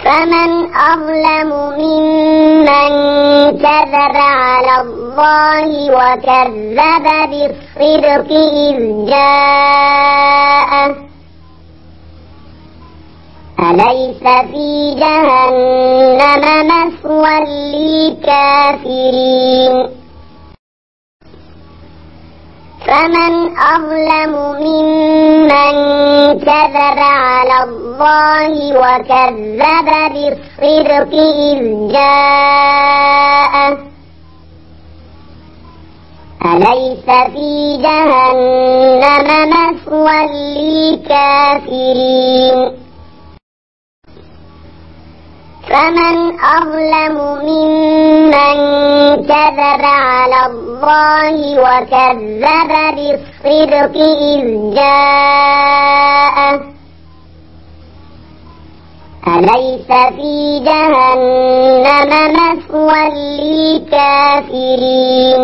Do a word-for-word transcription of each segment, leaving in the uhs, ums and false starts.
فمن أظلم ممن كذب على الله وكذب بالصدق إذ جاءه أليس في جهنم مثوى للكافرين فمن أظلم ممن كذب على الله وكذب بالصدق إذ جاءه أليس في جهنم مثوى للكافرين فمن أظلم ممن كذب على الله وكذب بالصدق إذ جاءه أليس في جهنم مثوى للكافرين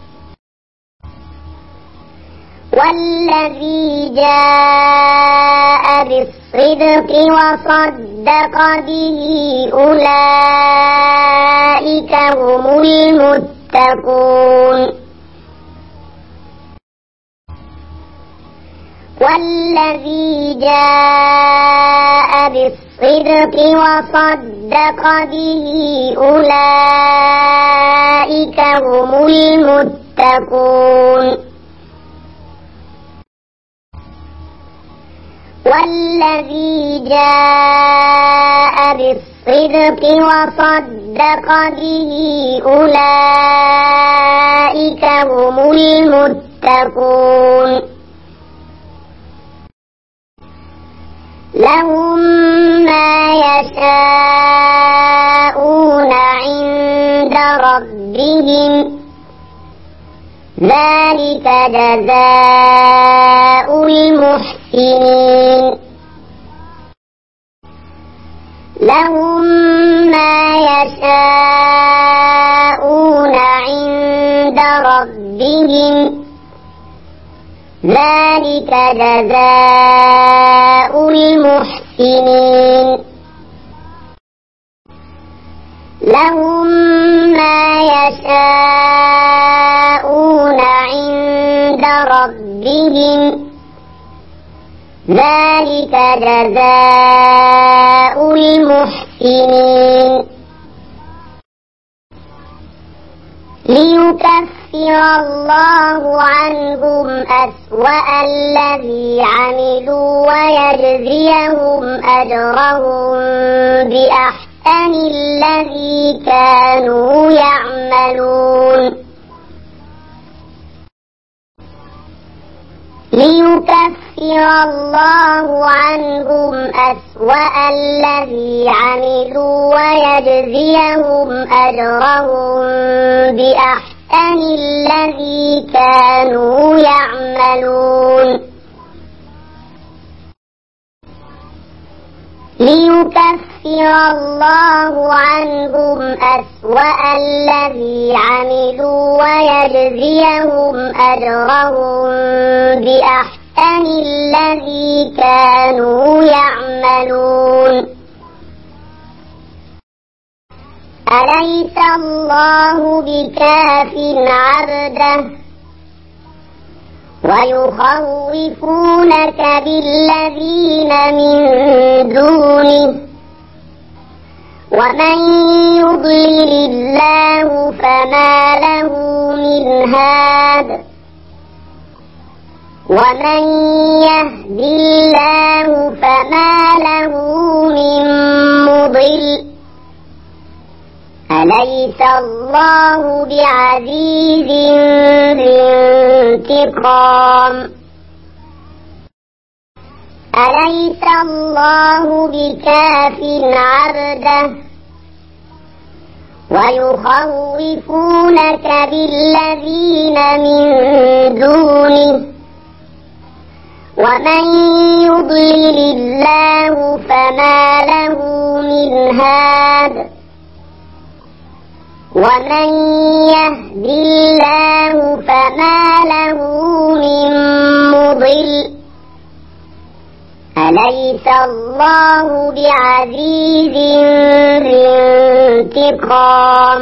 والذي جاء بالصدق وصدق به أولئك هم المتقون والذي جاء بالصدق وصدق به أولئك هم المتقون والذي جاء بالصدق وصدق به أولئك هم المتقون لهم ما يشاءون عند ربهم ذلك جزاء المحسنين لهم ما يشاءون عند ربهم ذلك جزاء المحسنين لهم ما يشاءون عند ربهم ذلك جزاء المحسنين ليكفر الله عنهم أسوأ الذي عملوا ويجزيهم أجرهم بأحسن الذي كانوا يعملون ليكفر الله عنهم أسوأ الذي عملوا ويجزيهم أجرهم بأحسن الذي كانوا يعملون ليكفر الله عنهم أسوأ الذي عملوا ويجزيهم أجرهم بأحسن الذي كانوا يعملون أليس الله بكاف عبده ويخوفونك بالذين من دونه ومن يضلل الله فما له من هاد ومن يهد الله فما له من مضل أليس الله بعزيز ذي انتقام أليس الله بكاف عبده ويخوفونك بالذين من دونه ومن يضلل الله فما له من هاد ومن يهد الله فما له من مضل أليس الله بعزيز ذي انتقام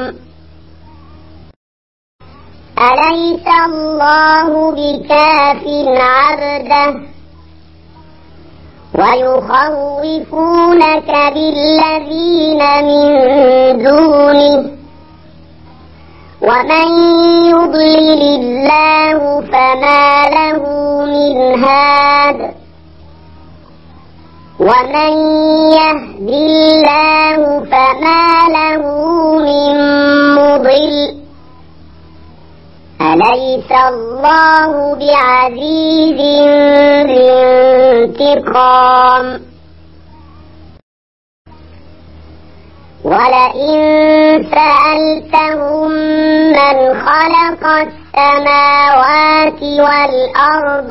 أليس الله بكاف عبده ويخوفونك بالذين من دونه ومن يضلل الله فما له من هاد ومن يهد الله فما له من مضل أليس الله بعزيز ذي انتقام ولئن سألتهم من خلق السماوات والأرض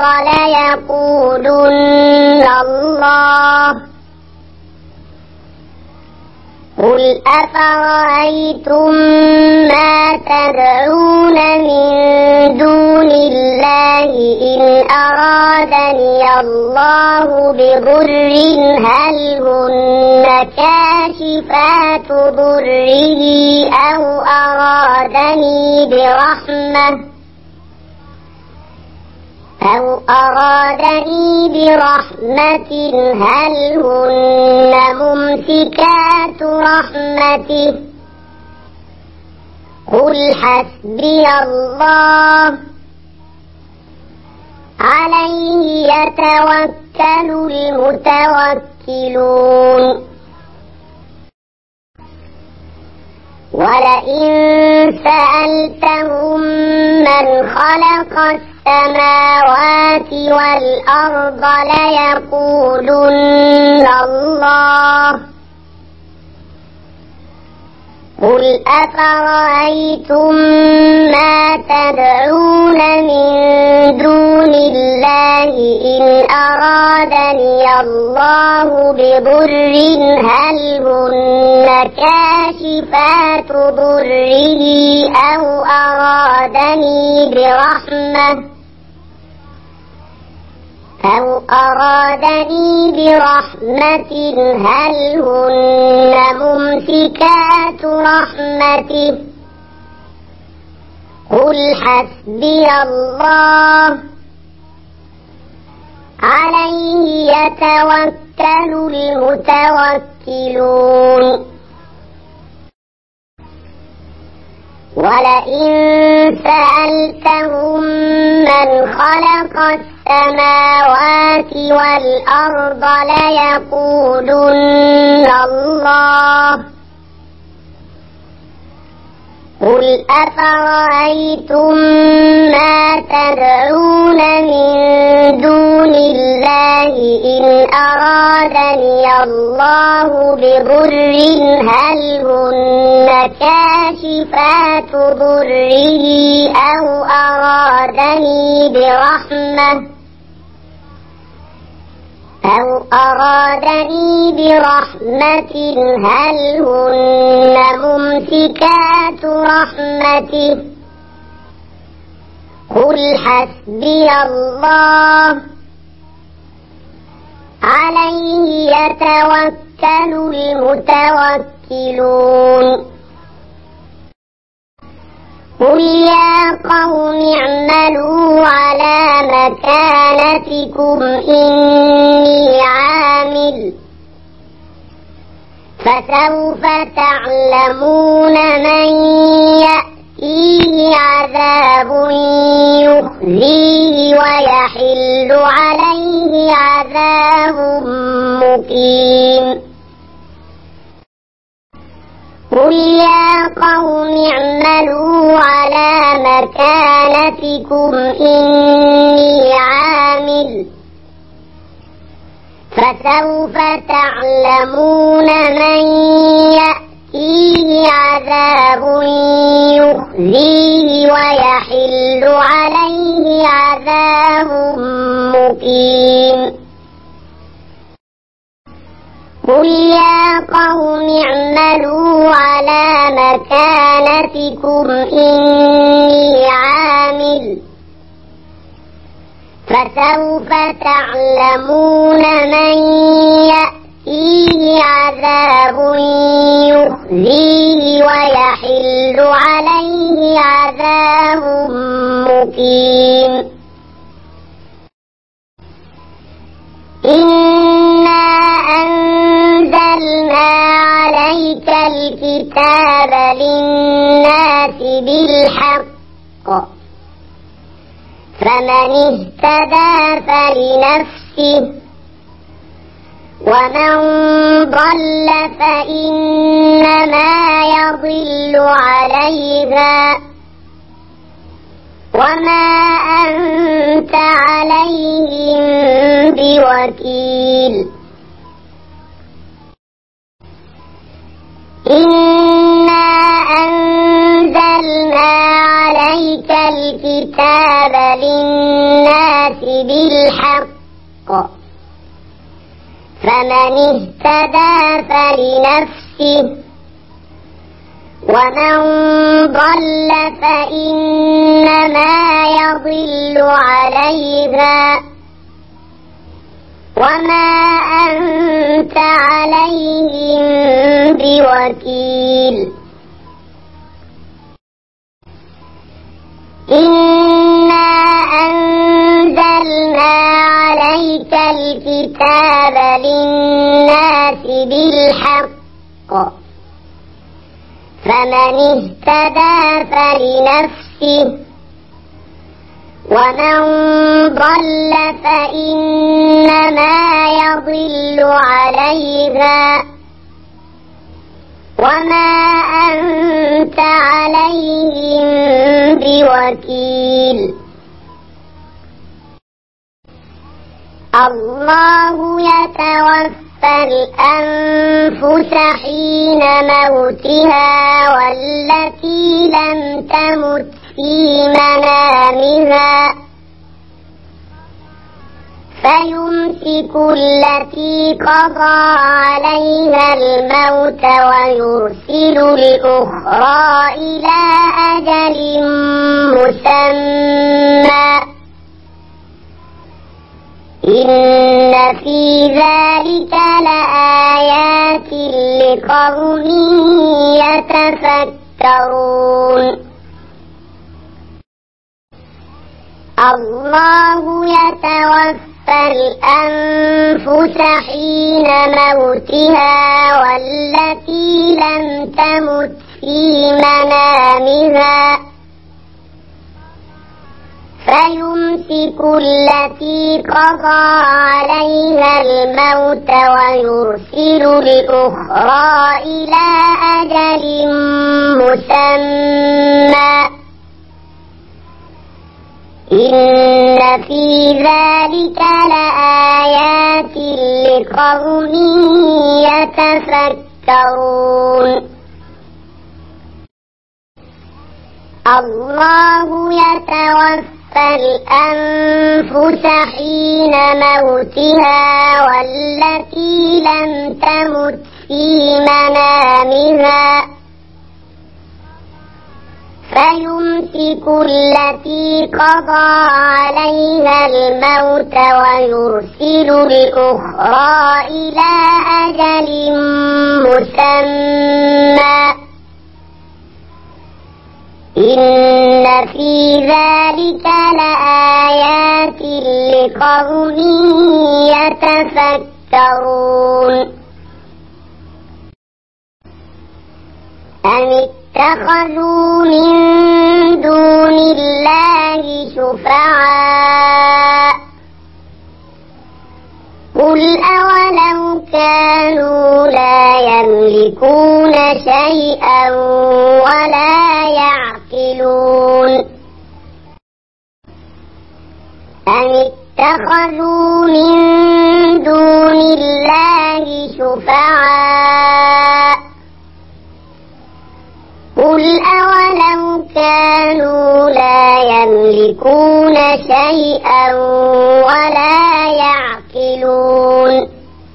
ليقولن الله قل أفرأيتم ما تدعون من دون الله إن أرادني الله بضر هل هن كاشفات ضره أو أرادني برحمة أو أرادني برحمة هل هن ممسكات رحمته قل حسبي الله عليه يتوكل المتوكلون ولئن سألتهم من خلق السماوات والأرض ليقولن الله قل أفرأيتم ما تدعون من دون الله إن أرادني الله بضر هل هن كاشفات ضره أو أرادني برحمة أو أرادني برحمة هل هن ممسكات رحمته قل حسبي الله عليه يتوكل المتوكلون ولئن سألتهم من خلق السماوات والأرض ليقولن الله قل أفرأيتم ما تدعون من دون الله إن أرادني الله بضر هل هن كاشفات ضره أو أرادني برحمة أو أرادني برحمة هل هن ممسكات رحمته قل حسبي الله عليه يتوكل المتوكلون قل يا قوم اعملوا على مكانتكم إني عامل فسوف تعلمون من يأتيه عذاب يخزيه ويحل عليه عذاب مقيم قل يا قوم اعملوا على مكانتكم إني عامل فسوف تعلمون من يأتيه عذاب يخزيه ويحل عليه عذاب مقيم قل يا قوم اعملوا على مكانتكم إني عامل فسوف تعلمون من يأتيه عذاب يخزيه ويحل عليه عذاب مقيم. إنا أنزلنا عليك الكتاب للناس بالحق فمن اهتدى فلنفسه ومن ضل فإنما يضل عليها وما أنت عليهم بوكيل. إنا أنزلنا عليك الكتاب للناس بالحق فمن اهتدى فلنفسه ومن ضل فإنما يضل عليها وما أنت عليهم بوكيل. إنا أنزلنا عليك الكتاب للناس بالحق فمن اهتدى فلنفسه ومن ضل فإنما يضل عليها وما أنت عليهم بوكيل. الله يتوفى الأنفس حين موتها والتي لم تمت في منامها فيمسك التي قضى عليها الموت ويرسل الأخرى إلى أجل مسمى إن في ذلك لآيات لقوم يتفكرون. الله يتوفى الأنفس حين موتها والتي لم تمت في منامها فيمسك التي قضى عليها الموت ويرسل الأخرى إلى أجل مسمى إن في ذلك لآيات لقوم يتفكرون. الله يتوفى الأنفس حين موتها والتي لم تمت في منامها فيمسك التي قضى عليها الموت ويرسل الأخرى إلى أجل مسمى إن في ذلك لآيات لقوم يتفكرون. أم اتخذوا من دون الله شفعاء قل أولو كانوا لا يملكون شيئا ولا يعقلون أم اتخذوا من دون الله شفعاء قل أولو كانوا لا يملكون شيئا ولا يعقلون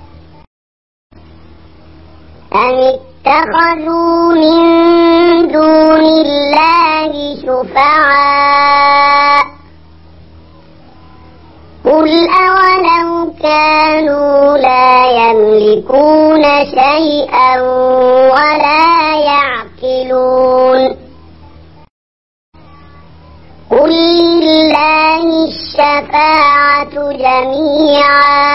أم اتخذوا من دون الله شفعاء قل أولو كانوا لا يملكون شيئا ولا يعقلون قل لله الشفاعة جميعا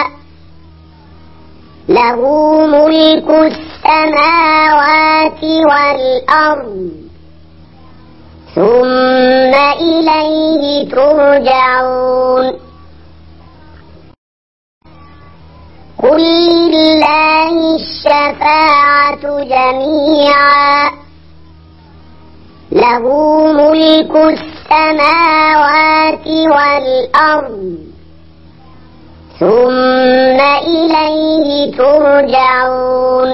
له ملك السماوات والأرض ثم إليه ترجعون قل لله الشفاعة جميعا له ملك السماوات والأرض ثم إليه ترجعون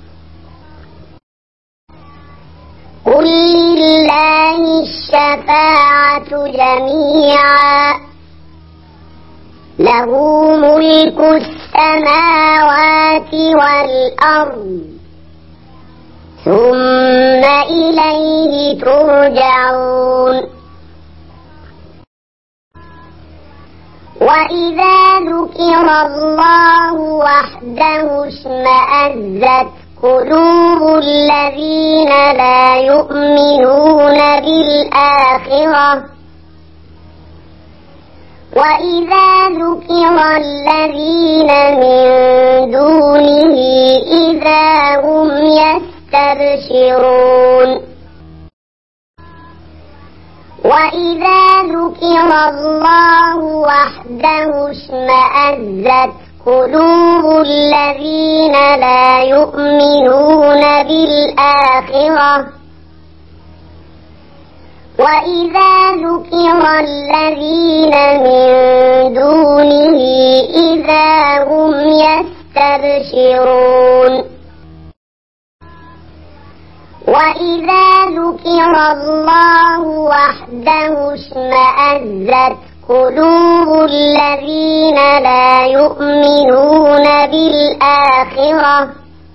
قل لله الشفاعة جميعا له ملك السماوات والأرض ثم إليه ترجعون وإذا ذكر الله وحده اشمأزت قلوب الذين لا يؤمنون بالآخرة وإذا ذكر الذين من دونه إذا هم يستبشرون وإذا ذكر الله وحده اشمأزت قلوب الذين لا يؤمنون بالآخرة وإذا ذكر الذين من دونه إذا هم يستبشرون وإذا ذكر الله وحده اشمأزت قلوب الذين لا يؤمنون بالآخرة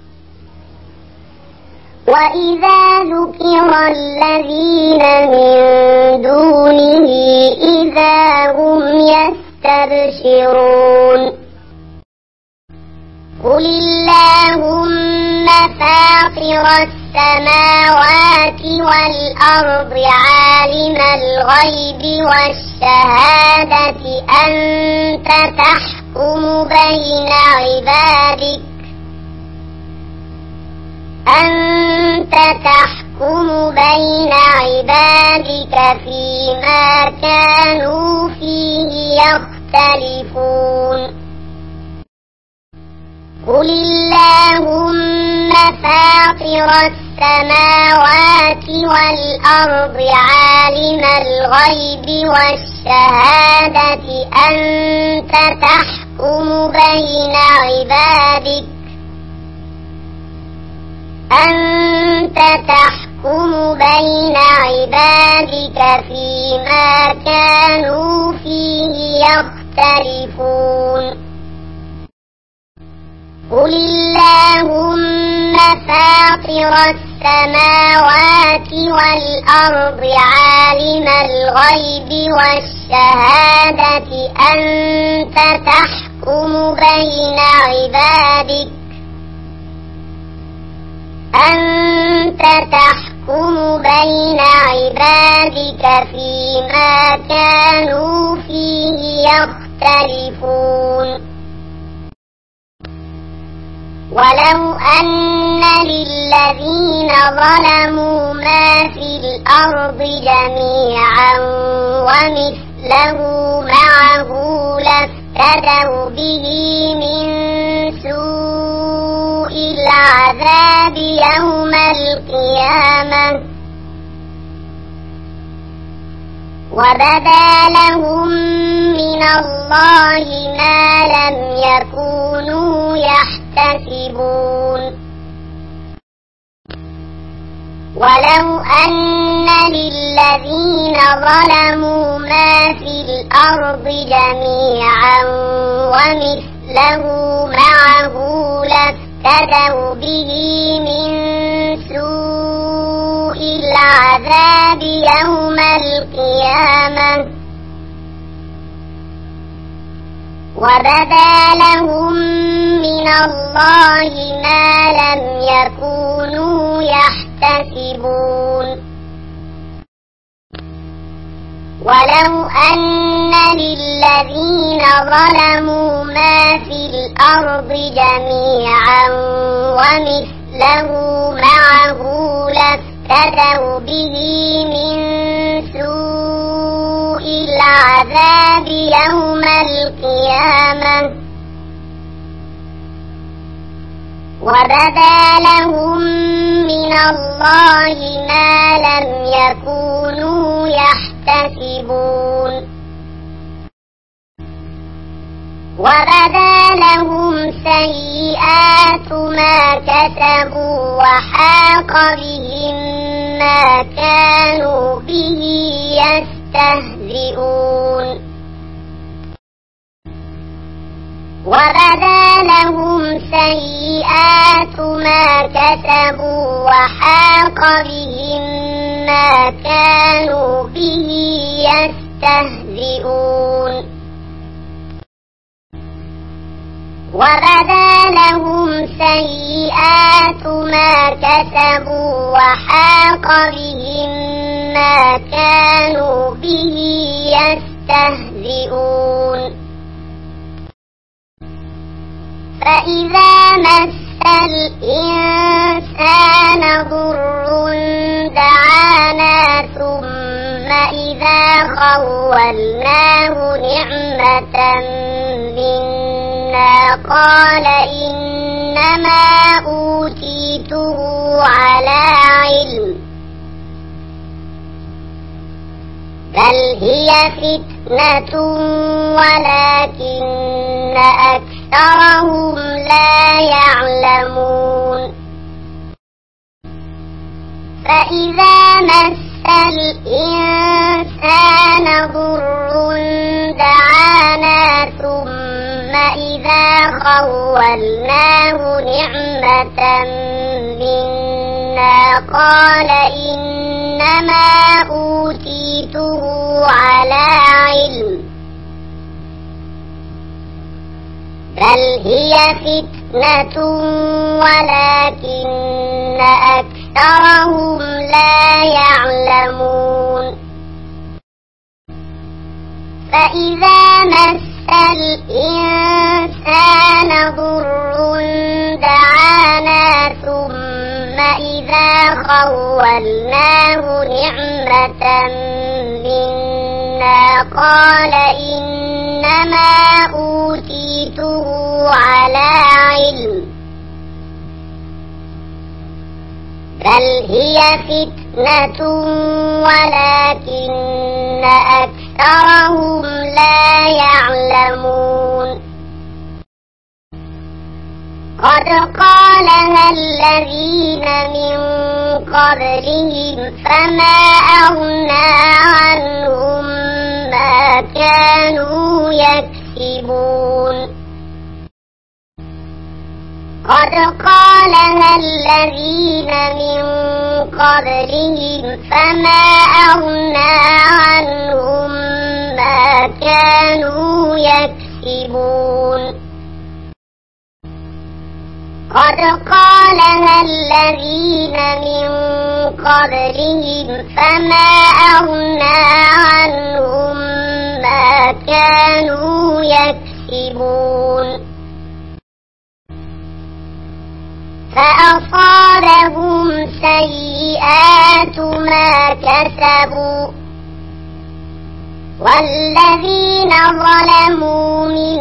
وإذا ذكر الذين من دونه إذا هم يستبشرون قل اللهم فاطر السماوات والأرض عالم الغيب والشهادة أنت تحكم بين عبادك أنت تحكم بين عبادك فيما كانوا فيه يختلفون قل اللهم فاطر السماوات والأرض عالم الغيب والشهادة أنت تحكم بين عبادك أنت تحكم بين عبادك فيما كانوا فيه يختلفون قل اللهم فاطر السماوات والأرض عالم الغيب والشهادة أنت تحكم بين عبادك أنت تحكم بين عبادك فيما كانوا فيه يختلفون ولو أن للذين ظلموا ما في الأرض جميعا ومثله معه لافتدوا به من سوء العذاب يوم القيامة وبدا لهم من الله ما لم يكونوا يحتسبون ولو أن للذين ظلموا ما في الأرض جميعا ومثله معه لافتدوا به من سوء العذاب يوم القيامة وبدا لهم من الله ما لم يكونوا يحتسبون ولو أن للذين ظلموا ما في الأرض جميعا ومثله معه لافتدوا به من سوء العذاب يوم القيامة وبدا لهم من الله ما لم يكونوا يحتسبون وبدا لهم سيئات ما كسبوا وحاق بهم ما كانوا به يستهزئون وبدا لهم سيئات ما كسبوا وحاق بهم ما كانوا به يستهزئون وبدا لهم سيئات ما كسبوا وحاق بهم ما كانوا به يستهزئون فإذا مس الإنسان ضر دعانا ثم إذا خولناه نعمة منا قال إنما أوتيته على علم بل هي فتنة ولكن أكثرهم لا يعلمون فإذا مس الإنسان ضر دعانا ثم إذا خولناه نعمة منا قال إنما أوتيته على علم بل هي فتنة ولكن أكثرهم لا يعلمون فإذا مس الإنسان ضر دعانا ثم إذا خولناه نعمة منا قال إنما أوتيته على علم بل هي فتنة ولكن أكثرهم لا يعلمون قد قالها الذين من قبلهم فما أغنى عنهم ما كانوا يكسبون قد قالها الذين من قبلهم فما أغنى عنهم ما كانوا يكسبون قد قالها الذين من قبلهم فما أغنى عنهم ما كانوا يكسبون فأصابهم سيئات ما كسبوا والذين ظلموا من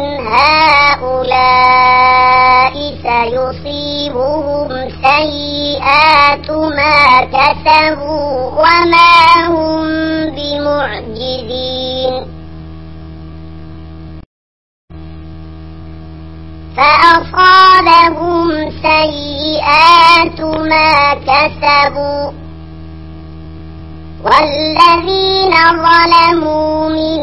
هؤلاء سيصيبهم سيئات ما كسبوا وما هم بمعجزين فأصابهم سيئات ما كسبوا والذين ظلموا من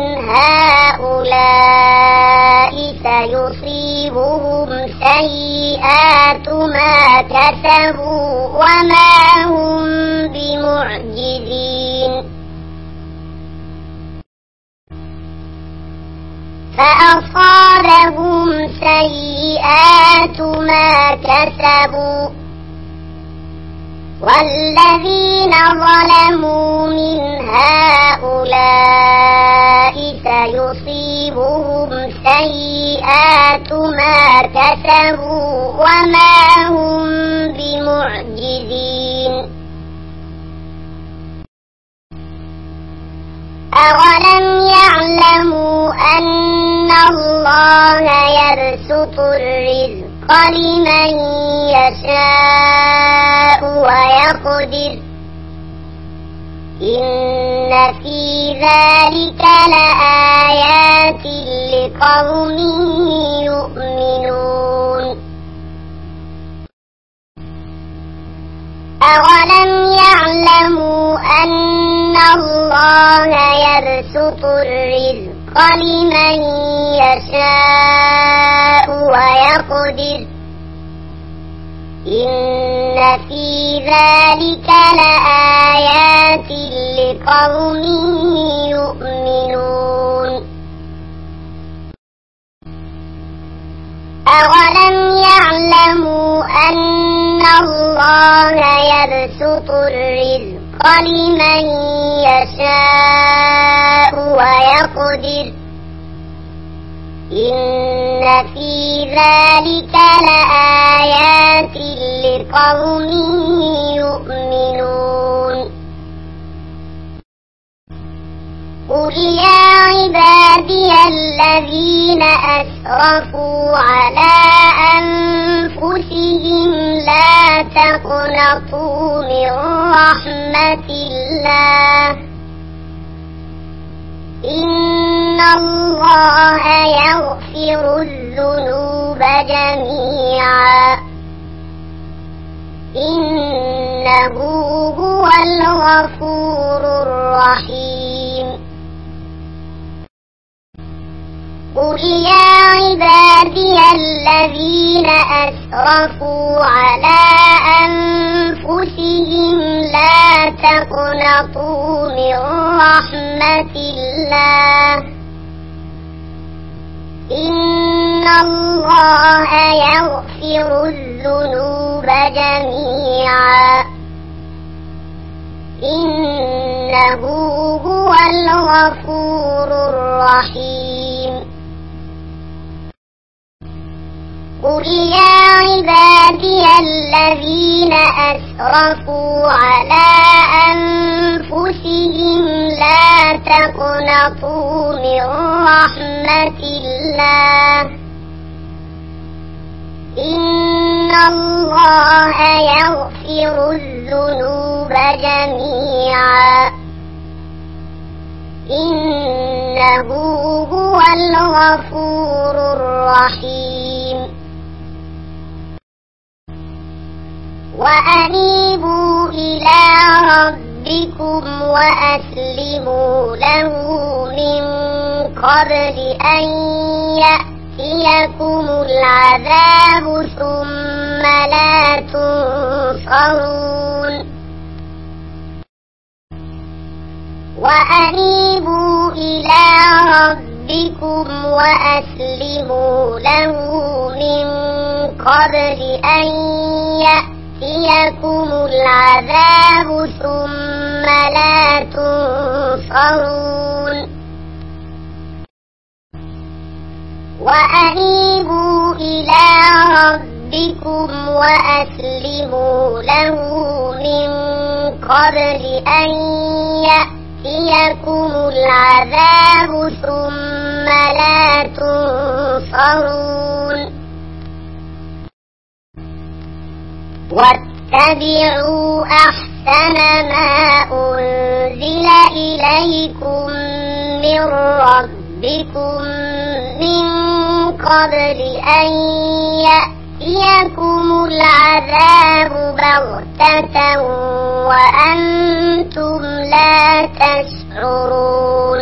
هؤلاء سيصيبهم سيئات ما كسبوا وما هم بمعجزين فأصابهم سيئات ما كسبوا والذين ظلموا من هؤلاء سيصيبهم سيئات ما كسبوا وما هم بمعجزين أولم يعلموا أن الله يبسط الرزق لمن يشاء ويقدر إن في ذلك لآيات لقوم يؤمنون أولم يعلموا أن الله يبسط الرزق لمن يشاء ويقدر إن في ذلك لآيات لقوم يؤمنون أولم يعلموا أن الله يبسط الرزق لمن يشاء ويقدر إن في ذلك لآيات لقوم يؤمنون قل يا عبادي الذين أسرفوا على أنفسهم لا تقنطوا من رحمة الله إن الله يغفر الذنوب جميعا إنه هو الغفور الرحيم قل يا عبادي الذين أسرفوا على أنفسهم لا تقنطوا من رحمة الله إن الله يغفر الذنوب جميعا إنه هو الغفور الرحيم قل يا عبادي الذين أسرفوا على أنفسهم لا تقنطوا من رحمة الله إن الله يغفر الذنوب جميعا إنه هو الغفور الرحيم وأنيبوا إلى ربكم وأسلموا له من قبل أن يأتيكم العذاب ثم لا تنصرون وأنيبوا إلى ربكم وأسلموا له من قبل أن يأتيكم العذاب ثم لا تنصرون وأنيبوا إلى ربكم وأسلموا له من قبل أن يأتيكم العذاب ثم لا تنصرون واتبعوا أحسن ما أنزل إليكم من ربكم من قبل أن يأتيكم العذاب بغتة وأنتم لا تشعرون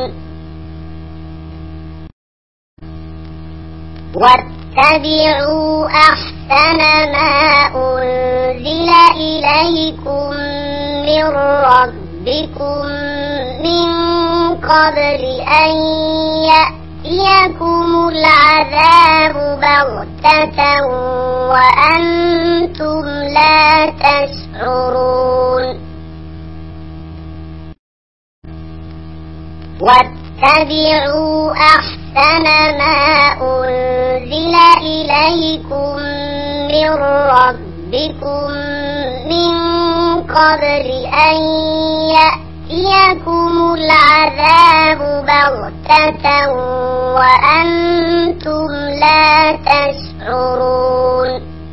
واتبعوا أحسن ما أنزل إليكم من ربكم من قبل أن يأتيكم يأتيكم العذاب بغتة وأنتم لا تشعرون واتبعوا أحسن ما أنزل إليكم من ربكم من قبل أن يأتيكم العذاب بغتة وأنتم لا تشعرون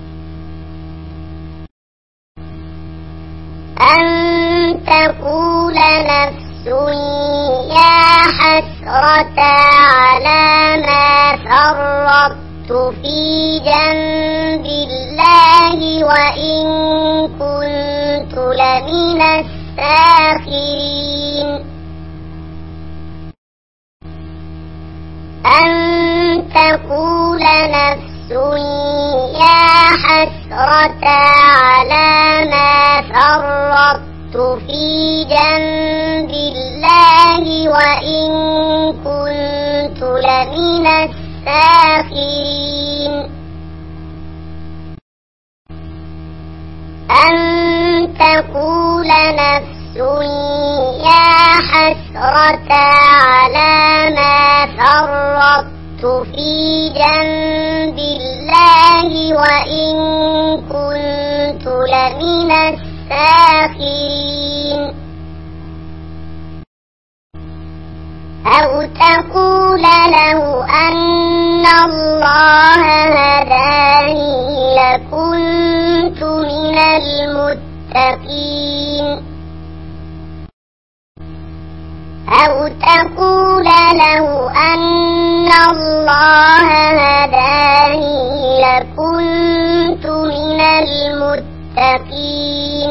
أن تقول نفس يا حسرة على ما فرطت في جنب الله وإن كنت لمن الساخرين أن تقول نفس يا حسرة على ما فرطت في جنب الله وإن كنت لمن الساخرين أن تقول نفس يا حسرة على ما فرطت في جنب الله وإن كنت لمن الساخرين أو تقول لو أن الله هداني لكنت من المتقين أو تقول لو أن الله هداني لكنت من المتقين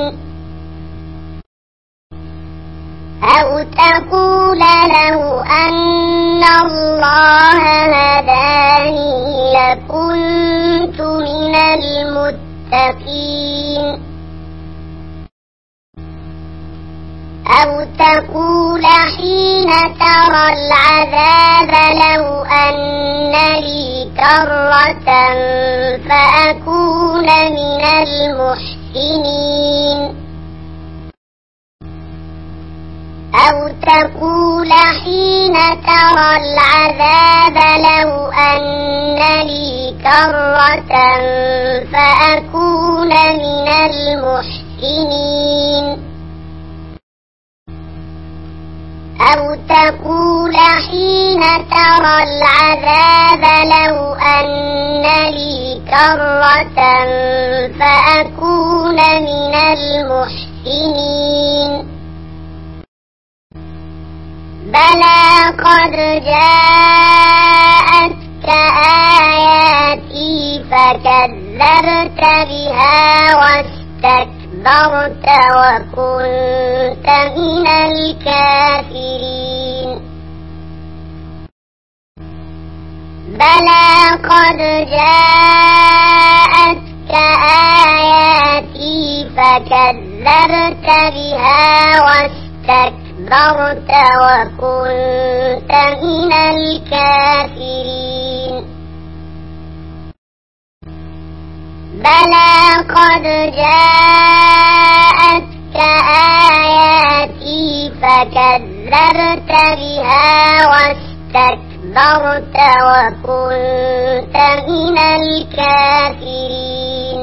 أو تقول لو أن الله هداني لكنت من المتقين أو تقول حين ترى العذاب لو أن لي كرة فأكون من المحسنين أو تقول حين ترى العذاب لو أن لي كرة فأكون من المحسنين أو تقول حين ترى العذاب لو أن لي كرة فأكون من المحسنين بلى قد جاءتك آياتي فكذبت بها واستكبرت وكنت من الكافرين بلى قد جاءتك آياتي فكذبت بها واستكبرت استكبرت وكنت من الكافرين بلى قد جاءتك آياتي فكذبت بها واستكبرت وكنت من الكافرين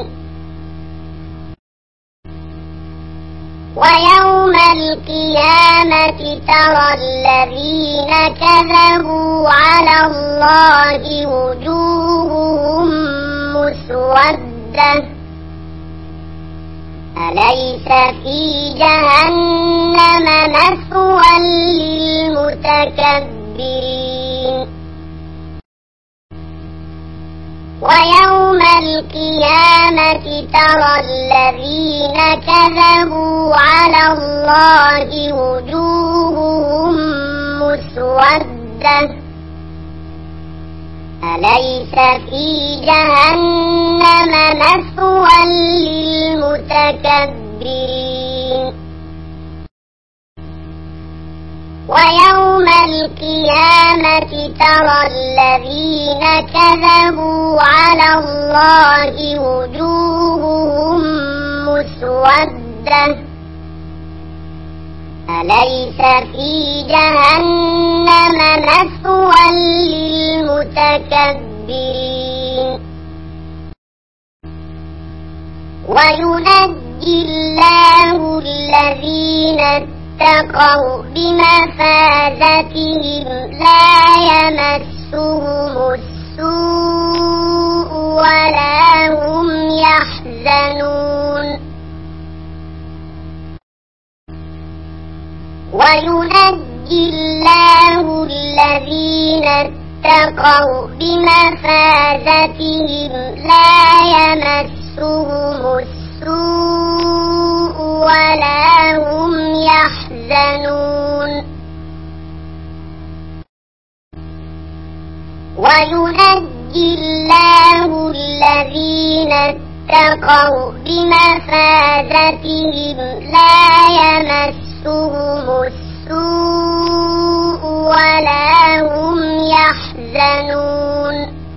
ويوم القيامة ترى الذين كذبوا على الله وجوههم مسودة أليس في جهنم مثوى للمتكبرين ويوم القيامة ترى الذين كذبوا على الله وجوههم مسودة أليس في جهنم مثوى للمتكبرين ويوم القيامة ترى الذين كذبوا على الله وجوههم مسودة أليس في جهنم مثوى للمتكبرين وينجي الله الذين اتقوا بمفازتهم لا يمسهم السوء ولا هم يحزنون وينجي الله الذين اتقوا بمفازتهم لا يمسهم السوء ولا هم يحزنون وينجي الله الذين اتقوا بمفازتهم لا يمسهم السوء ولا هم يحزنون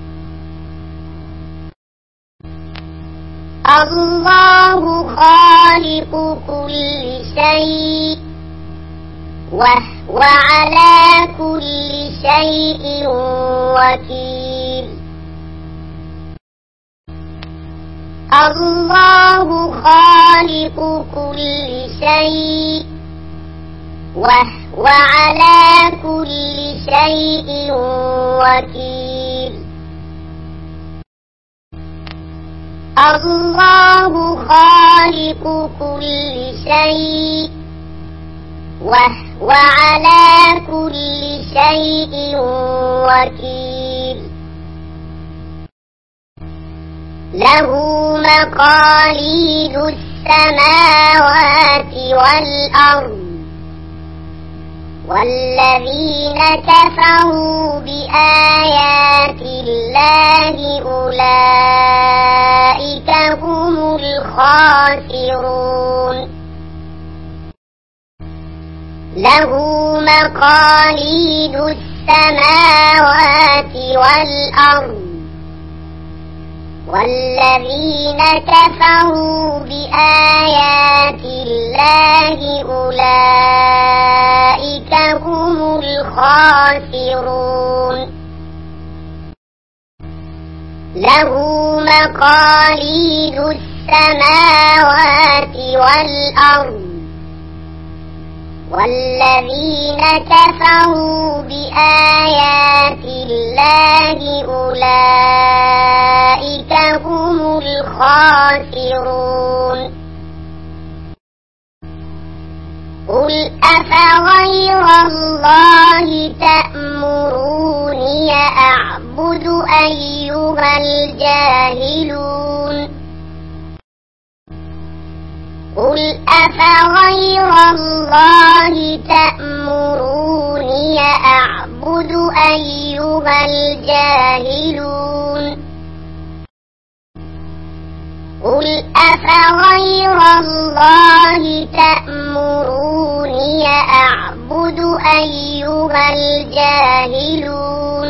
الله خالق كل شيء وهو على كل شيء وكيل الله خالق كل شيء وهو على كل شيء وكيل الله خالق كل شيء وهو على كل شيء وكيل له مقاليد السماوات والأرض والذين كفروا بآيات الله أولئك هم الخاسرون له مقاليد السماوات والأرض والذين كفروا بآيات الله أولئك هم الخاسرون له مقاليد السماوات والأرض والذين كفروا بآيات الله أولئك هم الخاسرون قل أفغير الله تأمروني أعبد أيها الجاهلون قل أفغير الله تأمروني أعبد أيها الجاهلون قل أفغير الله تأمروني أعبد أيها الجاهلون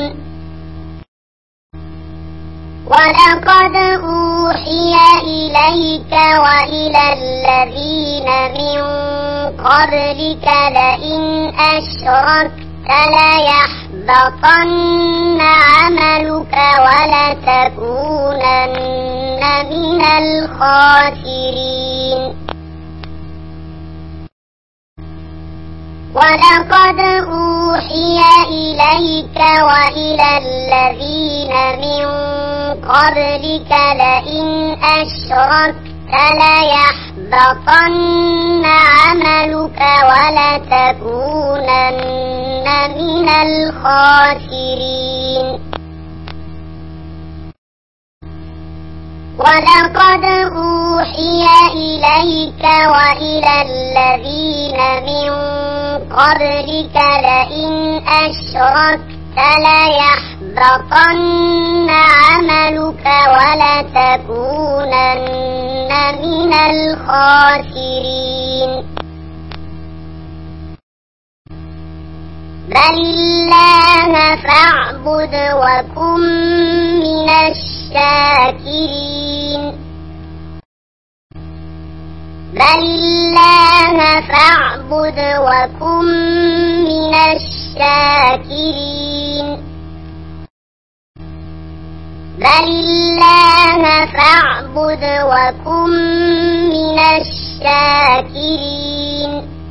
ولقد أوحي إليك وإلى الذين من قبلك لئن أشركت ليحبطن عملك ولتكونن من الخاسرين ولقد أوحي إليك وإلى الذين من قبلك لئن أشركت ليحبطن عملك ولتكونن من الخاسرين ولقد أوحي إليك وإلى الذين من قبلك لئن أشركت ليحبطن عملك ولتكونن من الخاسرين بل الله فاعبد وكن من الشاكرين بل الله فاعبد وكن من الشاكرين بل الله فاعبد وكن من الشاكرين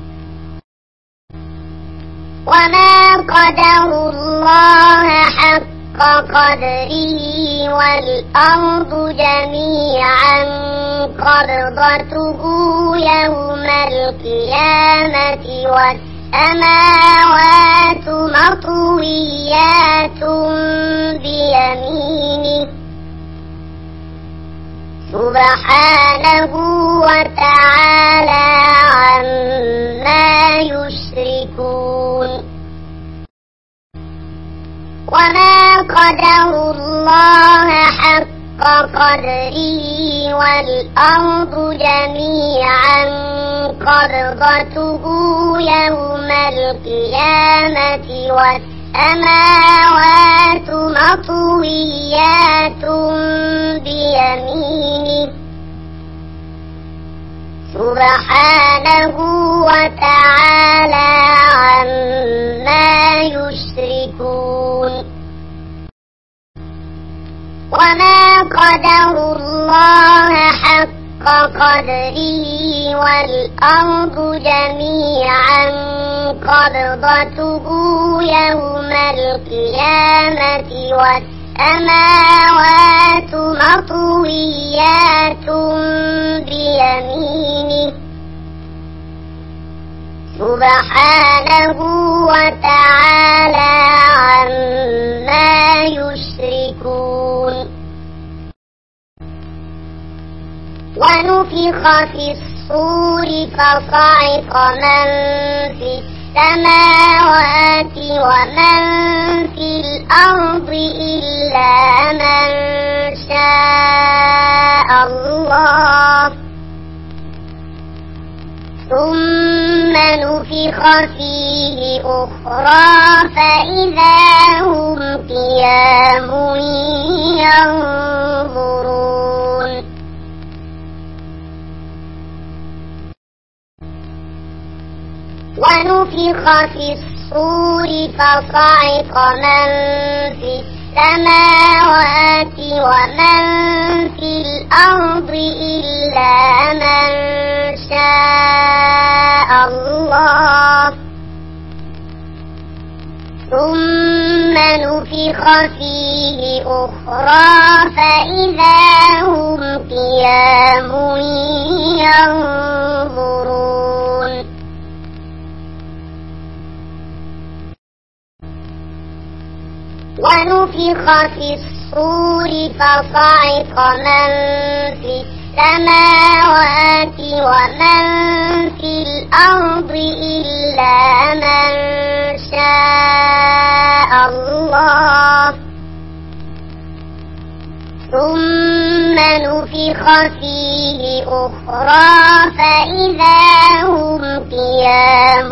وما قدروا الله حق قدره والأرض جميعا قبضته يوم القيامة والسماوات مطويات بيمينه سبحانه وتعالى عما يشركون وما قدروا الله حق قدره والأرض جميعا قبضته يوم القيامة والسماوات مطويات بيمينه سبحانه وتعالى عما يشركون وما قدروا الله حق قدره والأرض جميعا قبضته يوم القيامة والسماوات مطويات بيمينه سبحانه وتعالى عما يشركون ونفخ في الصور فصعق من في السماوات ومن في الأرض إلا من شاء الله ثم نفخ فيه أخرى فإذا هم قيام ينظرون ونفخ في الصور فصعق من في السماوات ومن في الأرض إلا من شاء الله ثم نفخ فيه أخرى فإذا هم قيام ينظرون ونفخ في الصور فصعق من في السماوات ومن في الأرض إلا من شاء الله ثم نفخ فيه أخرى فإذا هم قيام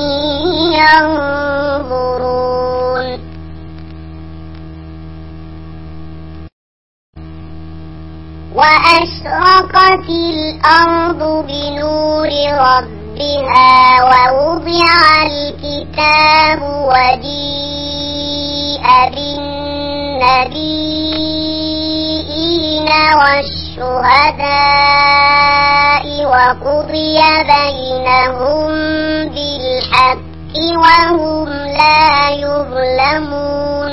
ينظرون وأشرقت الأرض بنور ربها ووضع الكتاب وجيء بالنبيين والشهداء وقضي بينهم بالحق وهم لا يظلمون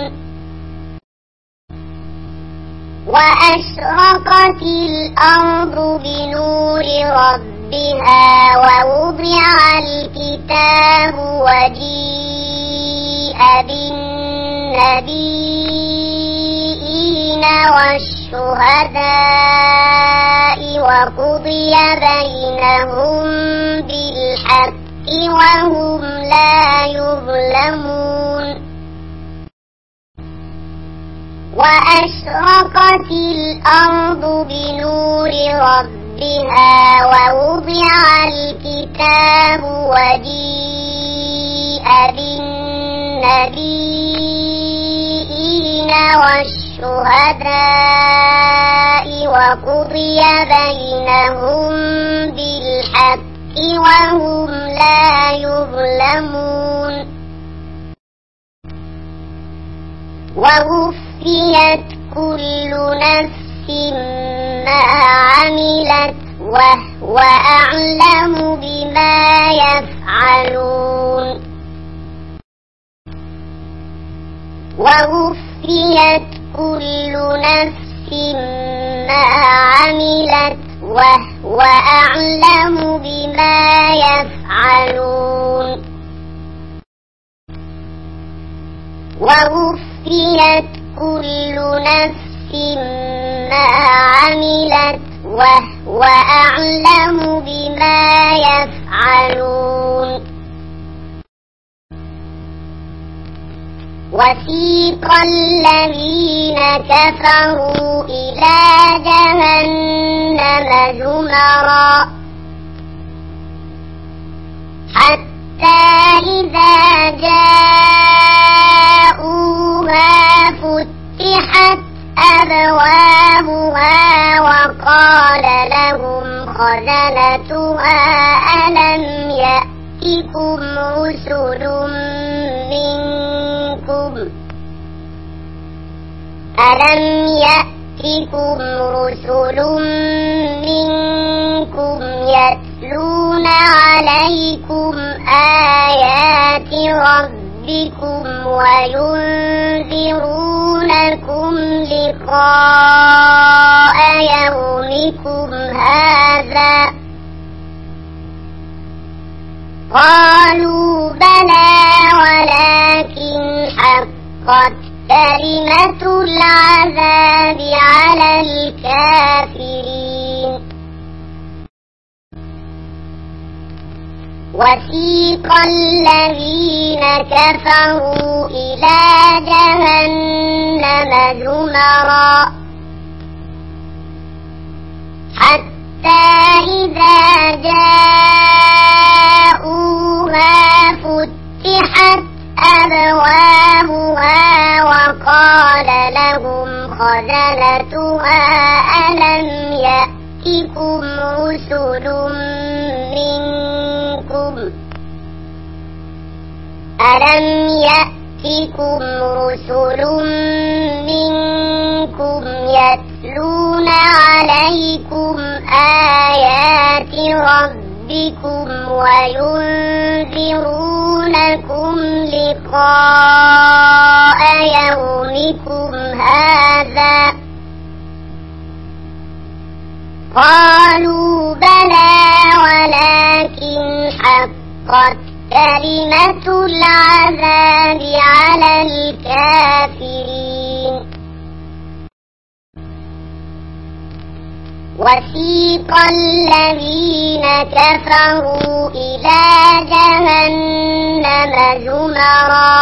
وأشرقت الأرض بنور ربها ووضع الكتاب وجيء بالنبيين والشهداء وقضي بينهم بالحق وهم لا يظلمون وأشرقت الأرض بنور ربها ووضع الكتاب وجيء بالنبيين بالنبيين والشهداء وقضي بينهم بالحق وهم لا يظلمون ووفيت كل نفس ما عملت وهو أعلم بما يفعلون ووفيت كل نفس ما عملت وهو أعلم بما يفعلون ووفيت كل نفس ما عملت وهو أعلم بما يفعلون وسيق الذين كفروا إلى جهنم زمرا حتى إذا جاءوها فتحت أبوابها وقال لهم خزنتها ألم يأتكم رسل منكم ألم يأتكم رسل منكم يتلون عليكم آيات ربكم وينذرونكم لقاء يومكم هذا قالوا بلى ولكن حقت كلمة العذاب على الكافرين وسيق الذين كفروا إلى جهنم زمرا حتى إذا جاءوها فتحت أبوابها وقال لهم خزنتها ألم يأتكم رسل منكم ألم يأتكم رسل منكم يتلون عليكم آيات ربكم وينذرونكم لقاء يومكم هذا قالوا بلى ولكن حقت كلمة العذاب على الكافرين وسيق الذين كفروا إلى جهنم زمرا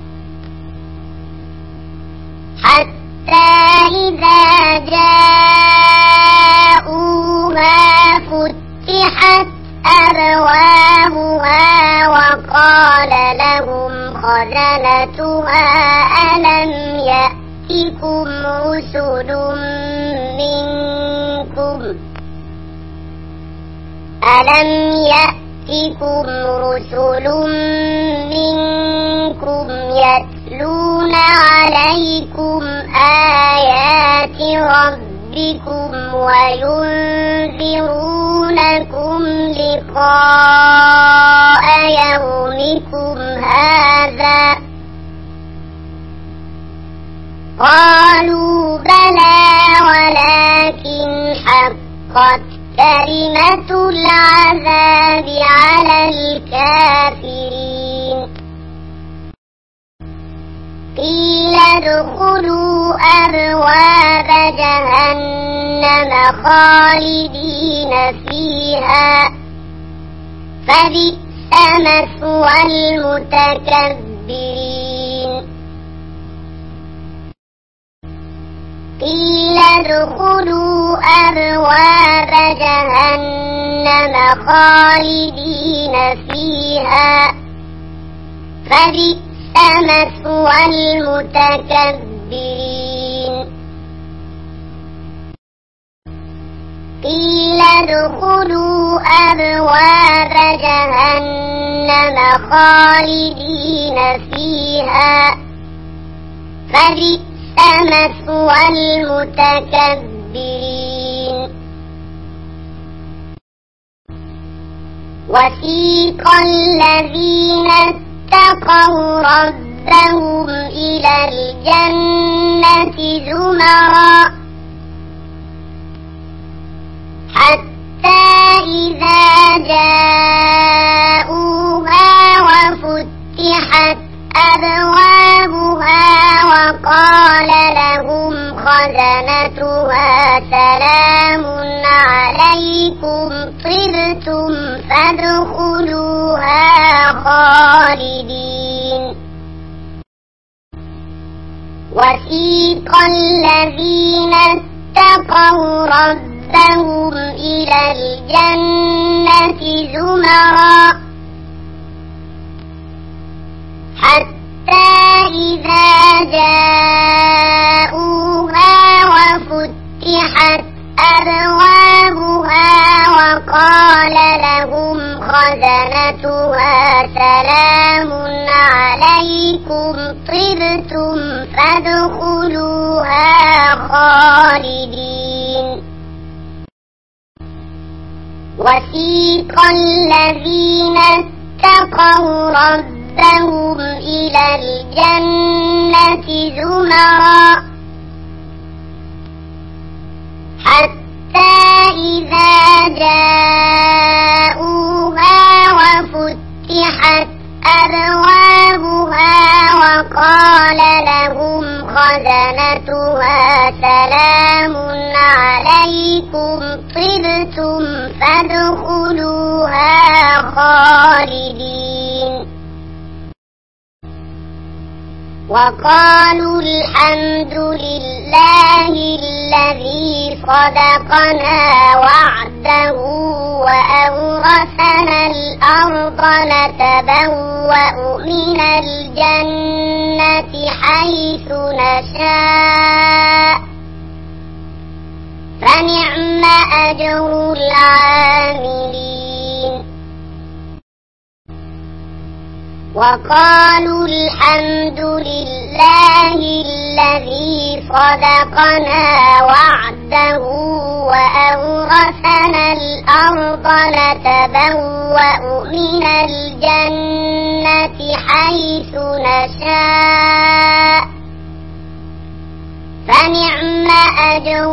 حتى إذا جاءوها فتحت أبوابها وقال لهم خزنتها ألم يأتكم رسل منكم ألم يأتكم رسل منكم يتلون عليكم آيات ربكم وينذرونكم لقاء يومكم هذا قالوا بلى ولكن حقت كلمة العذاب على الكافرين قيل ادخلوا أبواب جهنم خالدين فيها فبئس مثوى المتكبرين قيل ادخلوا أبواب جهنم خالدين فيها فبئس مثوى المتكبرين قيل ادخلوا أبواب جهنم خالدين فيها فبئس مثوى المتكبرين وسيق الذين اتقوا ربهم إلى الجنة زمرا حتى إذا جاءوها وفتحت أبوابها وقال لهم خزنتها سلام عليكم طبتم فادخلوها خالدين وسيق الذين اتقوا ربهم إلى الجنة زمرا حتى إذا جاءوها وفتحت أبوابها وقال لهم خزنتها سلام عليكم طبتم فادخلوها خالدين وسيق الذين اتقوا ربهم إلى الجنة زمرا حتى إذا جاءوها وفتحت أبوابها وقال لهم خزنتها سلام عليكم طبتم فادخلوها خالدين وقالوا الحمد لله الذي صدقنا وعده وأورثنا الأرض نتبوأ من الجنة حيث نشاء فنعم أجر العاملين وقالوا الحمد لله الذي صدقنا وعده وأورثنا الأرض نتبوأ من الجنة حيث نشاء فنعم أجر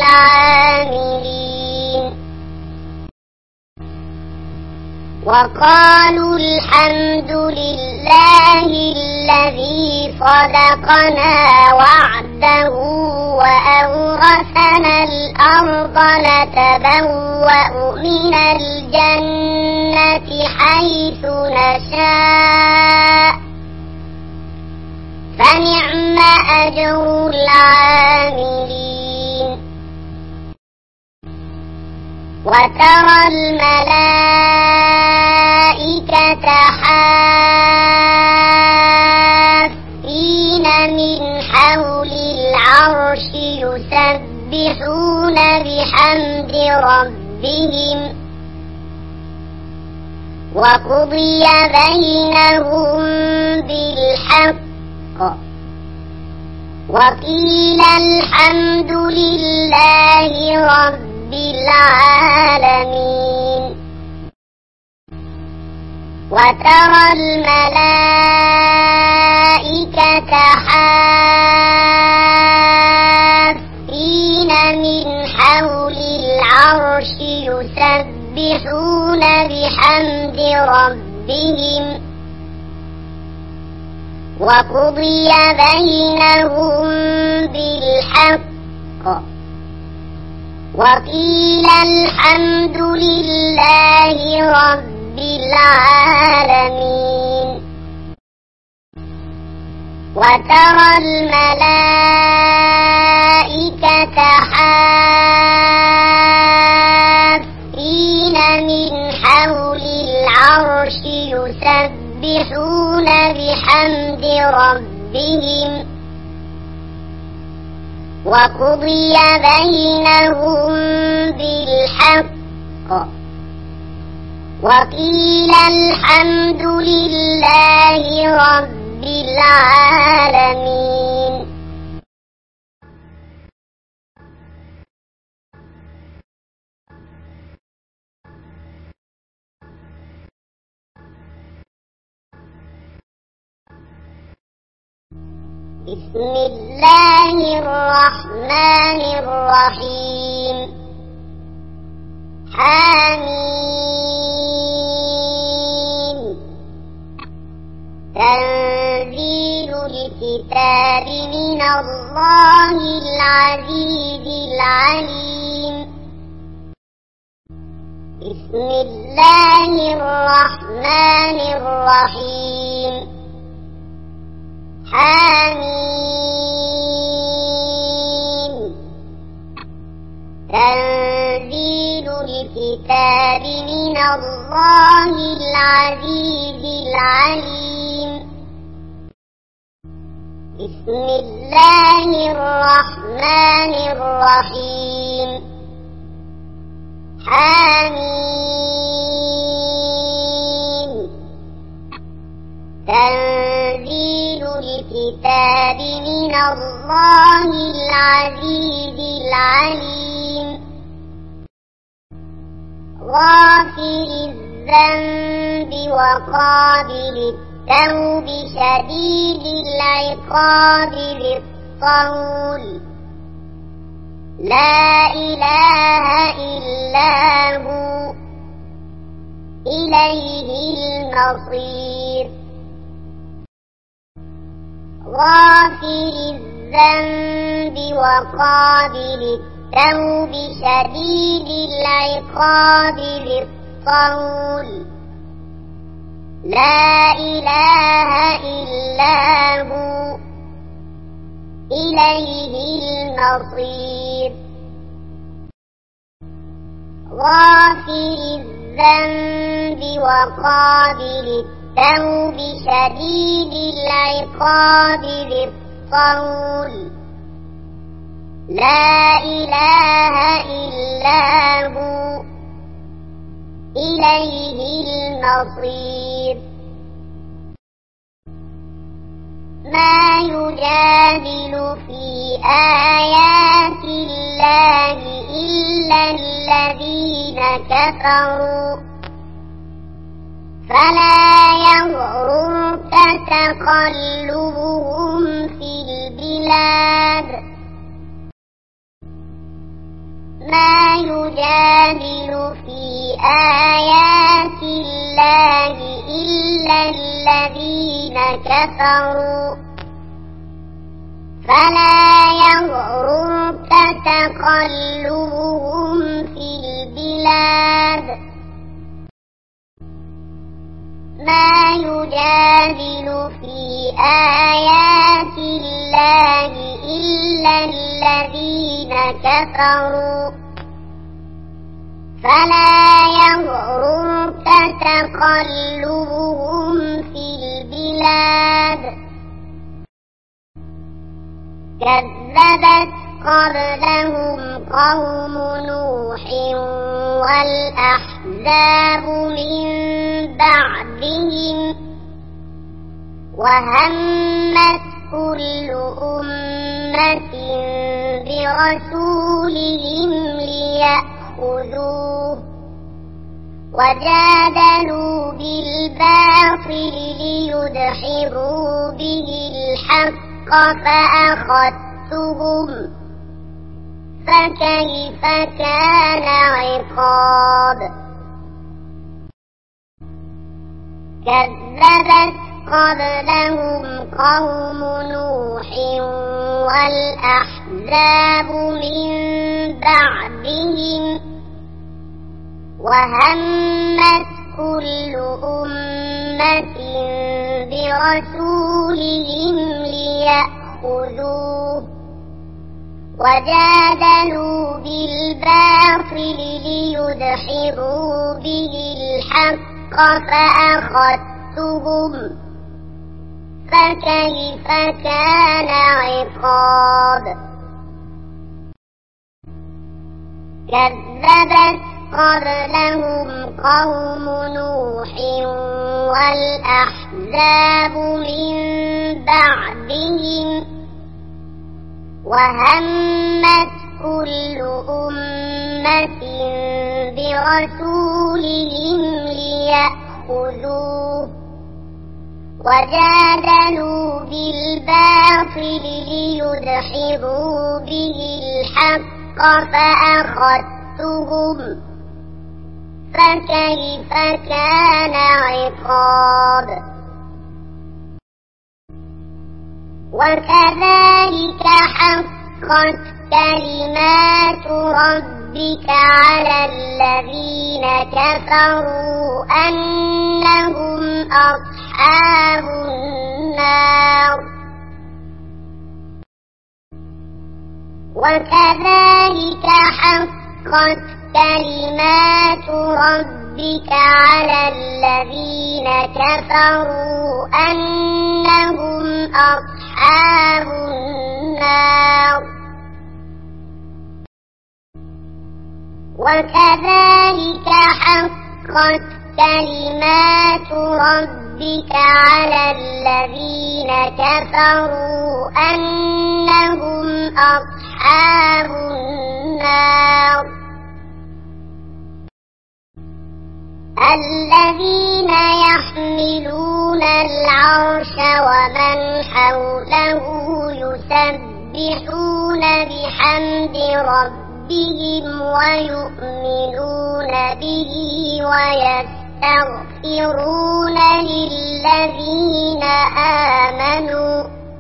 العاملين وقالوا الحمد لله الذي صدقنا وعده وأورثنا الأرض نتبوأ من الجنة حيث نشاء فنعم أجر العاملين وترى الملائكة حافين من حول العرش يسبحون بحمد ربهم وقضي بينهم بالحق وقيل الحمد لله رب العالمين وترى الملائكة حافين من حول العرش يسبحون بحمد ربهم وقضي بينهم بالحق وقيل الحمد لله رب العالمين وترى الملائكة حافين من حول العرش يسبحون يسبحون بحمد ربهم وقضي بينهم بالحق وقيل الحمد لله رب العالمين. بسم الله الرحمن الرحيم. حميم. تنزيل الكتاب من الله العزيز العليم. بسم الله الرحمن الرحيم. حميم. تنزيل الكتاب من الله العزيز العليم. بسم الله الرحمن الرحيم. حميم. تنزيل الكتاب من الله العزيز العليم. غافر الذنب وقابل التوب شديد العقاب ذي الطول لا إله إلا هو إليه المصير. غافر الذنب وقابل التوب شديد العقاب ذي الطول لا إله إلا هو إليه المصير. غافر الذنب وقابل التوب شديد العقاب ذي الطول لا إله إلا هو إليه المصير. ما يجادل في آيات الله إلا الذين كفروا فلا يغررك تقلبهم في البلاد. ما يجادل في آيات الله إلا الذين كفروا فلا يغررك تقلبهم في البلاد. ما يجادل في آيات الله إلا الذين كفروا فلا يغررك تقلبهم في البلاد. كذبت قبلهم قوم نوح والأحزاب من بعدهم وهمت كل أمة برسولهم ليأخذوه وجادلوا بالباطل ليدحضوا به الحق فأخذتهم فكيف كان عقاب. كذبت قبلهم قوم نوح والأحزاب من بعدهم وهمت كل أمة برسولهم ليأخذوه وجادلوا بالباطل ليدحضوا به الحق فأخذتهم فأخذتهم فكيف كان عقاب كذبت قبلهم قوم نوح والأحزاب من بعدهم وهمت كل أمة برسولهم ليأخذوه وجادلوا بالباطل ليدحضوا به الحق فأخذتهم فكيف كان عقاب وكذلك حقت كلمات ربك على الذين كفروا أنهم أصحاب النار وكذلك حقت كلمات ربك على الذين كفروا أنهم أصحاب النار وكذلك حقت كلمات ربك على الذين كفروا أنهم أصحاب النار الذين يحملون العرش ومن حوله يسبحون بحمد ربهم ويؤمنون به ويستغفرون للذين آمنوا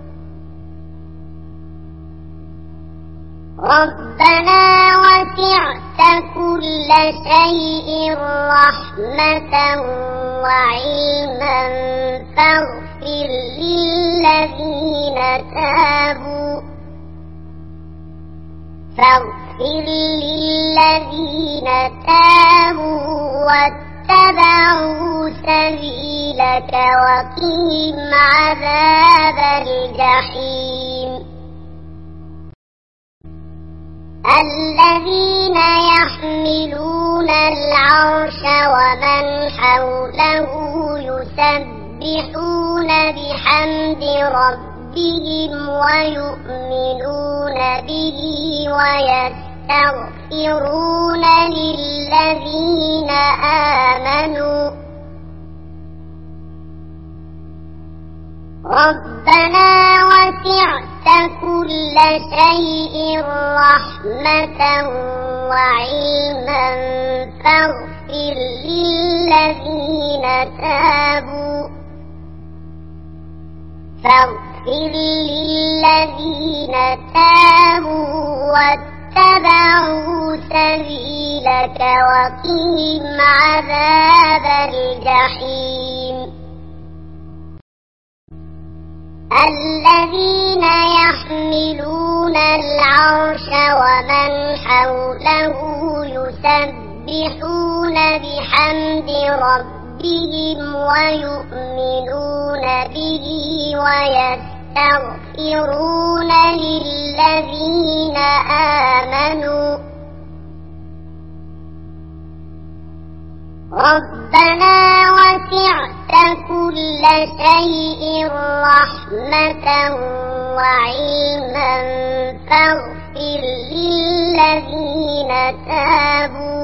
ربنا وسعت كل شيء رحمة وعلما فاغفر للذين تابوا فاغفر للذين تابوا واتبعوا سبيلك وقهم عذاب الجحيم الذين يحملون العرش ومن حوله يسبحون بحمد ربهم ويؤمنون به ويستغفرون للذين آمنوا ربنا وسعت كل شيء رحمة وعلما فاغفر للذين تابوا فاغفر للذين تابوا واتبعوا سبيلك وقهم عذاب الجحيم الذين يحملون العرش ومن حوله يسبحون بحمد ربهم ويؤمنون به ويستغفرون للذين آمنوا ربنا وسعت كل شيء رحمة وعلما فاغفر للذين تابوا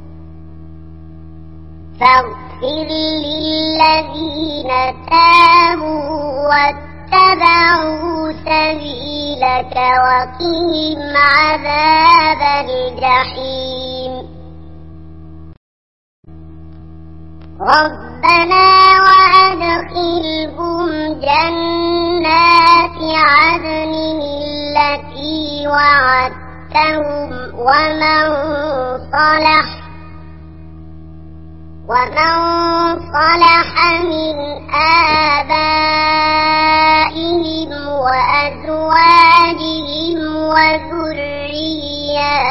فاغفر للذين تابوا واتبعوا سبيلك وقهم عذاب الجحيم ربنا وأدخلهم جنات عدن التي وعدتهم ومن صلح ومن صلح من آبائهم وأزواجهم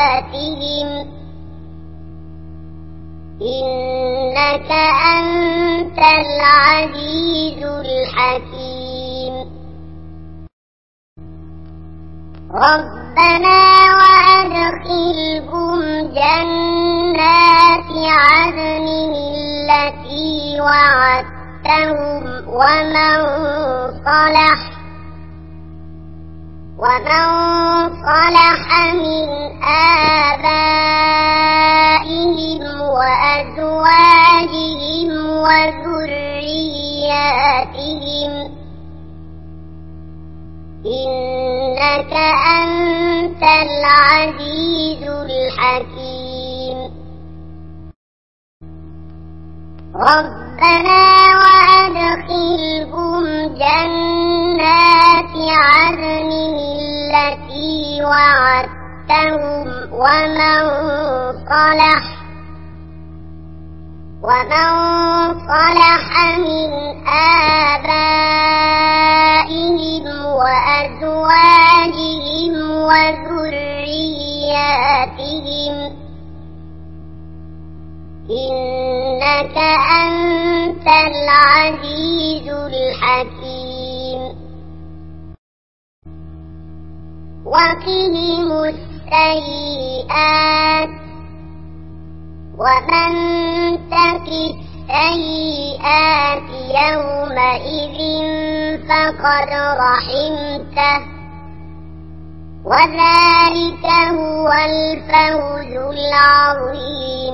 وذرياتهم إنك أنت أنت العزيز الحكيم ربنا وأدخلهم جنات عدن التي وعدتهم ومن صلح ومن صلح من آبائهم وأزواجهم وذرياتهم إنك أنت العزيز الحكيم ربنا وأدخلهم جنات عدن التي وعدتهم ومن صلح ومن صلح من آبائهم وأزواجهم وذرياتهم إنك أنت العزيز الحكيم وقهم السيئات ومن تق السيئات يومئذ فقد رحمته وذلك هو الفوز العظيم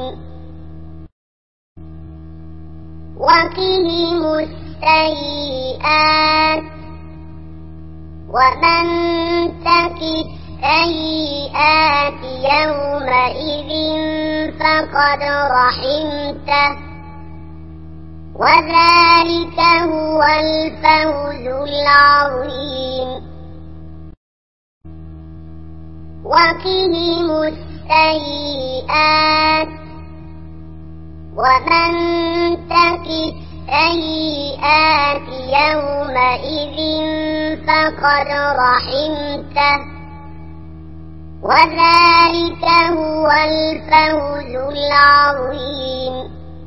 وقهم السيئات ومن تق السيئات يومئذ فقد رحمته وذلك هو الفوز العظيم وقهم السيئات ومن تق السيئات يومئذ فقد رحمته وذلك هو الفوز العظيم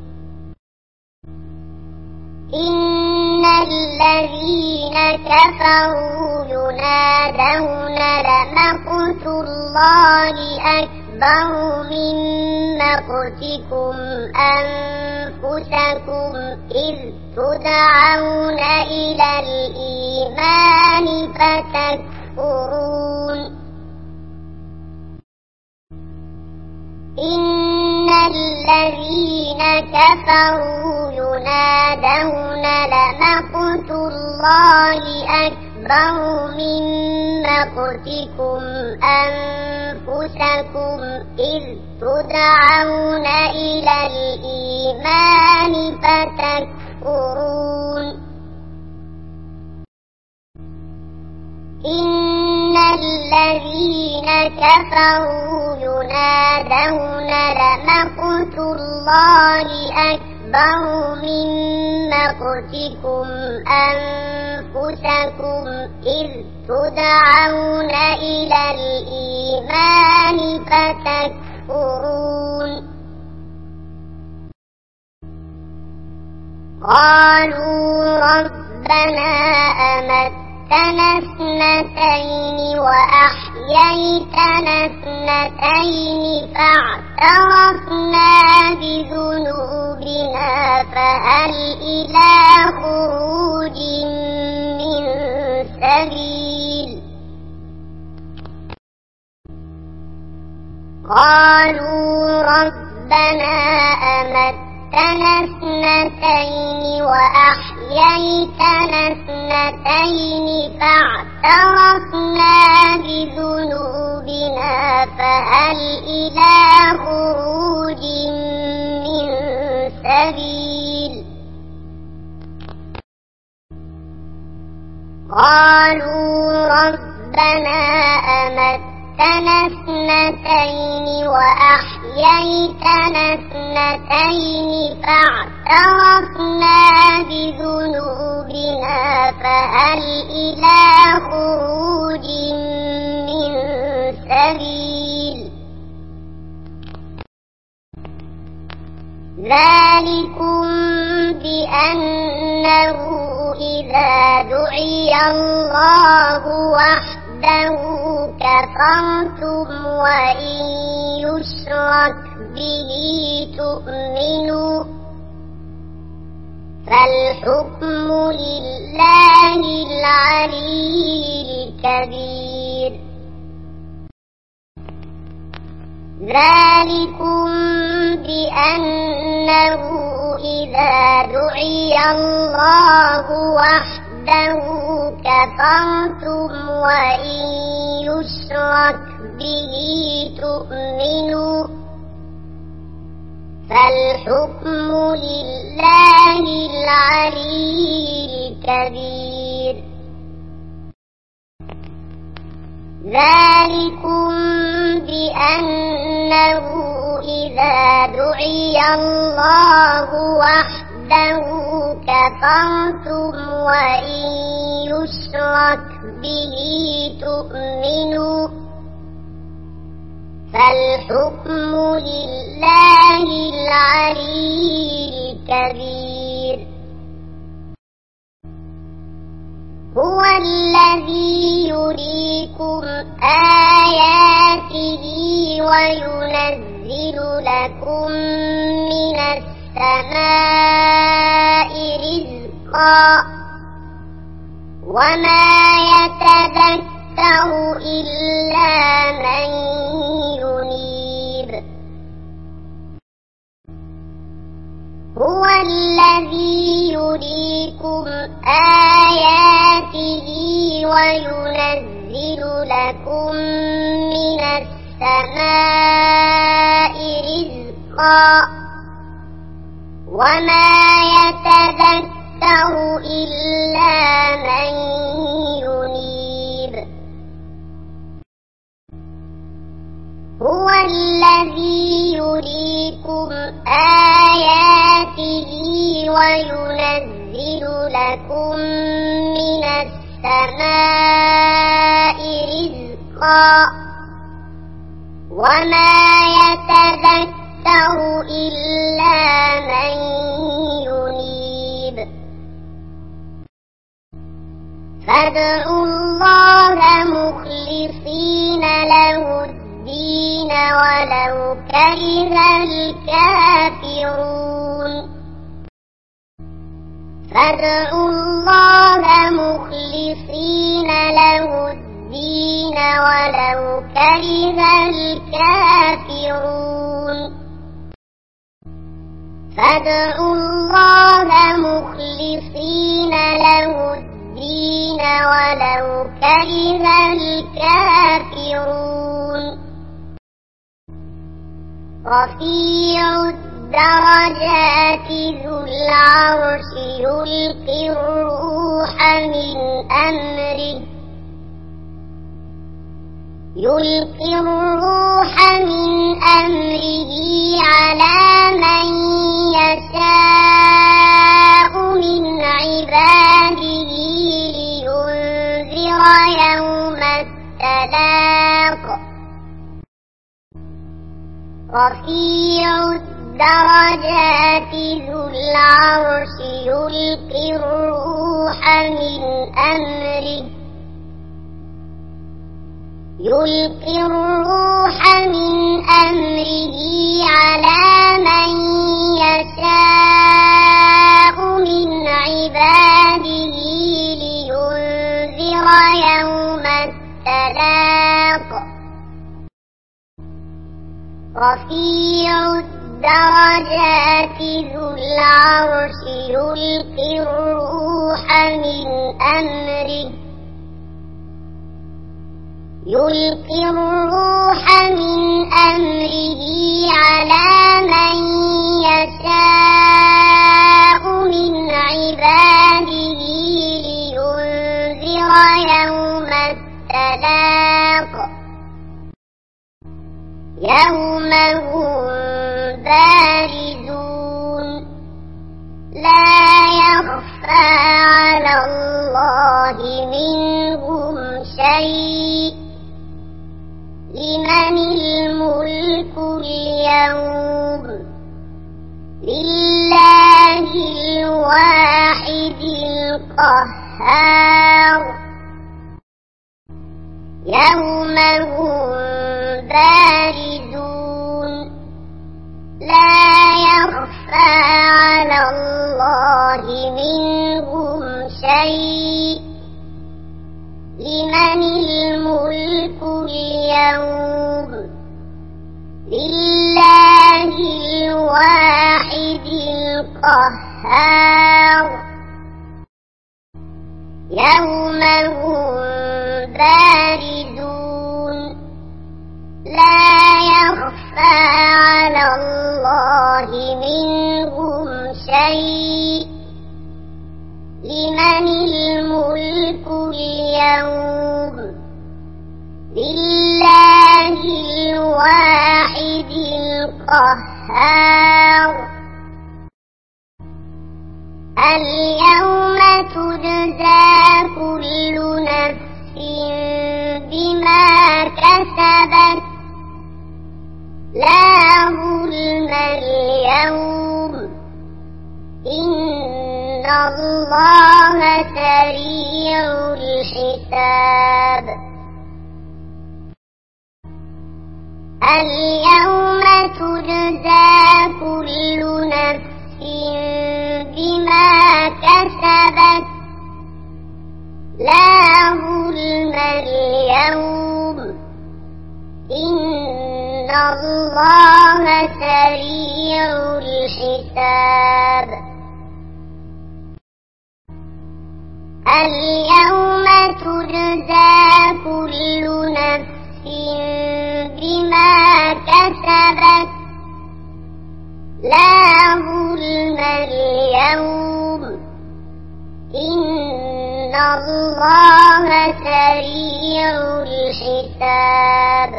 إن الذين كفروا ينادون لمقت الله أكبر من مقتكم أنفسكم إذ تدعون إلى الإيمان فتكفرون إن الذين كفروا ينادون لمقت الله أكبر من مقتكم أنفسكم إذ تدعون إلى الإيمان فتكفرون إن الذين كفروا ينادون لمقت الله أكبر من مقتكم أنفسكم إذ تدعون إلى الإيمان فتكفرون قالوا ربنا أمتنا اثنتين وأحييتنا اثنتين فاعترفنا بذنوبنا فهل إلى خروج من سبيل قالوا ربنا أمتنا اثنتين وأحييتنا اثنتين فاعترفنا بذنوبنا فهل إلى خروج من سبيل قالوا ربنا أمتنا اثنتين وأحييتنا اثنتين فاعترفنا بذنوبنا فهل إلى خروج من سبيل ذلكم بأن دعي الله وحده كفرتم وإن يشرك به تؤمنوا فالحكم لله العلي الكبير. ذلكم بأنه إذا دعي الله وحده كفرتم وإن يشرك به تؤمنوا فالحكم لله العلي الكبير. ذلكم بأنه إذا دعي الله وحده كفرتم وإن يشرك به تؤمنوا فالحكم لله العلي الكبير. هو الذي يريكم آياته وينزل لكم من السماء رزقا وما يتذكر إلا من ينيب. هو الذي يريكم آياته وينزل لكم من السماء رزقا وما يتذكر إلا من ينيب. هو الذي يريكم آياته وينزل لكم من السماء رزقا وما يتذكر إلا من ينيب. فادعوا الله مخلصين له الدين ولو كره الكافرون. فادعوا الله مخلصين له الدين ولو كره الكافرون. فادعوا الله مخلصين له الدين ولو كره الكافرون. رفيع الدرجات ذو العرش يلقي الروح من أمره يلقي الروح من أمره على من يشاء من عباده لينذر يوم التلاق. رفيع الدرجات ذو العرش يلقي الروح من أمره يلقي الروح من أمره على من يشاء من عباده لينذر يوم التلاق. رفيع الدرجات ذو العرش يلقي الروح من أمره يلقي الروح من أمره على من يشاء من عباده لينذر يوم التلاق. يوم هم بارزون لا يخفى على الله منهم شيء. لمن الملك اليوم لله الواحد القهار. القهار يوم هم بارزون لا يخفى على الله منهم شيء لمن الملك اليوم لله الواحد القهار يوم هم بارزون لا يخفى على الله منهم شيء لمن الملك اليوم لله الواحد القهار اليوم تجزى كل نفس بما كسبت لا ظلم اليوم إن الله سريع الحساب اليوم تجزى كل نفس بما كسبت لا ظلم اليوم إن الله سريع الحساب اليوم تجزى كل نفس بما كسبت لا ظلم اليوم إن الله سريع الحساب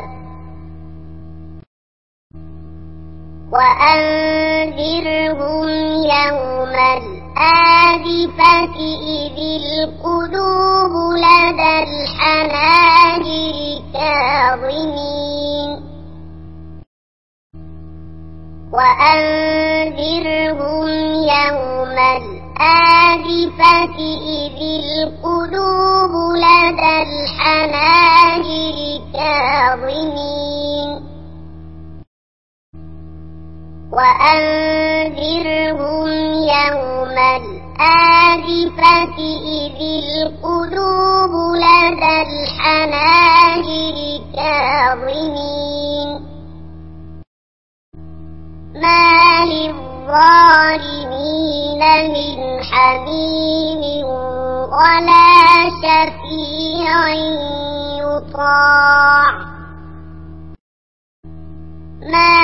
وأنذرهم يوم الآزفة إذ القلوب لدى الحناجر كاظمين وأنذرهم يوم الآزفة إذ القلوب لدى الحناجر كاظمين وأنذرهم يوم الآزفة إذ القلوب لدى الحناجر كاظمين ما للظالمين من حميم ولا شفيع يطاع ما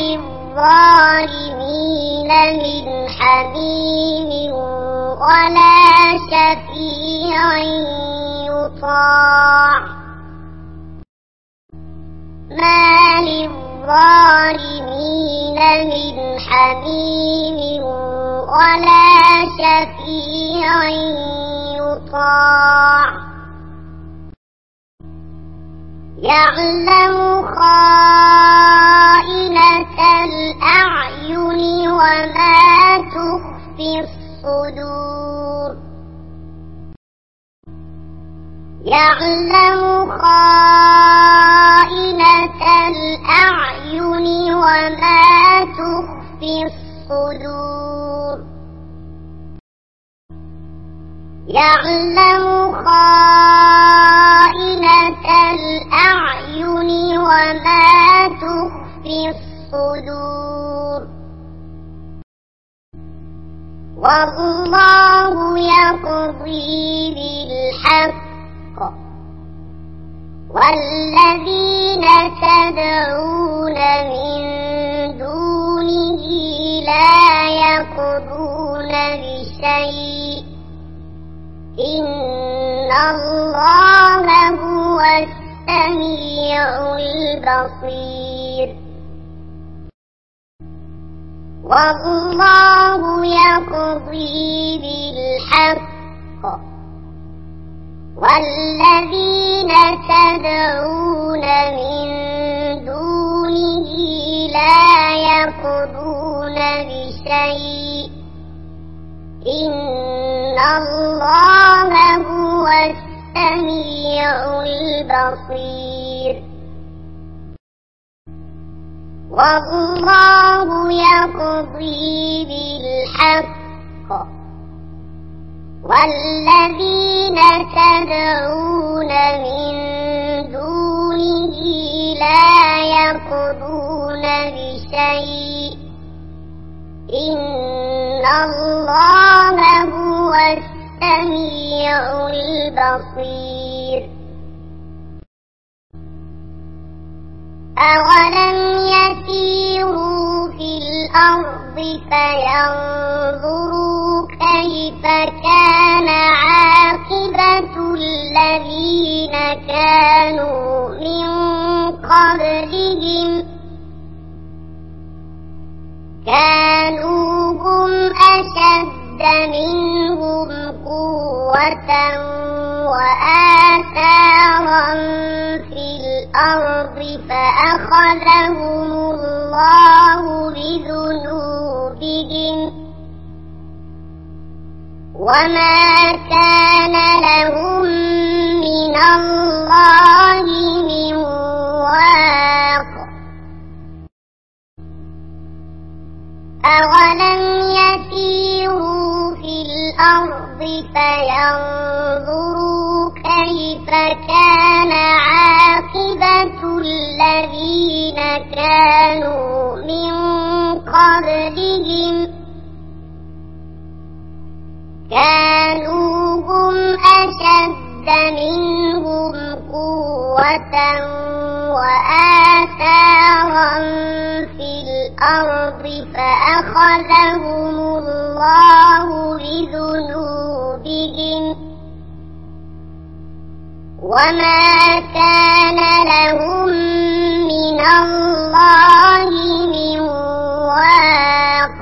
للظالمين من حميم ولا شفيع يطاع ما للظالمين من حميم ولا شفيع يطاع يعلم خائنة الأعين وما تخفي الصدور يعلم خائنة الأعين وما تخفي الصدور يعلم خائنة الأعين وما تخفي الصدور والله يقضي بالحق والذين تدعون من دونه لا يقضون بشيء إن الله هو السميع البصير والله يقضي بالحق والذين تدعون من دونه لا يقضون بشيء إن الله هو السميع البصير والله يقضي بالحق والذين تدعون من دونه لا يقضون بشيء إن الله هو السميع البصير أولم يسيروا في الأرض فينظروا كيف كان عاقبة الذين كانوا من قبلهم كانوا هم أشد منهم قوة وآثارا في الأرض فأخذهم الله بذنوبهم وما كان لهم من الله من واق أولم يسيروا في الأرض فينظروا كيف كان عاقبة الذين كانوا من قبلهم كانوا هم أشد منهم قوة وآثارا في الأرض فأخذهم الله بذنوبهم وما كان لهم من الله من واق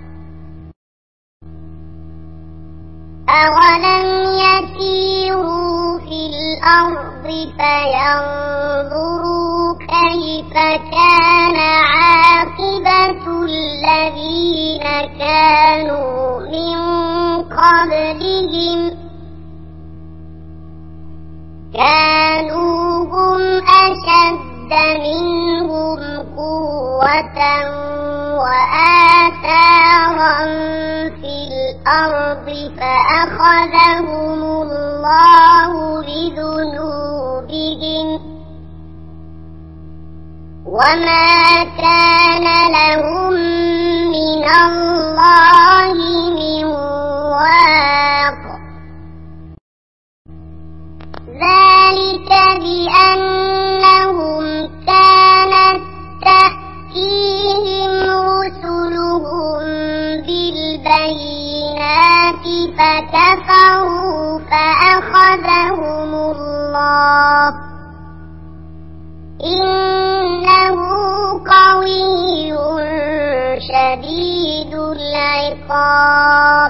أولم يسيروا في الأرض فينظروا كيف كان عاقبة الذين كانوا من قبلهم كانوا هم أشد منهم قوة وآثارا في الأرض فأخذهم الله بذنوبهم وما كان لهم من الله من واق ذلك بأنهم كانت تأتيهم رسلهم بالبينات فكفروا فأخذهم الله إنه قوي شديد العقاب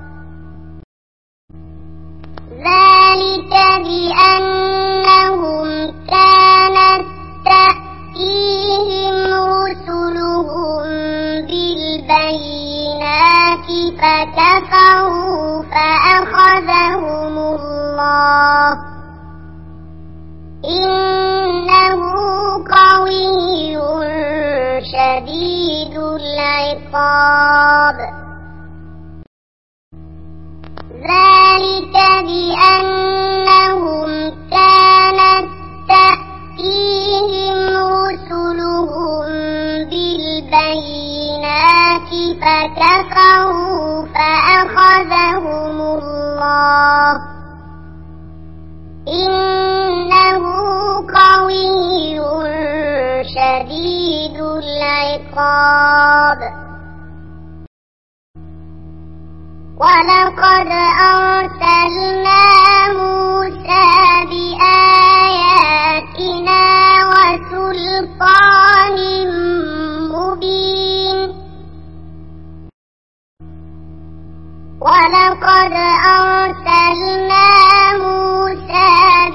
ذلك بأنهم كانت تأتيهم رسلهم بالبينات فكفروا فأخذهم الله إنه قوي شديد العقاب ذلك بأنهم كانت تأتيهم رسلهم بالبينات فكفروا فأخذهم الله إنه قوي شديد العقاب ولقد أرسلنا موسى بآياتنا وسلطان مبين ولقد أرسلنا موسى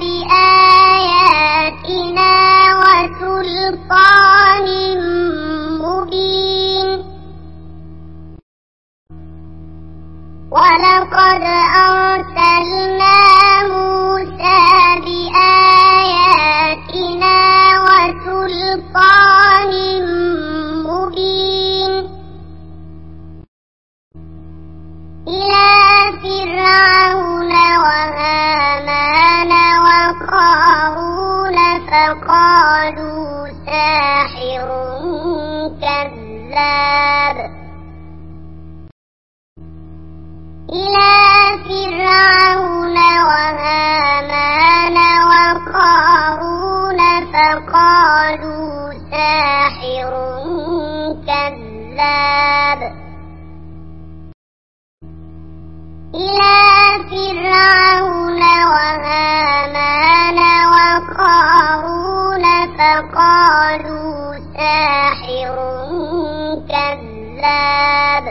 بآياتنا وسلطان مبين ولقد أرسلنا موسى فرعون وهامان وقارون فقالوا ساحر كذاب إلى فرعون وهامان وقارون فقالوا ساحر كذاب إلى فرعون وهامان وقارون فقالوا ساحر كذاب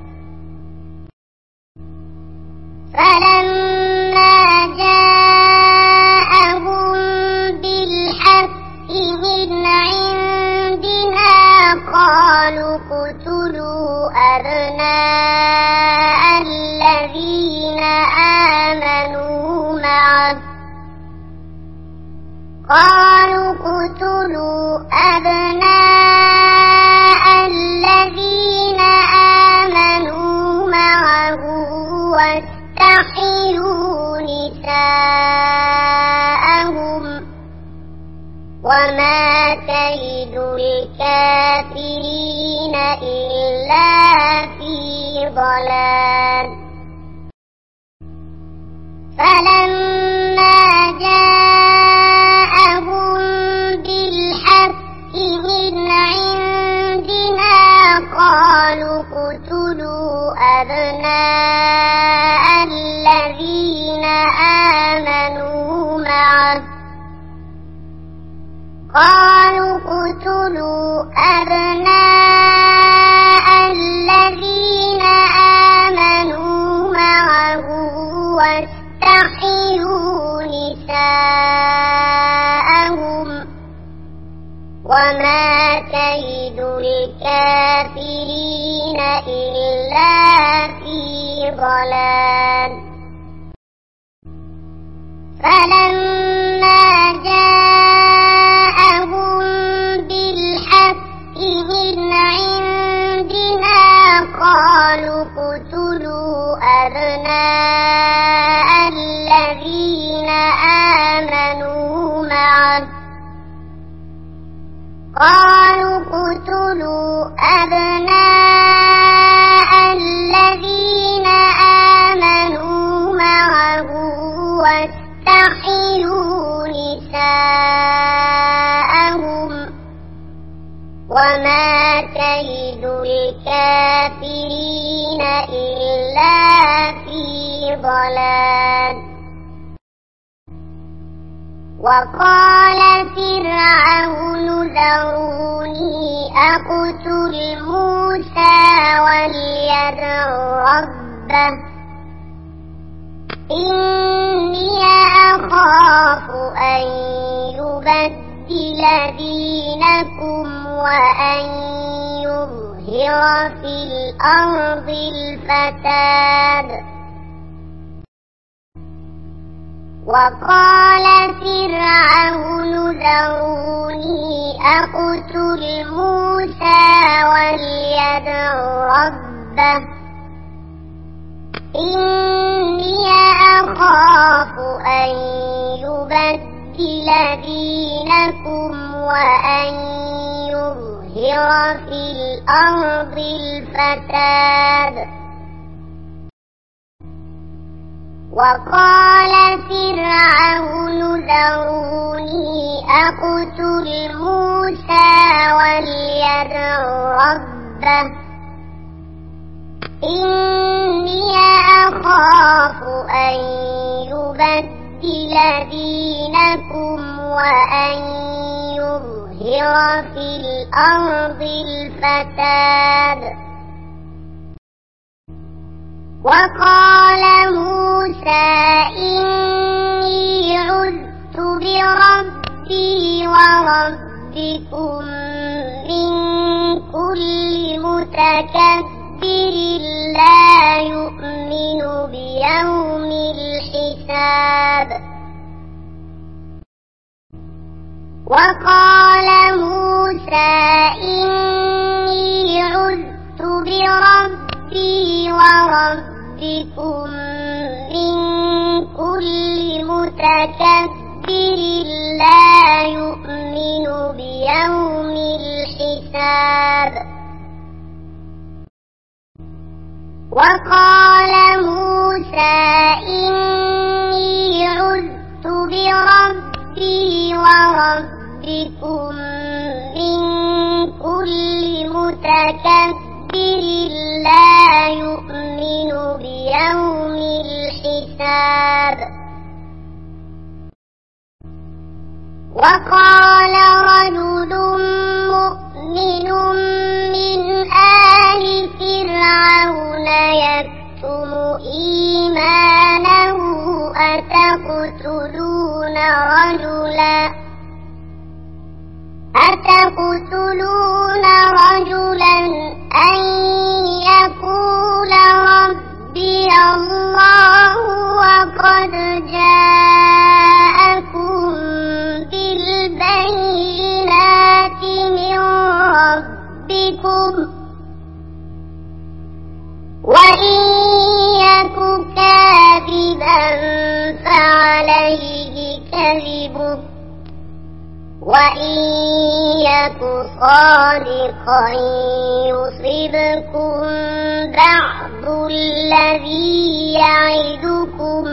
فلما جاءهم بالحق من عندنا قالوا اقتلوا أبناء الذين آمنوا معه قالوا اقتلوا أبناء الذين آمنوا معه واستحيوا نساءهم وما كيد الكافرين إلا في ضلال فلما جاءهم بالحق من عندنا قالوا اقتلوا أبناء الذين آمنوا معه قالوا اقتلوا أبناء الذين آمنوا معه واستحيوا نساءهم وما كيد الكافرين إلا في ضلال فلما جاءهم بالحق من عندنا قالوا اقتلوا أبناء الذين آمنوا معه قالوا اقتلوا أبناء الذين آمنوا معه واستحيوا نساءهم وما كيد الكافرين إلا في ضلال وقال فرعون ذروني أقتل موسى وليدع ربه إني أخاف أن يبدل دينكم وأن يظهر في الأرض الفساد وقال فرعون ذروني أقتل موسى وليدع ربه إني أخاف أن يبدل دينكم وأن يظهر في الأرض الفساد وقال فرعون ذروني أقتل موسى وليدع ربه إني أخاف أن يبدل دينكم وأن يظهر في الأرض الفساد وقال موسى إني عذت بربي وربكم من كل متكبر لا يؤمن بيوم الحساب وقال موسى إني عذت بربي وربكم كل متكبر لا يؤمن بيوم الحساب. وقال موسى إني عذت بربي وربكم من كل متكبر لا يؤمن بيوم الحساب. وقال رجل مؤمن من آل فرعون يكتم إيمانه أتقتلون رجلا أتقتلون رجلا أن يقول ربي الله وقد جاءكم بالبينات من ربكم وإن يك كاذبا فعليه كذبه وإن يك صادقا يصبكم بعض الذي يعدكم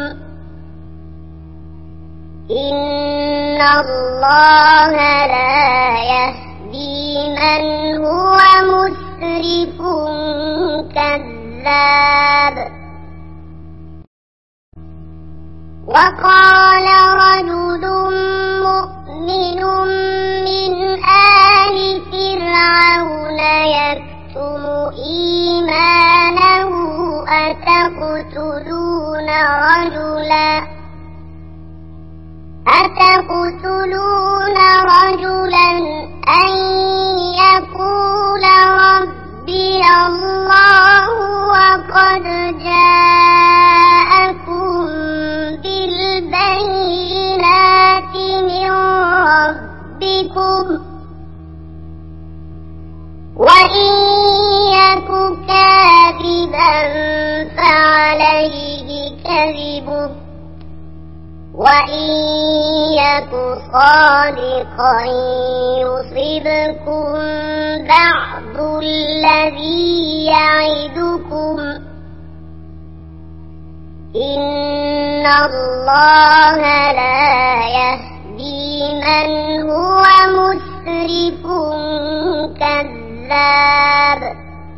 إن الله لا يهدي من هو مسرف كذاب. وقال رجل مؤمن من آل فرعون يكتم إيمانه أتقتلون رجلا أتقتلون رجلا أن يقول ربي الله وقد جاءكم بالبينات من ربكم وإن يك كاذبا فعليه كذبه وإن يك صادقا يصبكم بعض الذي يعدكم إن الله لا يهدي من هو مسرف كذاب.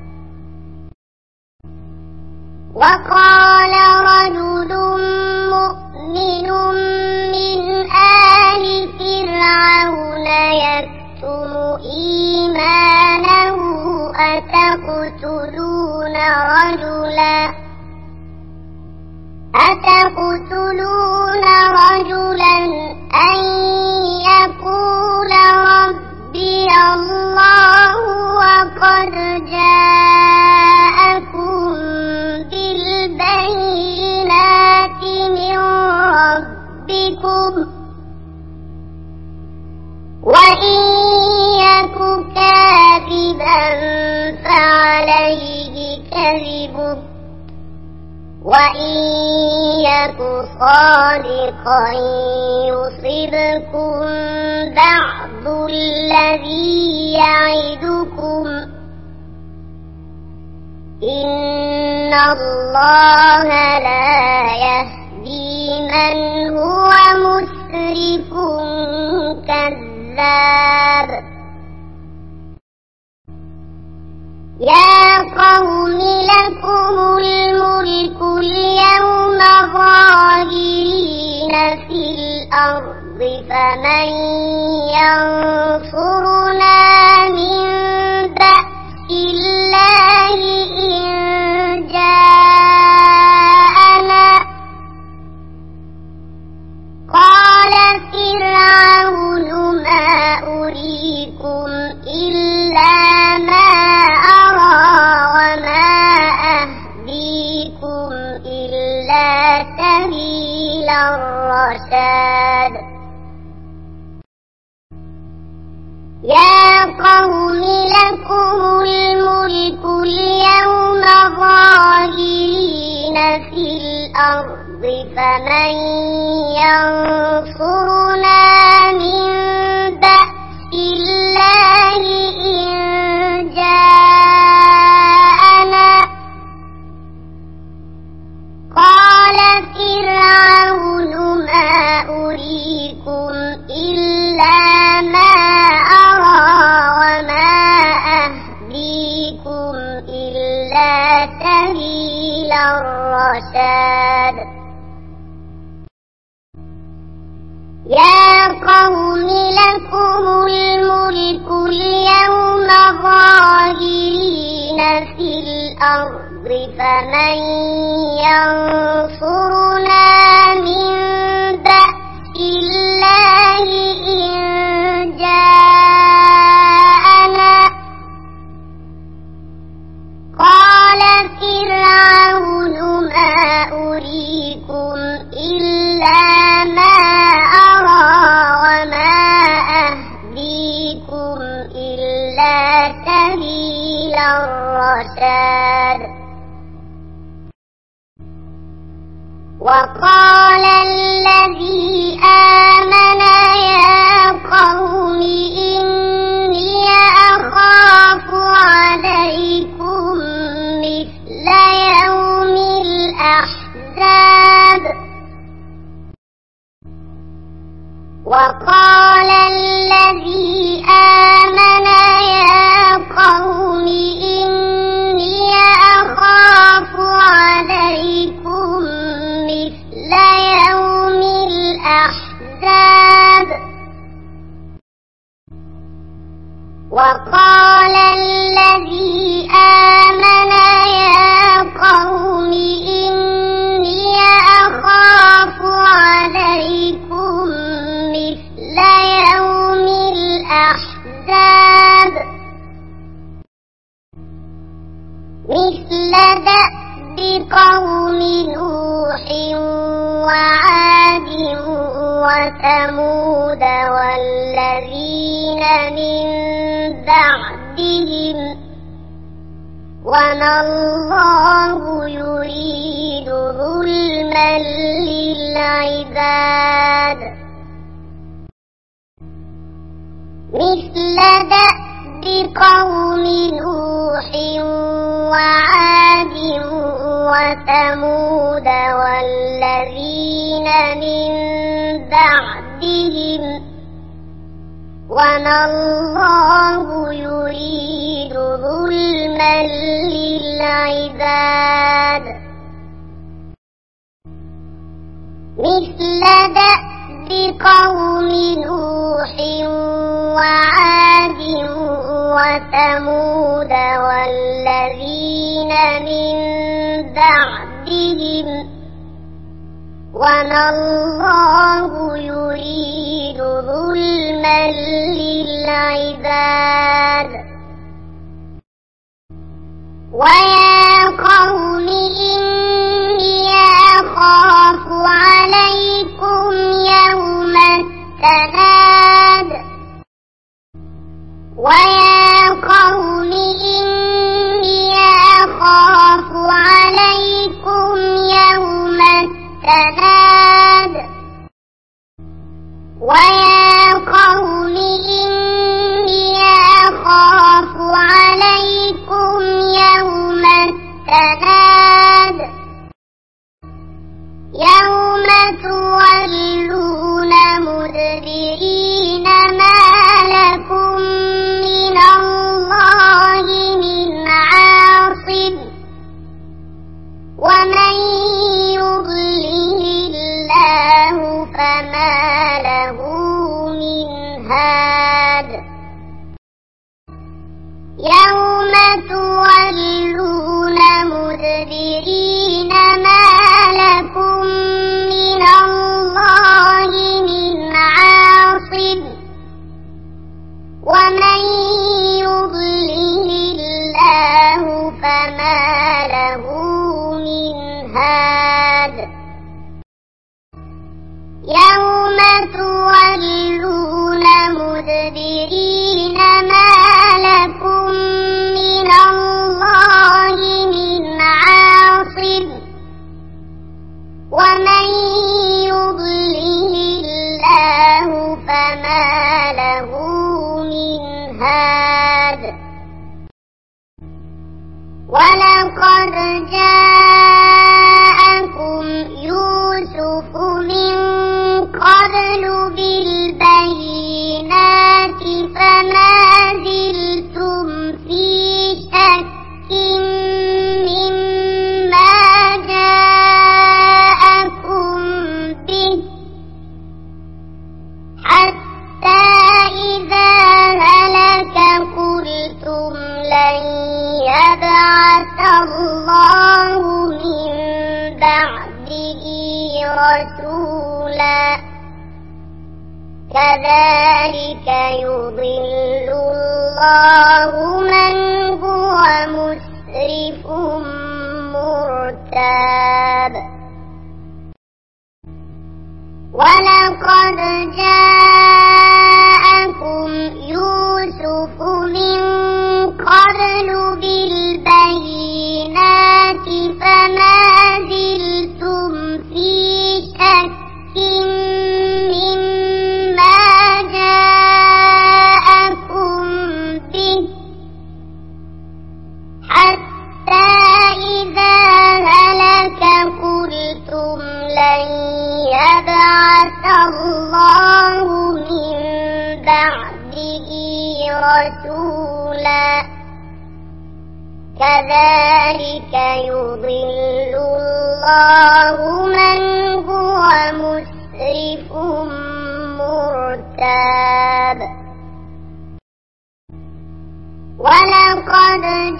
وقال رجل مؤمن من آل فرعون يكتم إيمانه أتقتلون رجلا أتقتلون رجلا أن يقول ربي الله وقد جاءكم بالبينات من ربكم وإن يك كاذبا فعليه كذبه وإن يك صادقا يصبكم بعض الذي يعدكم إن الله لا يهدي من هو مسرف كذاب. يا قوم لكم الملك اليوم ظاهرين في الأرض فمن ينصرنا من بأس الله إن جاءنا. قال فرعون ما أريكم إلا ما أرى وما أهديكم إلا سبيل الرشاد. يا قوم لكم الملك اليوم ظاهرين في الأرض فمن ينصرنا من بأس الله إن جاءنا قال فرعون ما أريكم إلا ما أرى وما أهديكم إلا سبيل الرشاد يا قوم لكم الملك اليوم ظاهرين في الأرض فمن ينصرنا من بأس الله إن جاءنا قال فرعون ما أريكم إلا ما أرى وما أهديكم إلا سبيل الرشاد وقال الذي آمن يا قوم إني أخاف عليكم مثل يوم الأحزاب وقال الذي آمن يا قوم إني أخاف عليكم مثل يوم الأحزاب وقال الذي آمن يا قوم إني أخاف عليكم مثل يوم الأحزاب مثل دأب قوم نوح وعاد وثمود والذين من بعدهم وما الله يريد ظلما للعباد مثل دأب قوم نوح وعاد وثمود والذين من بعدهم وما الله يريد ظلما للعباد مثل دأب قوم نوح وعاد وثمود والذين من بعدهم وما الله يريد ظلما للعباد ويا قوم إني أخاف عليكم يوم التناد ويا قوم إني أخاف عليكم يوم التناد ويا قوم إني أخاف عليكم يوم التناد يوم تولون مدبرين ما لكم من الله من عاصم ومن يضلل الله فما له من هاد يوم تولون مدبرين ما لكم من الله من عاصم ومن يضلل الله فما له من هاد يوم تولون مدبرين ولقد جاءكم يوسف من قبل بالبينات فما زلتم في شك مما جاءكم به حتى إذا هلك قلتم لن يبعث الله من بعده رسولا كذلك يضل الله من هو مسرف مرتاب ولقد جاءكم يوسف من قبل بالبينات فما زلتم في شك مما جاءكم به حتى إذا هلك قلتم لن يبعث الله من بعده رسولا كذلك يضل الله من هو مسرف مرتاب ولقد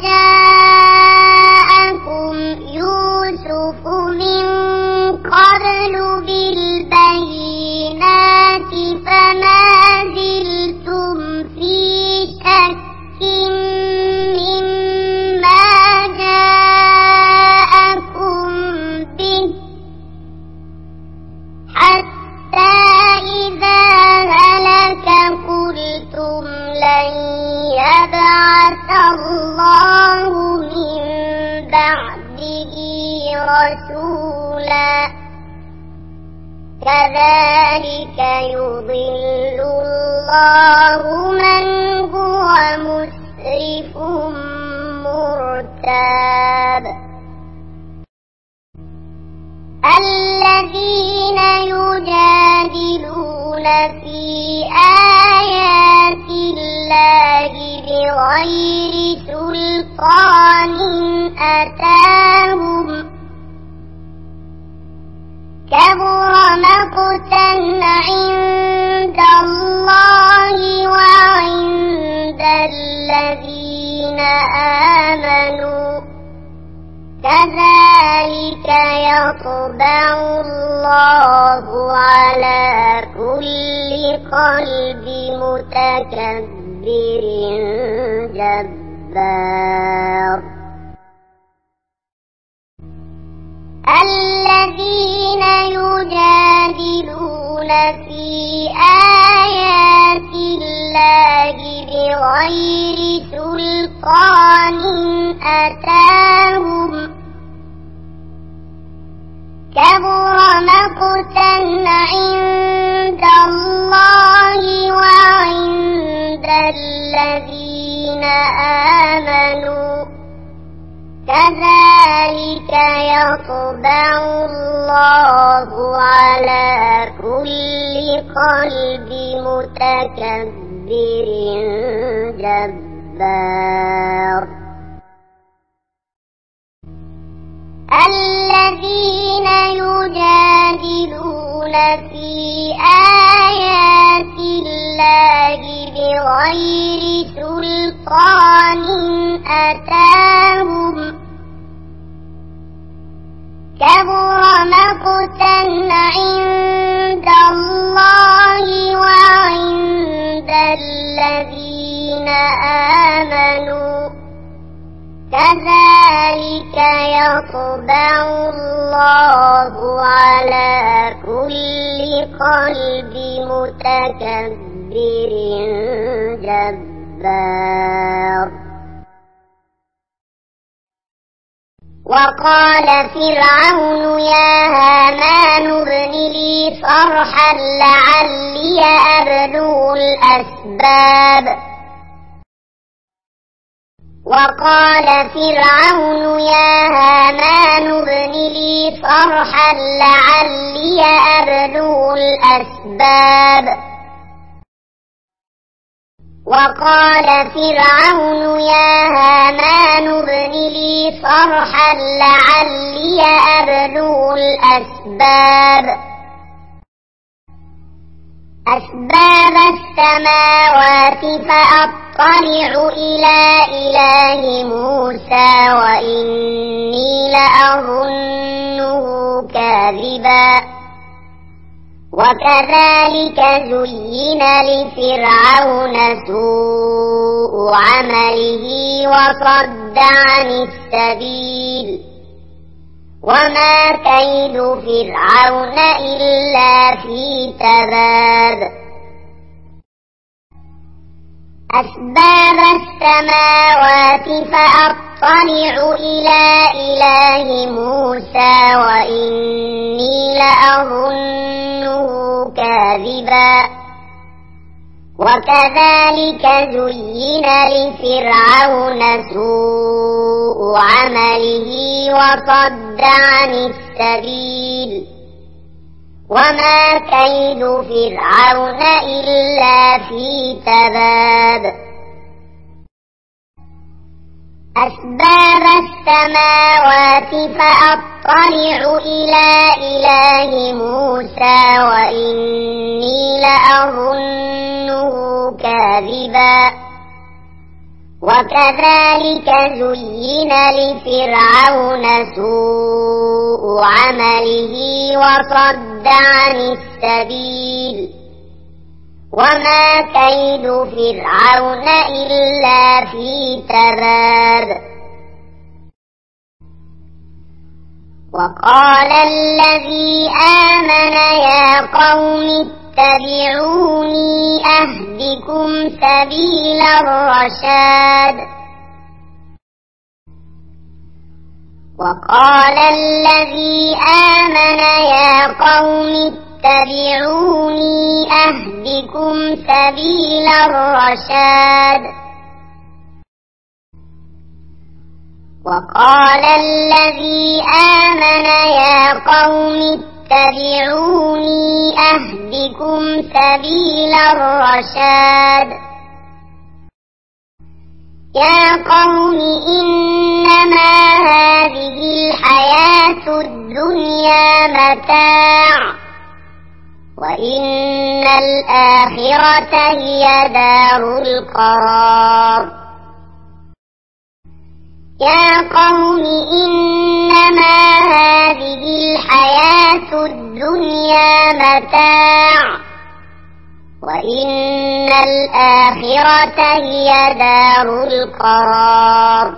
جاءكم يوسف من قبل بالبينات فما زلتم في شك مما جاءكم به حتى إذا هلك قلتم لن يبعث الله من بعده رسولا كذلك يضل الله من هو مسرف مرتاب الذين يجادلون في آيات الله بغير سلطان أتاهم كبر مقتا عند الله وعند الذين آمنوا كذلك يطبع الله على كل قلب متكبر جبار الذين يجادلون في آيات الله بغير سلطان أتاهم كبر مقتا عند الله وعند الذين آمنوا كذلك يطبع الله على كل قلب متكبر جبار الذين يجادلون في آيات الله بغير سلطان أتاهم كبر مقتا عند الله وعند الذين آمنوا كذلك يطبع الله على كل قلب متكبر جبار وقال فرعون يا هامان ابن لي صرحا لعلي أبلغ الأسباب وقال فرعون يا هامان ابن لي صرحا لعلي أبلغ الأسباب وقال فرعون يا هامان ابن لي صرحا لعلي أبلغ الأسباب أسباب السماوات فأطلع إلى إله موسى وإني لأظنه كاذبا وكذلك زين لفرعون سوء عمله وصد عن السبيل وما كيد فرعون إلا في تباب أسباب السماوات فأطلع إلى إله موسى وإني لأظنه كاذبا وكذلك زين لفرعون سوء عمله وصد عن السبيل وما كيد فرعون إلا في تباب أسباب السماوات فأطلع إلى إله موسى وإني لأظنه كاذبا وكذلك زين لفرعون سوء عمله وصد عن السبيل وما كيد فرعون إلا في تباب وقال الذي آمن يا قوم اتبعوني أهدكم سبيل الرشاد وقال الذي آمن يا قوم اتبعوني أهدكم سبيل الرشاد وقال الذي آمن يا قوم اتبعوني أهدكم سبيل الرشاد يا قوم إنما هذه الحياة الدنيا متاع وإن الآخرة هي دار القرار يا قوم إنما هذه الحياة الدنيا متاع وإن الآخرة هي دار القرار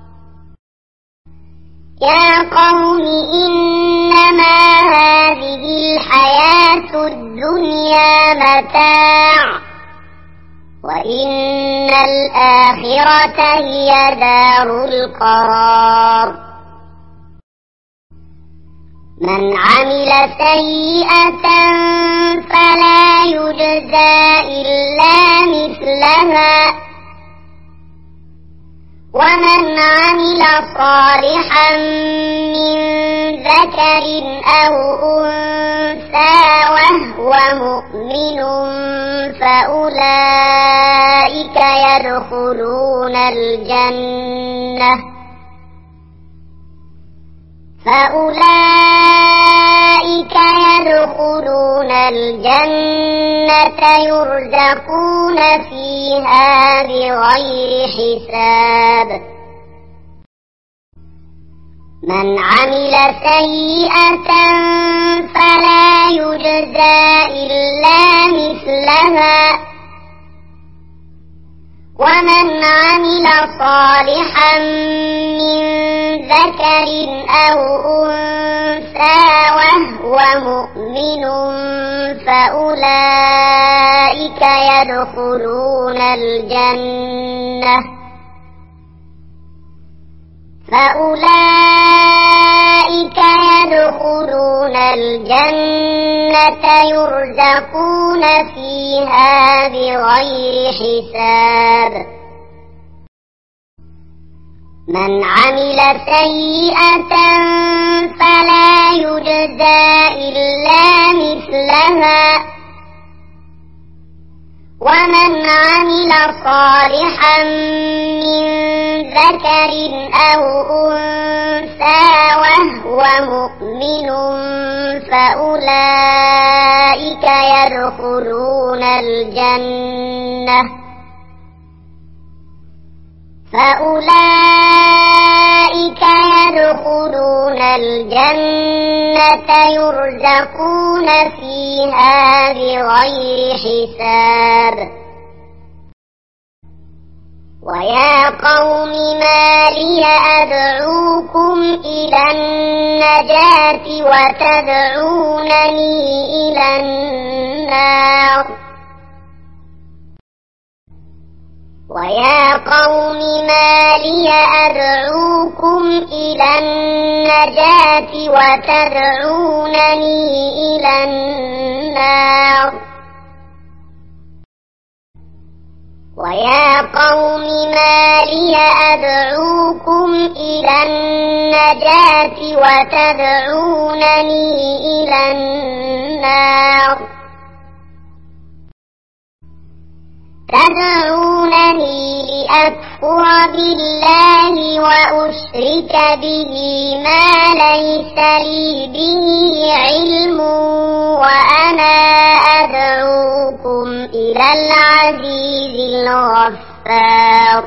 يا قوم إنما هذه الحياة الدنيا متاع وإن الآخرة هي دار القرار من عمل سيئة فلا يجزى إلا مثلها ومن عمل صالحا من ذكر أو أنثى وهو مؤمن فأولئك يدخلون الجنة فأولئك يدخلون الجنة يرزقون فيها بغير حساب من عمل سيئة فلا يجزى إلا مثلها ومن عمل صالحا من ذكر أو أنثى وهو مؤمن فأولئك يدخلون الجنة فأولئك يدخلون الجنة يرزقون فيها بغير حساب من عمل سيئة فلا يجزى إلا مثلها ومن عمل صالحا من ذكر أو أنثى وهو مؤمن فأولئك يدخلون الجنة فأولئك يدخلون الجنة يرزقون فيها بغير حساب ويا قوم ما لي أدعوكم إلى النجاة وتدعونني إلى النار ويا قوم ما لي أدعوكم إلى النجاة وتدعونني إلى النار ويا قوم ما لي أدعوكم إلى النجاة وتدعونني إلى النار تدعونني لأكفر بالله وأشرك به ما ليس لي به علم وأنا أدعوكم إلى العزيز الغفار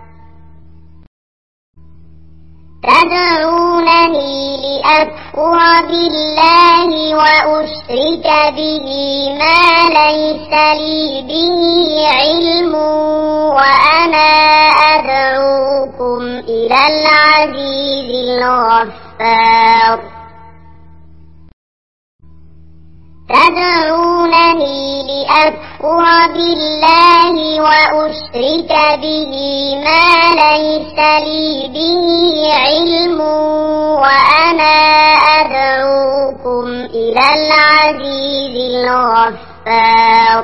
تدعونني لأكفر بالله وأشرك به ما ليس لي به علم وأنا أدعوكم إلى العزيز الغفار تدعونني لأكفر بالله وأشرك به ما ليس لي به علم وأنا أدعوكم إلى العزيز الغفار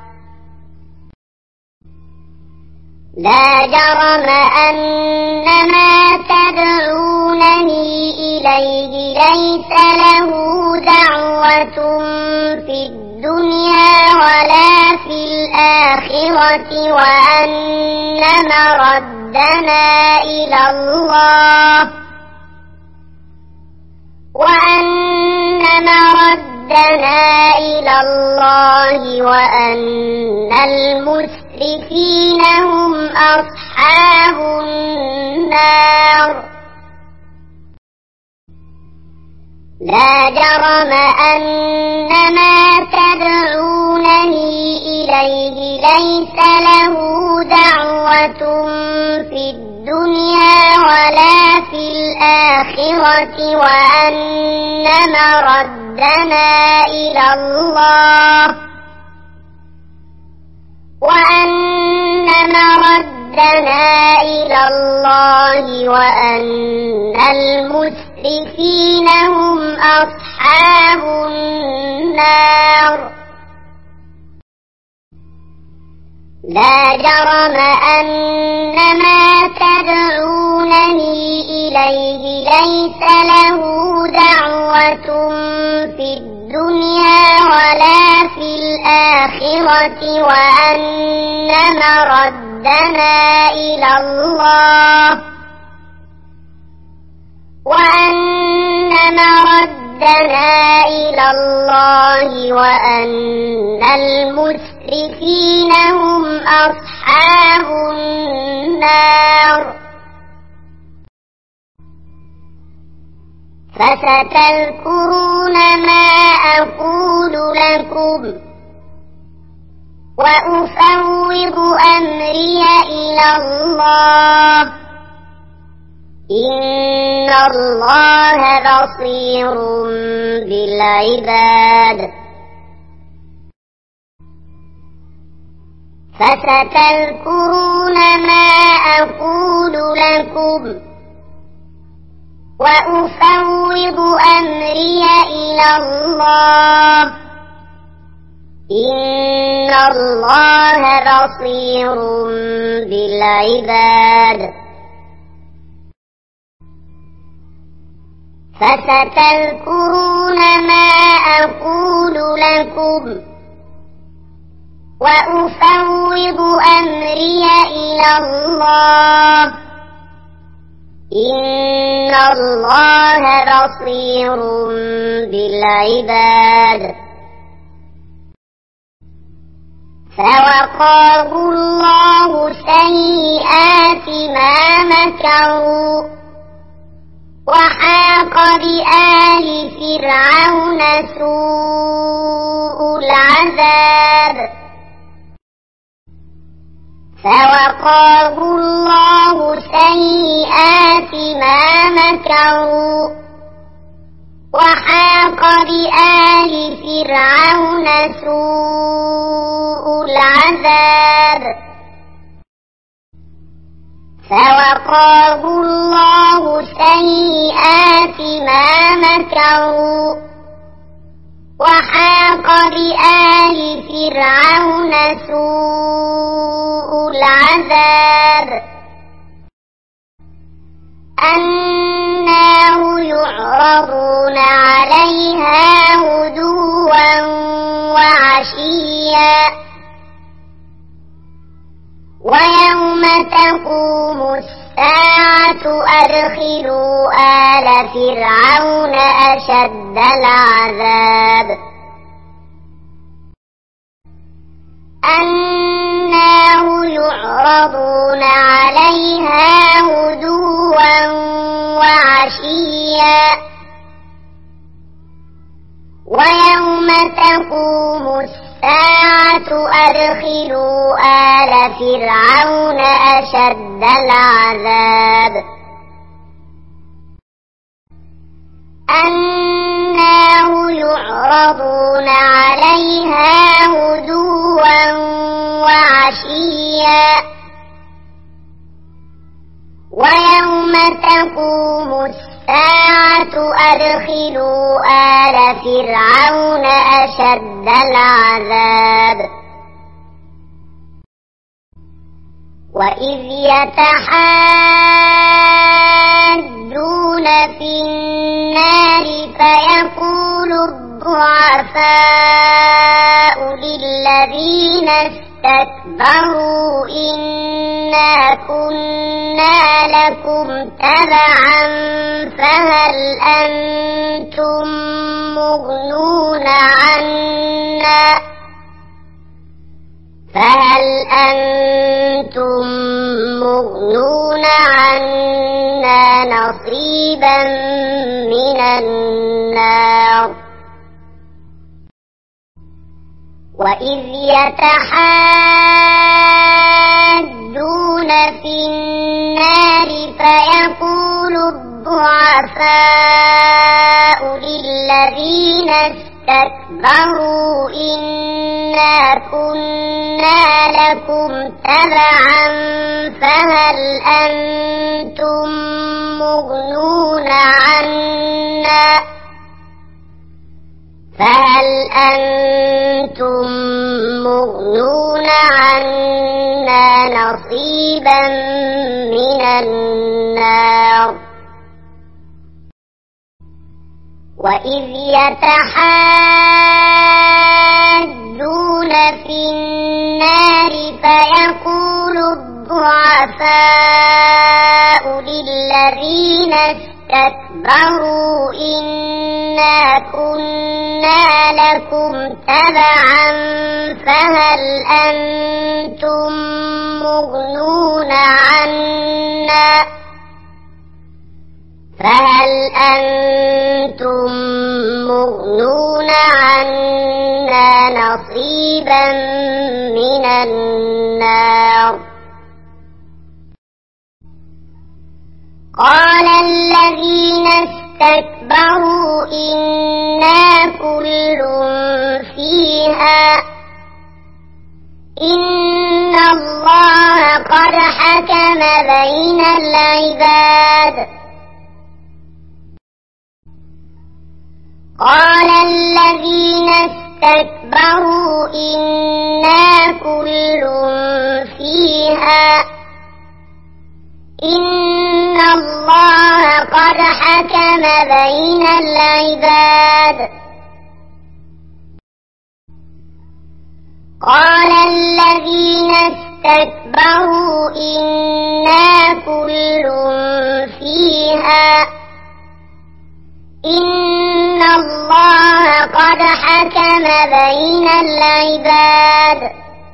لا جرم أن ما تدعونني إليه ليس له دعوة في الدنيا ولا في الآخرة وأن مردنا إلى الله وأن مردنا إلى الله وأن المسرفين هم أصحاب النار لا جرم أن ما تدعونني إليه ليس له دعوة في الدنيا ولا في الآخرة وأن مردنا إلى الله وأن مردنا إلى الله وأن المسرفين هم أصحاب النار لا جرم أن ما تدعونني إليه ليس له دعوة في الدنيا ولا في الآخرة وأن مردنا إلى الله وأن مردنا إلى الله وأن المسرفين هم أصحاب النار فستذكرون ما أقول لكم وأفوض أمري إلى الله إن الله بصير بالعباد فستذكرون ما أقول لكم وأفوض أمري إلى الله إن الله بصير بالعباد فستذكرون ما أقول لكم وأفوض أمري إلى الله إن الله بصير بالعباد فوقاه الله سيئات ما مكروا وحاق بآل فرعون سوء العذاب فوقاه الله سيئات ما مكروا وحاق بآل فرعون سوء العذاب فوقاه الله سيئات ما مكروا وحاق بآل فرعون سوء العذاب النار يعرضون عليها غدوا وعشيا ويوم تقوم الساعة أدخلوا آل فرعون أشد العذاب النار يعرضون عليها غدوا وعشيا ويوم تقوم الساعة أدخلوا آل فرعون أشد العذاب النار يعرضون عليها غدوا وعشيا ويوم تقوم الساعة أدخلوا آل فرعون أشد العذاب وإذ يتحاجون في النار فيقول الضعفاء للذين استكبروا إنا كنا لكم تبعا فهل أنتم مغنون عنا فهل أنتم مغنون عنا نصيبا من النار وإذ يتحاجون في النار فيقول الضعفاء للذين استكبروا إنا كنا لكم تبعا فهل أنتم مغنون عنا فهل أنتم مغنون عنا نصيبا من النار وإذ يتحاجون في النار فيقول الضعفاء للذين استكبروا إنا كنا لكم تبعا فهل أنتم مغنون عنا فهل أنتم مغنون عنا نصيبا من النار قال الذين استكبروا إنا كل فيها إن الله قد حكم بين العباد قال الذين استكبروا إنا كل فيها إن الله قد حكم بين العباد. قال الذين استكبروا إنا كل فيها إن الله قد حكم بين العباد.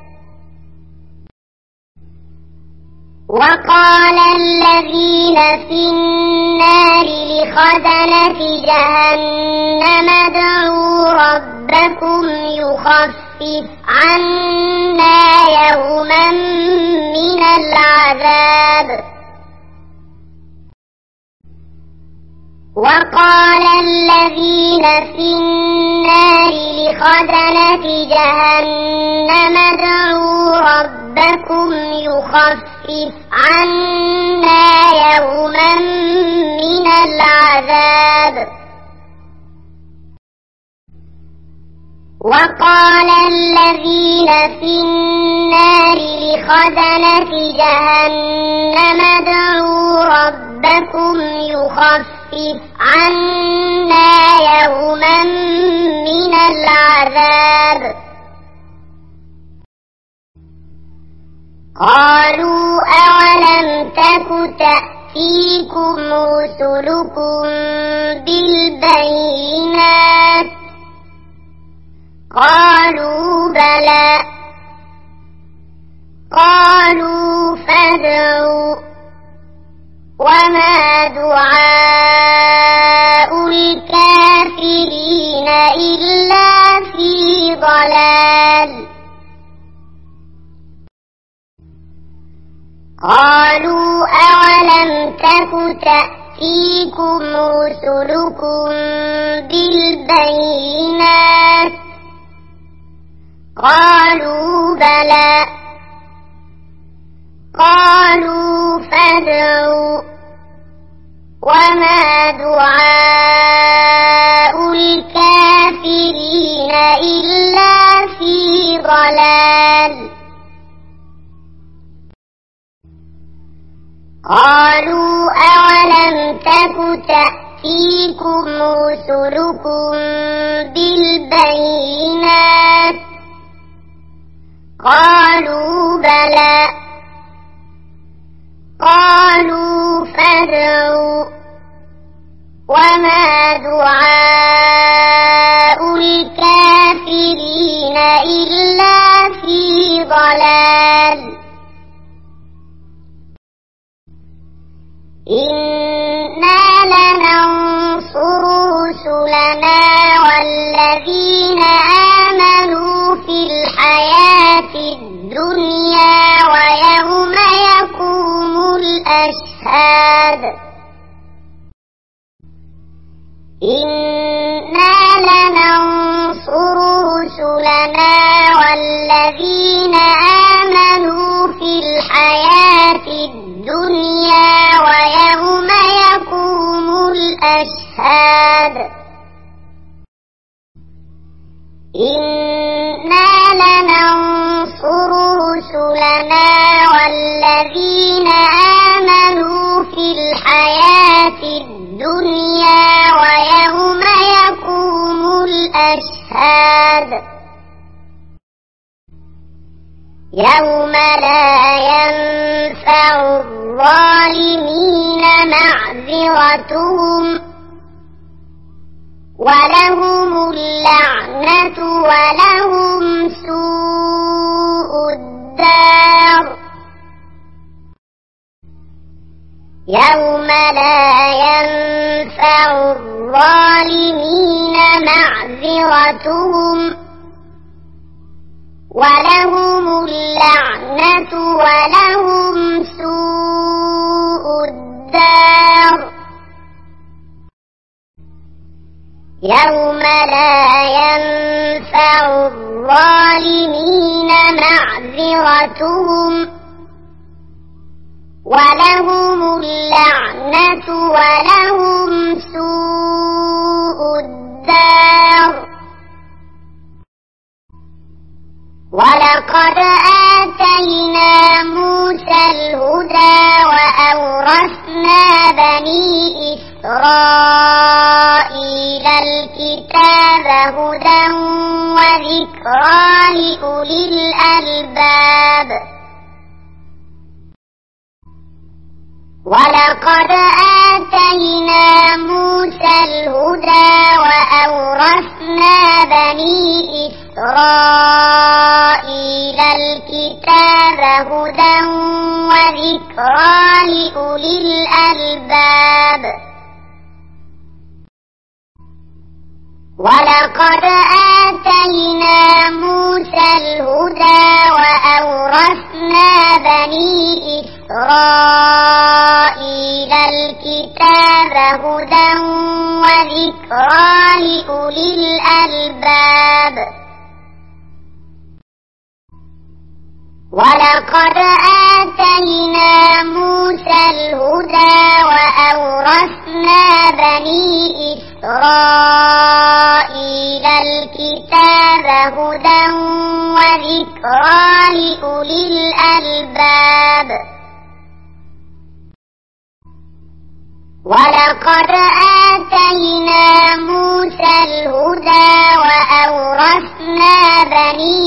وقال الذين في النار لخزنة جهنم ادعوا ربكم يخفف عنا يوما من العذاب. وقال الذين في النار لخزنة جهنم ادعوا ربكم يخفف عنا يوما من العذاب. وقال الذين في النار لخزنة جهنم ادعوا ربكم يخفف عنا يوما من العذاب. قالوا أولم تك تأتيكم رسلكم بالبينات قالوا بلى. قالوا فادعوا وما دعاء الكافرين إلا في ضلال. قالوا أولم تك تأتيكم رسلكم بالبينات قالوا بلى. قالوا فادعوا وما دعاء الكافرين إلا في ضلال. قالوا أولم تك تأتيكم رسلكم بالبينات قالوا بلى. قالوا فادعوا وما دعاء الكافرين إلا في ضلال. إنا لننصر رسلنا والذين آمنوا في الحياة الدنيا ويوم يقوم الأشهاد. إنا لننصر رسلنا والذين آمنوا في الحياة الدنيا ويوم يقوم الأشهاد. إنا لننصر رسلنا والذين آمنوا في الحياة الدنيا ويوم يقوم الأشهاد. يوم لا ينفع الظالمين معذرتهم ولهم اللعنة ولهم سوء الدار. يوم لا ينفع الظالمين معذرتهم ولهم اللعنة ولهم سوء الدار. يوم لا ينفع الظالمين معذرتهم ولهم اللعنة ولهم سوء الدار. ولقد آتينا موسى الهدى وأورثنا إسرائيل الكتاب هدى وذكرى لأولي الألباب ولقد آتينا موسى الهدى وأورثنا بني إسرائيل الكتاب هدى وذكرى لأولي الألباب ولقد آتينا موسى الهدى وأورثنا بني إسرائيل الكتاب هدى وذكرى لأولي الألباب ولقد آتينا موسى الهدى وأورثنا بني إسرائيل الكتاب هدى وذكرى لأولي الألباب ولقد آتينا موسى الهدى وأورثنا بني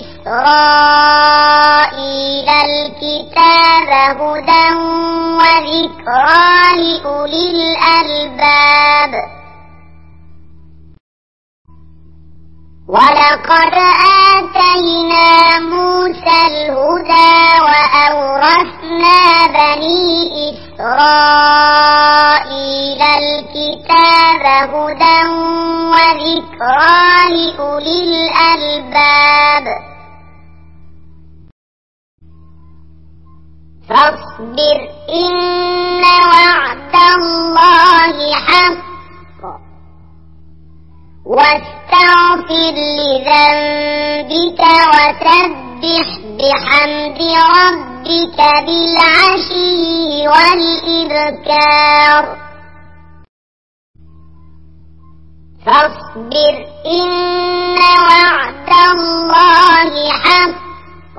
إسرائيل الكتاب هدى وذكرى لأولي الألباب ولقد آتينا موسى الهدى وأورثنا بني إسرائيل الكتاب هدى وذكرى لأولي الألباب فاصبر إن وعد الله حق واستغفر لذنبك وسبح بحمد ربك بالعشي والإبكار فاصبر إن وعد الله حق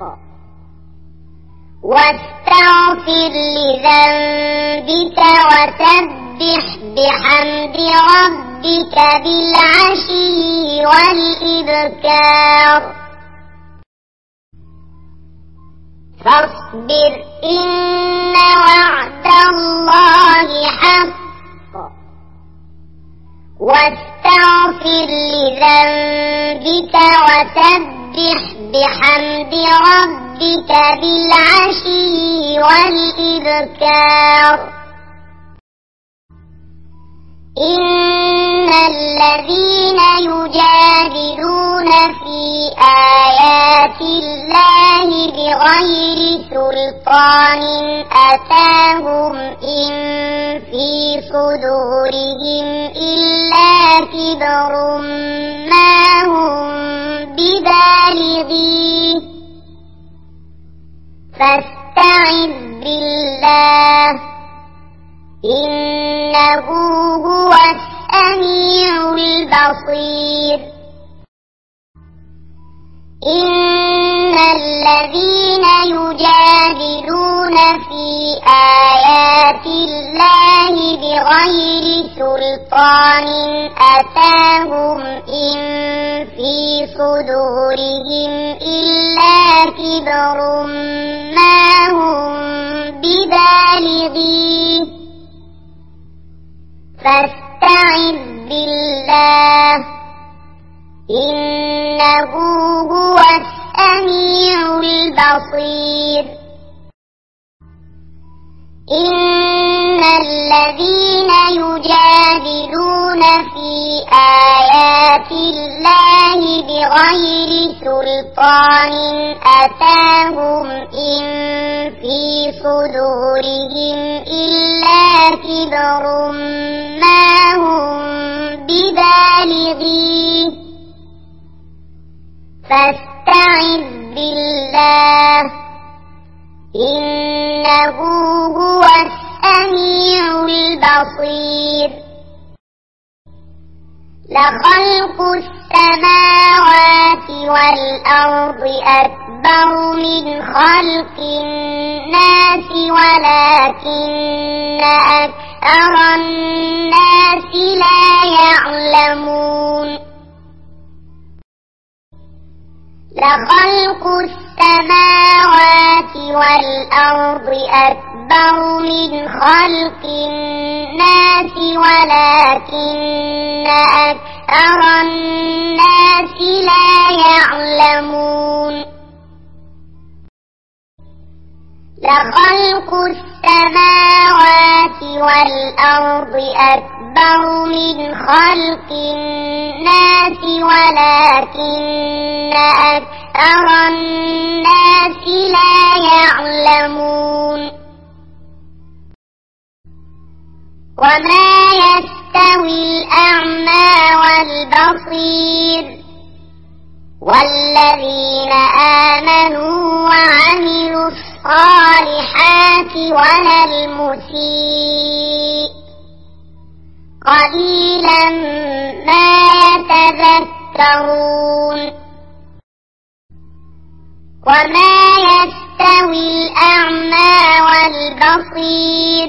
واستغفر لذنبك وسبح بحمد ربك بالعشي والإبكار فاصبر إن وعد الله حق واستغفر لذنبك وسبح بحمد ربك بالعشي والإبكار إن الذين يجادلون في آيات الله بغير سلطان أتاهم إن في صدورهم إلا كبر ما هم ببالغيه فاستعذ بالله إنه هو السميع البصير إن الذين يجادلون في آيات الله بغير سلطان أتاهم إن في صدورهم إلا كبر ما هم ببالغيه فاستعذ بالله إنه هو السميع البصير إن الذين يجادلون في آيات الله بغير سلطان أتاهم إن في صدورهم إلا كبر ما هم ببالغيه فاستعذ بالله إنه هو السميع البصير لخلق السماوات والأرض أكبر من خلق الناس ولكن أكثر أكثر الناس لا يعلمون لخلق السماوات والأرض أكبر من خلق الناس ولكن أكثر الناس لا يعلمون لخلق السماوات والأرض أكبر من خلق الناس ولكن أكثر الناس لا يعلمون وما يستوي الأعمى والبصير والذين آمنوا وعملوا الصالحات ولا المسيء قليلا ما يتذكرون وما يستوي الأعمى والبصير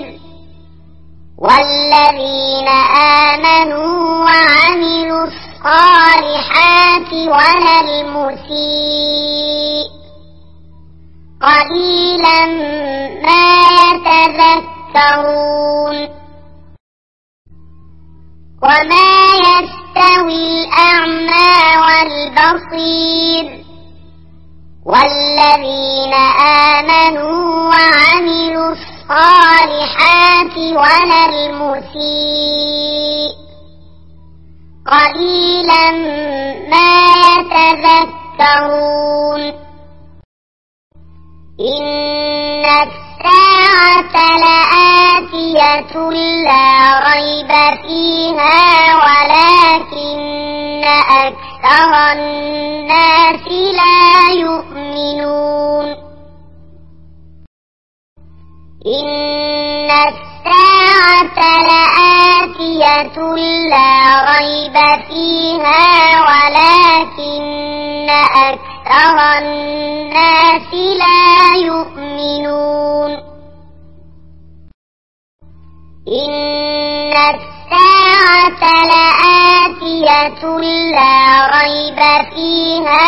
والذين آمنوا وعملوا الصالحات ولا المسيء قليلا ما يتذكرون وما يستوي الأعمى والبصير والذين آمنوا وعملوا الصالحات ولا المسيء قليلا ما يتذكرون إن الساعة لآتية لا ريب فيها ولكن أكثر الناس لا يؤمنون إن الساعة لآتية لا ريب فيها ولكن أكثر الناس لا يؤمنون إن الساعة لآتية لا ريب فيها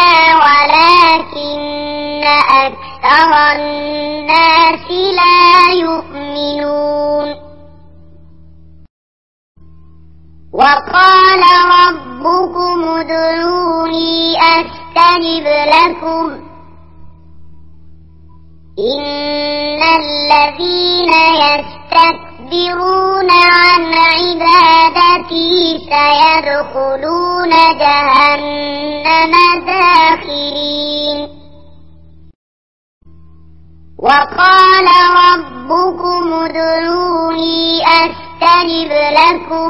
ولكن أكثر الناس لا يؤمنون وقال ربكم ادعوني أستجب لكم إن الذين يستكبرون عن عبادتي سيدخلون جهنم داخرين وقال ربكم ادعوني أستجب لكم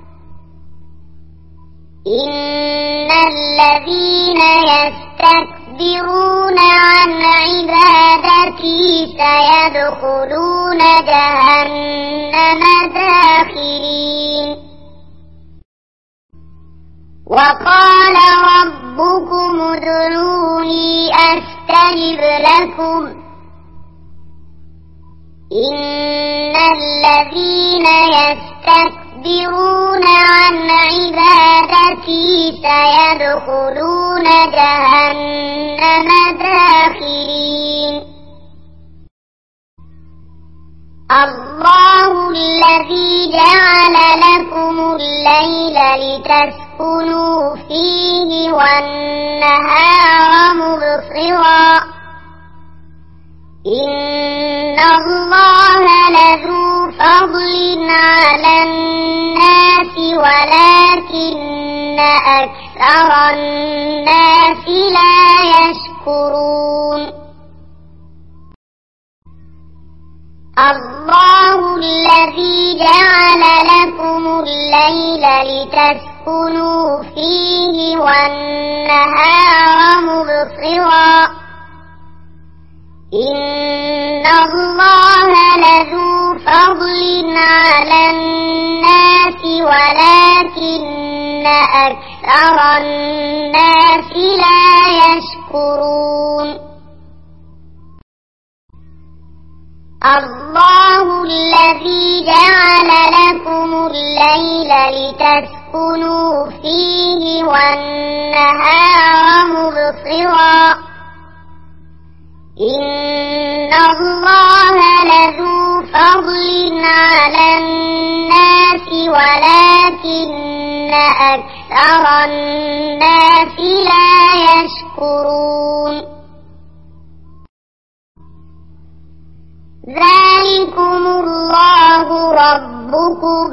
إن الذين يستكبرون عن عبادتي سيدخلون جهنم داخرين وقال ربكم ادعوني أستجب لكم إن الذين يستكبرون عن عبادتي سيدخلون جهنم داخرين الله الذي جعل لكم الليل لتسكنوا فيه والنهار مبصرا إن الله لذو فضل على الناس ولكن أكثر الناس لا يشكرون الله الذي جعل لكم الليل لتسكنوا فيه والنهار مبصرا إن الله لذو فضل على الناس ولكن أكثر الناس لا يشكرون الله الذي جعل لكم الليل لتسكنوا فيه والنهار مبصرا إن الله لذو فضل على الناس ولكن أكثر الناس لا يشكرون ذلكم الله ربكم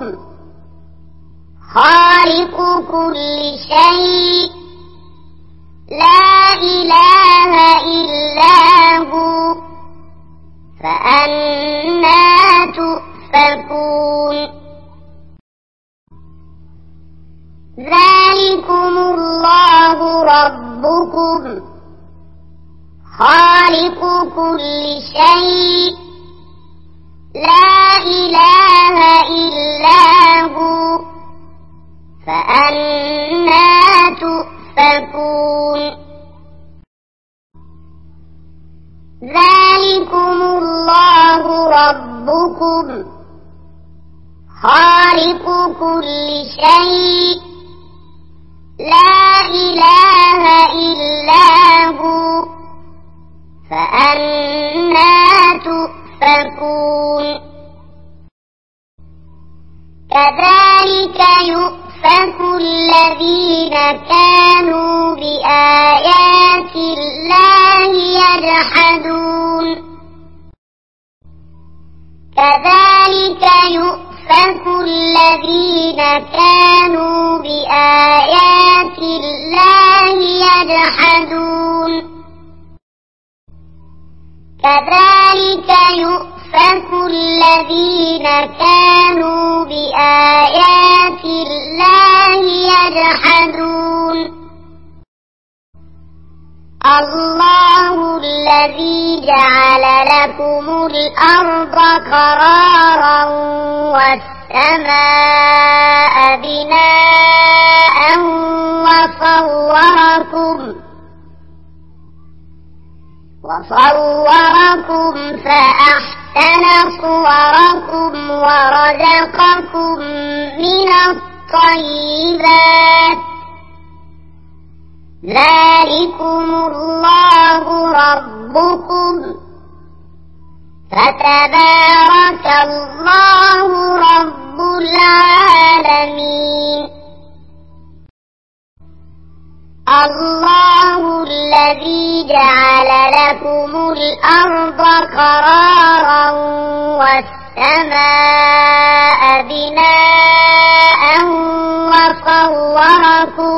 خالق كل شيء لا إله إلا هو فأنى تؤفكون ذلكم الله ربكم خالق كل شيء لا إله إلا هو فأنى تؤفكون ذلكم الله ربكم خالق كل شيء لا إله إلا هو فأنى تؤفكون كذلك يؤفك الذين كانوا بآيات الله يجحدون كذلك يؤفك الذين كانوا بآيات الله يجحدون كذلك يؤفك الذين كانوا بآيات الله يجحدون الله الذي جعل لكم الأرض قرارا والسماء بناء وصوركم وصوركم فأحسن صوركم ورزقكم من الطيبات ذلكم الله ربكم فتبارك الله رب العالمين الله الذي جعل لكم الأرض قرارا والسماء بناء وصوركم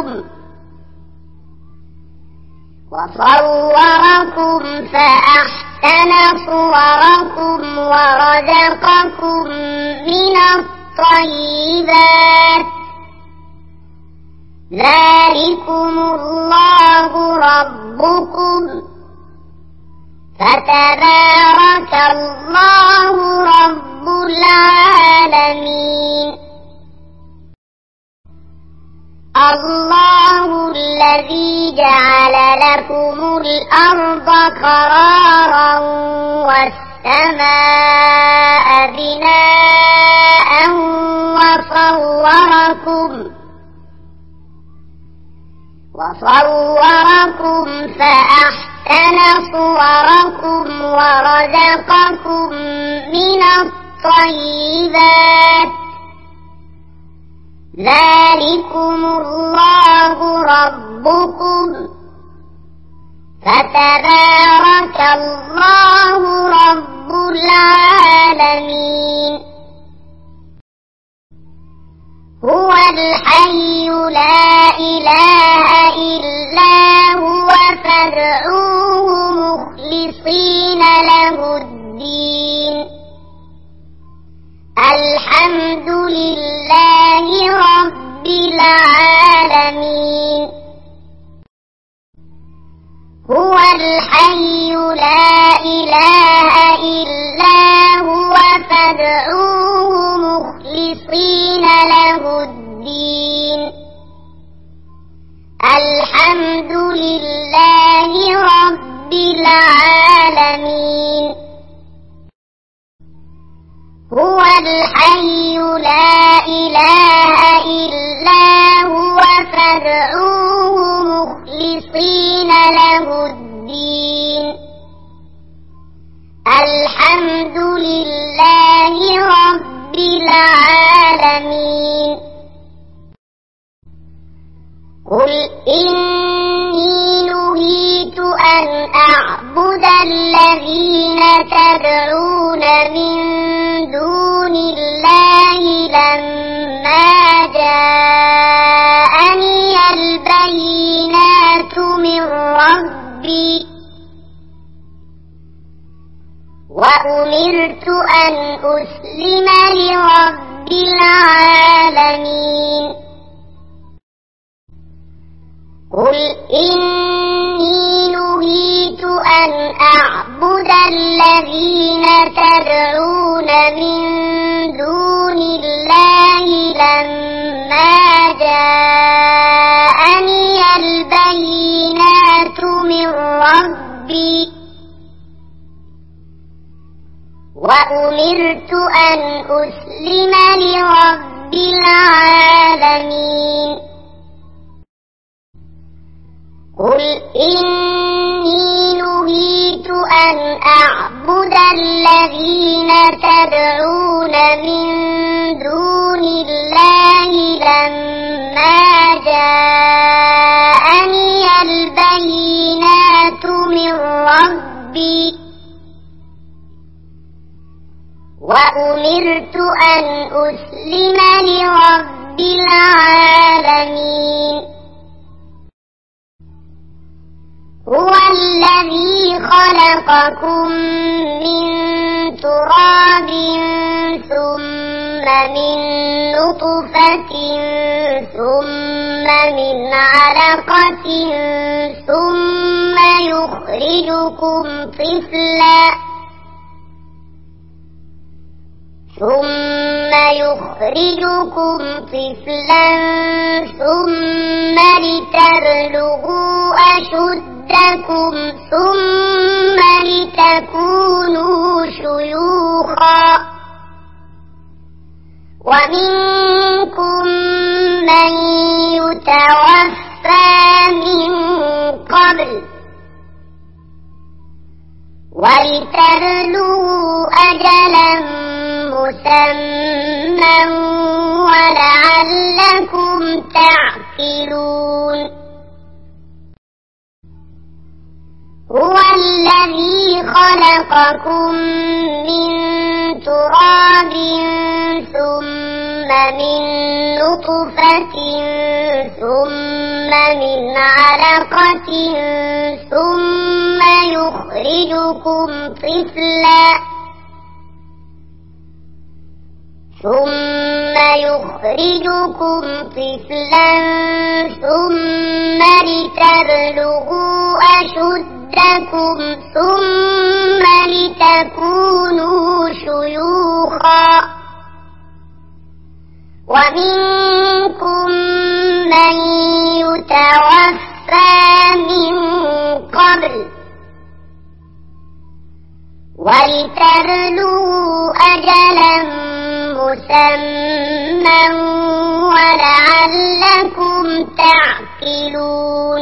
وصوركم فأحسن صوركم ورزقكم من الطيبات ذلكم الله ربكم فتبارك الله رب العالمين الله الذي جعل لكم الأرض قرارا والسماء بناء وصوركم وصوركم فأحسن صوركم ورزقكم من الطيبات ذلكم الله ربكم فتبارك الله رب العالمين هو الحي لا إله إلا هو فادعوه مخلصين له الدين الحمد لله رب العالمين هو الحي لا إله إلا هو فادعوه مخلصين له الدين الحمد لله رب العالمين هو الحي لا إله إلا هو فادعوه مخلصين له الدين الحمد لله رب العالمين قل إني نهيت أن أعبد الذين تدعون من دون الله لما جاءني البينات من ربي وأمرت أن أسلم لرب العالمين قل إني نهيت أن أعبد الذين تدعون من دون الله لما جاءني البينات من ربي وأمرت أن أسلم لرب العالمين قل إني نهيت أن أعبد الذين تدعون من دون الله لما جاءني البينات من ربي وأمرت أن أسلم لرب العالمين هو الذي خلقكم من تراب ثم من نطفة ثم من علقة ثم يخرجكم طفلا ثم يخرجكم طفلا ثم لتبلغوا أشدكم ثم لتكونوا شيوخا ومنكم من يتوفى من قبل ولتبلغوا أجلا مسمى ولعلكم تعقلون هو الذي خلقكم من تراب ثم من نطفة ثم من علقة ثم يخرجكم طفلا ثم يخرجكم طفلا ثم لتبلغوا أشدكم ثم لتكونوا شيوخا ومنكم من يتوفى من قبل ولتبلغوا أجلا مسمى ولعلكم تعقلون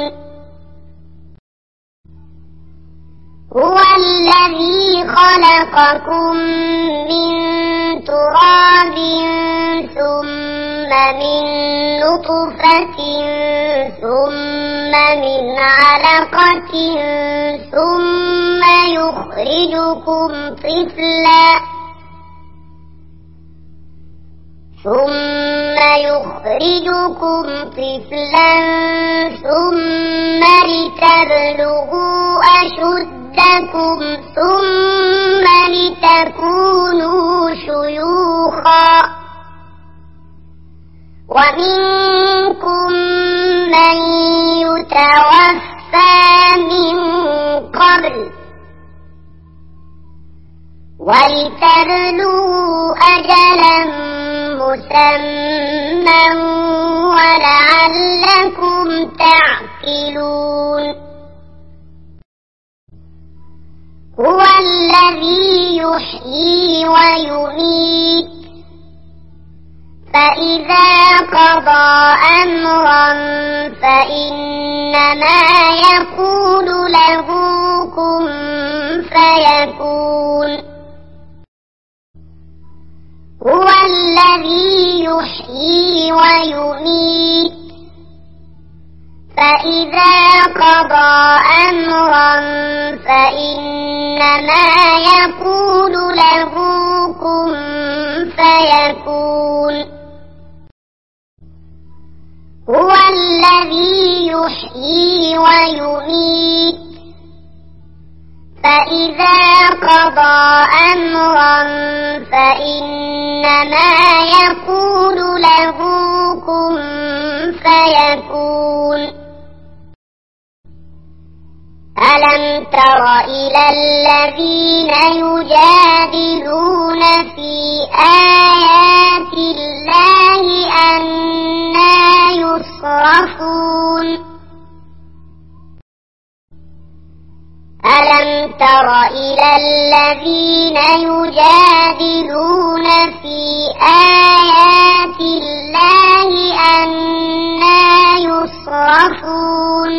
هو الذي خلقكم من تراب ثم من نطفة ثم من علقة ثم يخرجكم طفلا ثم يخرجكم طفلا ثم لتبلغوا أشدكم ثم لتكونوا شيوخا ومنكم من يتوفى من قبل ولتبلغوا أجلا مسمى ولعلكم تعقلون هو الذي يحيي ويميت فإذا قضى أمرا فإنما يقول له كن فيكون هو الذي يحيي ويميت فإذا قضى أمرا فإنما يقول له كن فيكون هو الذي يحيي ويميت فإذا قضى أمرا فإنما يقول له كن فيكون ألم تر إلى الذين يجادلون في آيات الله أنى يصرفون ألم تر إلى الذين يجادلون في آيات الله أنى يصرفون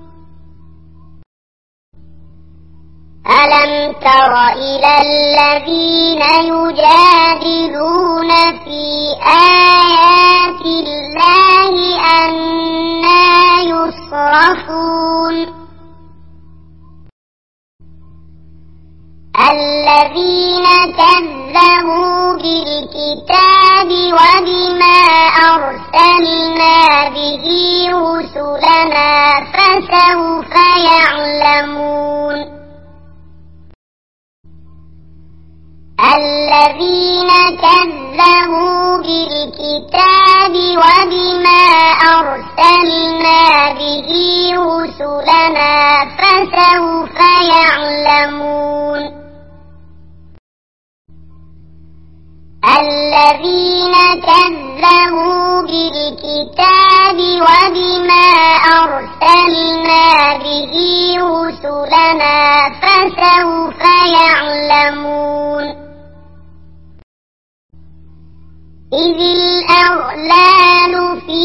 ألم تر إلى الذين يجادلون في آيات الله أنى يصرفون الذين كذبوا بالكتاب وبما أرسلنا به رسلنا فسوف يعلمون الذين كذبوا بالكتاب وبما أرسلنا به رسلنا فسوف يعلمون الذين كذبوا بالكتاب وبما أرسلنا به رسلنا فسوف يعلمون إذ الأغلال في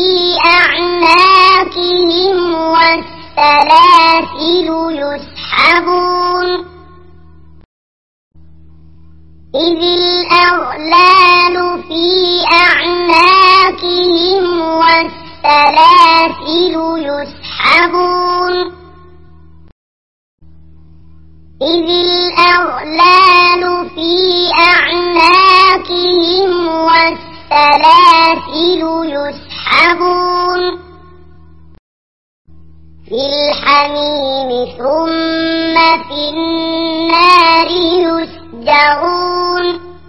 أعناقهم والسلاسل يسحبون إذ الأغلال في أعناقهم والسلاسل يسحبون إذ الأغلال في أعناقهم والسلاسل يسحبون في الحميم ثم في النار يسجرون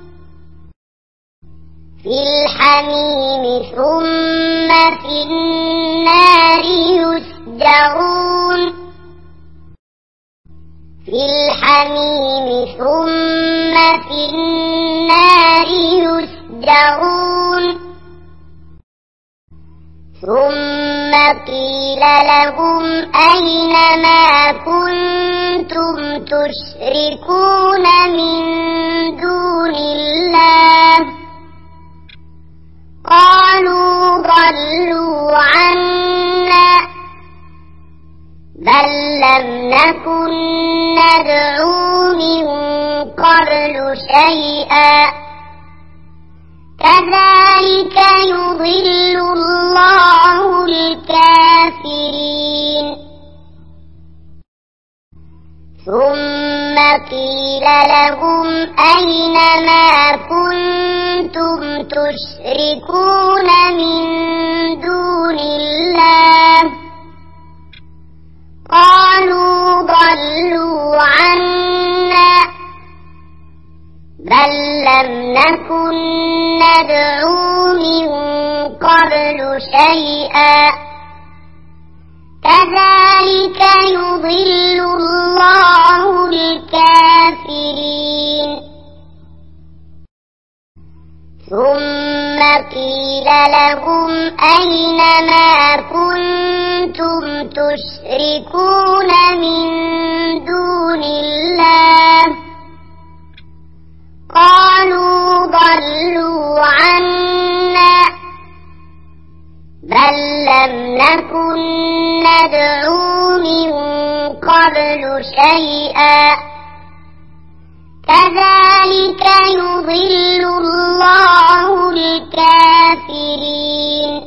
في الحميم ثم في النار يسجرون في الحميم ثم في النار يسجرون ثم قيل لهم أين ما كنتم تشركون من دون الله قالوا ضلوا عنا بل لم نكن ندعو من قبل شيئا كذلك يضل الله الكافرين ثم قيل لهم أين ما كنتم تشركون من دون الله قالوا ضلوا عنا بل لم نكن ندعو من قبل شيئا كذلك يضل الله الكافرين ثم قيل لهم أين ما كنتم تشركون من دون الله ضلوا عنا بل لم نكن ندعو من قبل شيئا كذلك يضل الله الكافرين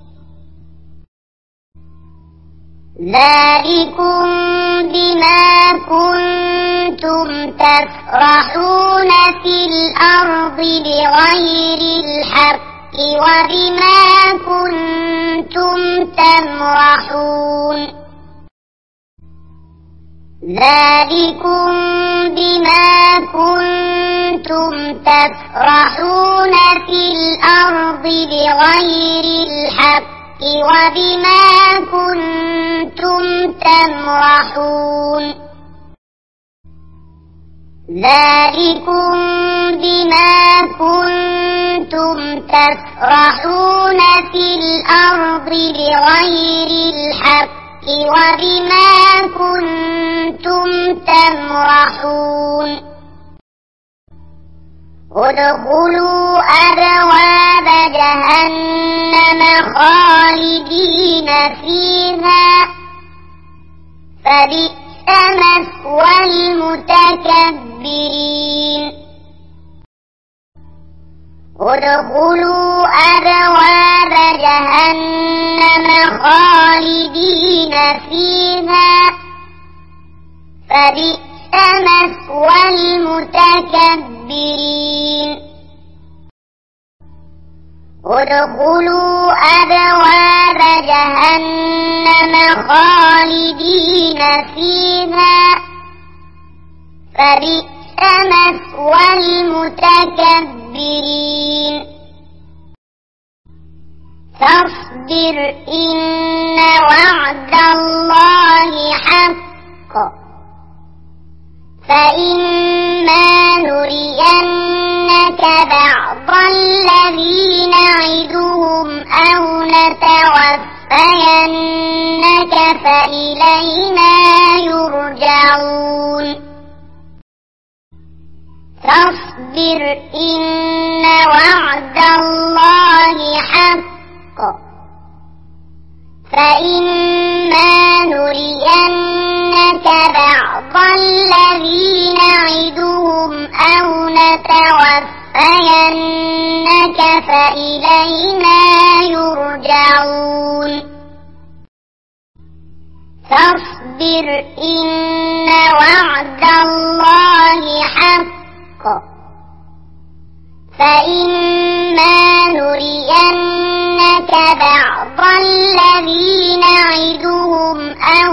ذلكم بما كنتم تفرحون في الأرض بغير الحق وبما كنتم تمرحون ذلكم بما كنتم تفرحون في الأرض بغير الحق وبما كنتم تمرحون ذلكم بما كنتم تفرحون في الأرض بغير الحق وبما كنتم تمرحون ادخلوا أبواب جهنم خالدين فيها فبئس مثوى المتكبرين ادخلوا أبواب جهنم خالدين فيها فبئس مثوى المتكبرين ادخلوا أبواب جهنم خالدين فيها فبئس مثوى المتكبرين فاصبر إن وعد الله حق فإما نرينك بعض الذي نعدهم أو نتوفينك فإلينا يرجعون فاصبر إن وعد الله حق فإما نرينك بعض الذي نعدهم أو نتوفينك فإلينا يرجعون فاصبر إن وعد الله حق فإما نرينك بعض الذي نعدهم أو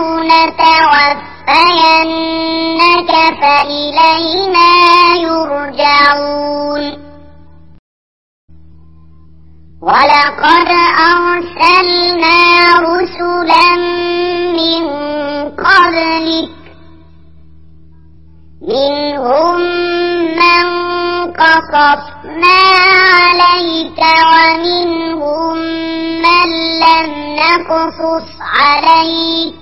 نتوفينك فإلينا يرجعون ولقد أرسلنا رسلا من قبلك منهم من قصصنا عليك ومنهم من لم نقصص عليك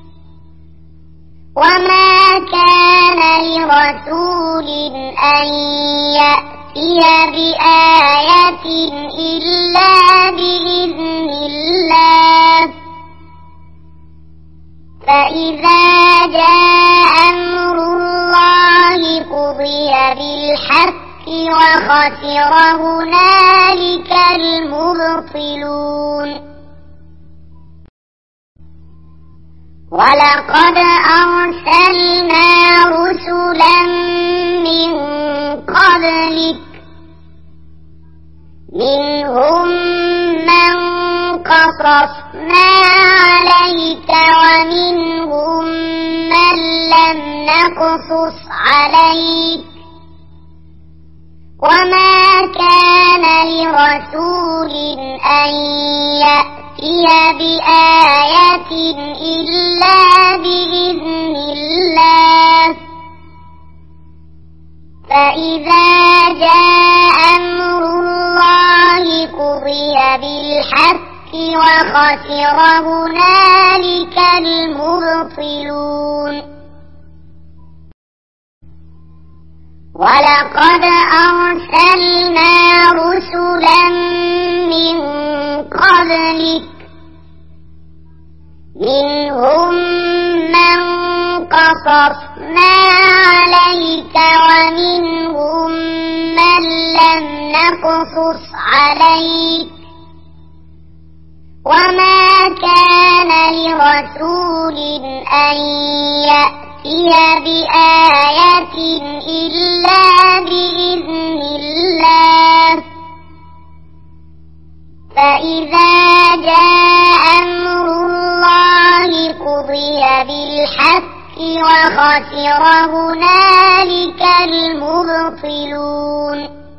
وما كان لرسول أن يأتي بآية إلا بإذن الله فإذا جاء أمر الله قضي بالحق وخسر هنالك المبطلون ولقد أرسلنا رسلا من قبلك منهم من قصصنا عليك ومنهم من لم نقصص عليك وما كان لرسول أن يأتي بآية إلا بإذن الله فإذا جاء أمر الله قضي بالحق وخسر هنالك المبطلون ولقد أرسلنا رسلا من قبلك منهم من قصصنا عليك ومنهم من لم نقصص عليك وما كان لرسول أن يأتي بآية إلا بإذن الله فإذا جاء أمر الله قضي بالحق وخسر هنالك المبطلون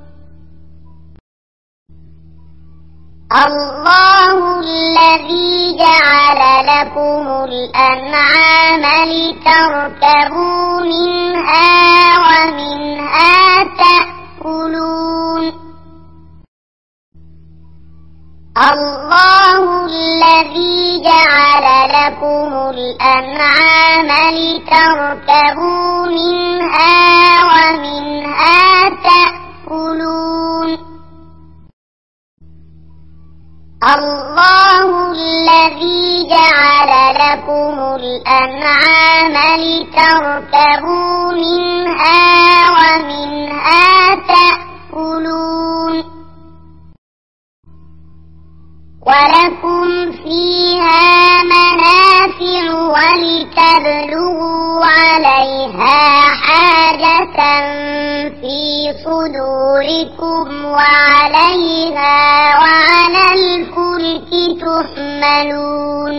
الله الذي جعل لكم الأنعام لتركبوا منها ومنها تأكلون الله الذي جعل لكم الأنعام لتركبوا منها ومنها تأكلون الله الذي جعل لكم الأنعام لتركبوا منها ومنها تأكلون ولكم فيها منافع ولتبلغوا عليها حاجة في صدوركم وعليها وعلى الفلك تحملون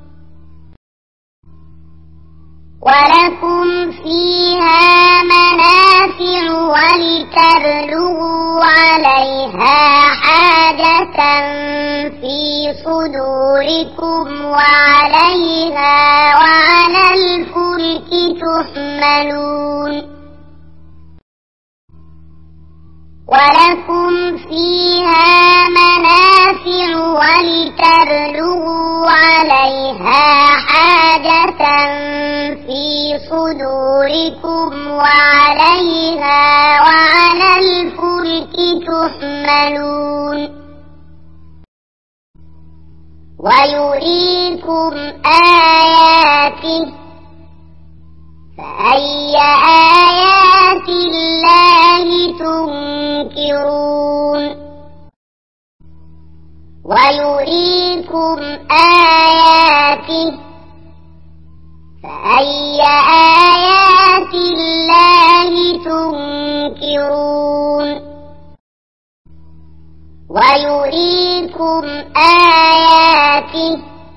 ولكم فيها منافع ولتبلغوا عليها حاجة في صدوركم وعليها وعلى الفلك تحملون ولكم فيها منافع ولتبلغوا عليها حاجة في صدوركم وعليها وعلى الفلك تحملون ويريكم آياته فأي آيات الله تنكرون ويريكم آياته فأي آيات الله تنكرون ويريكم آياته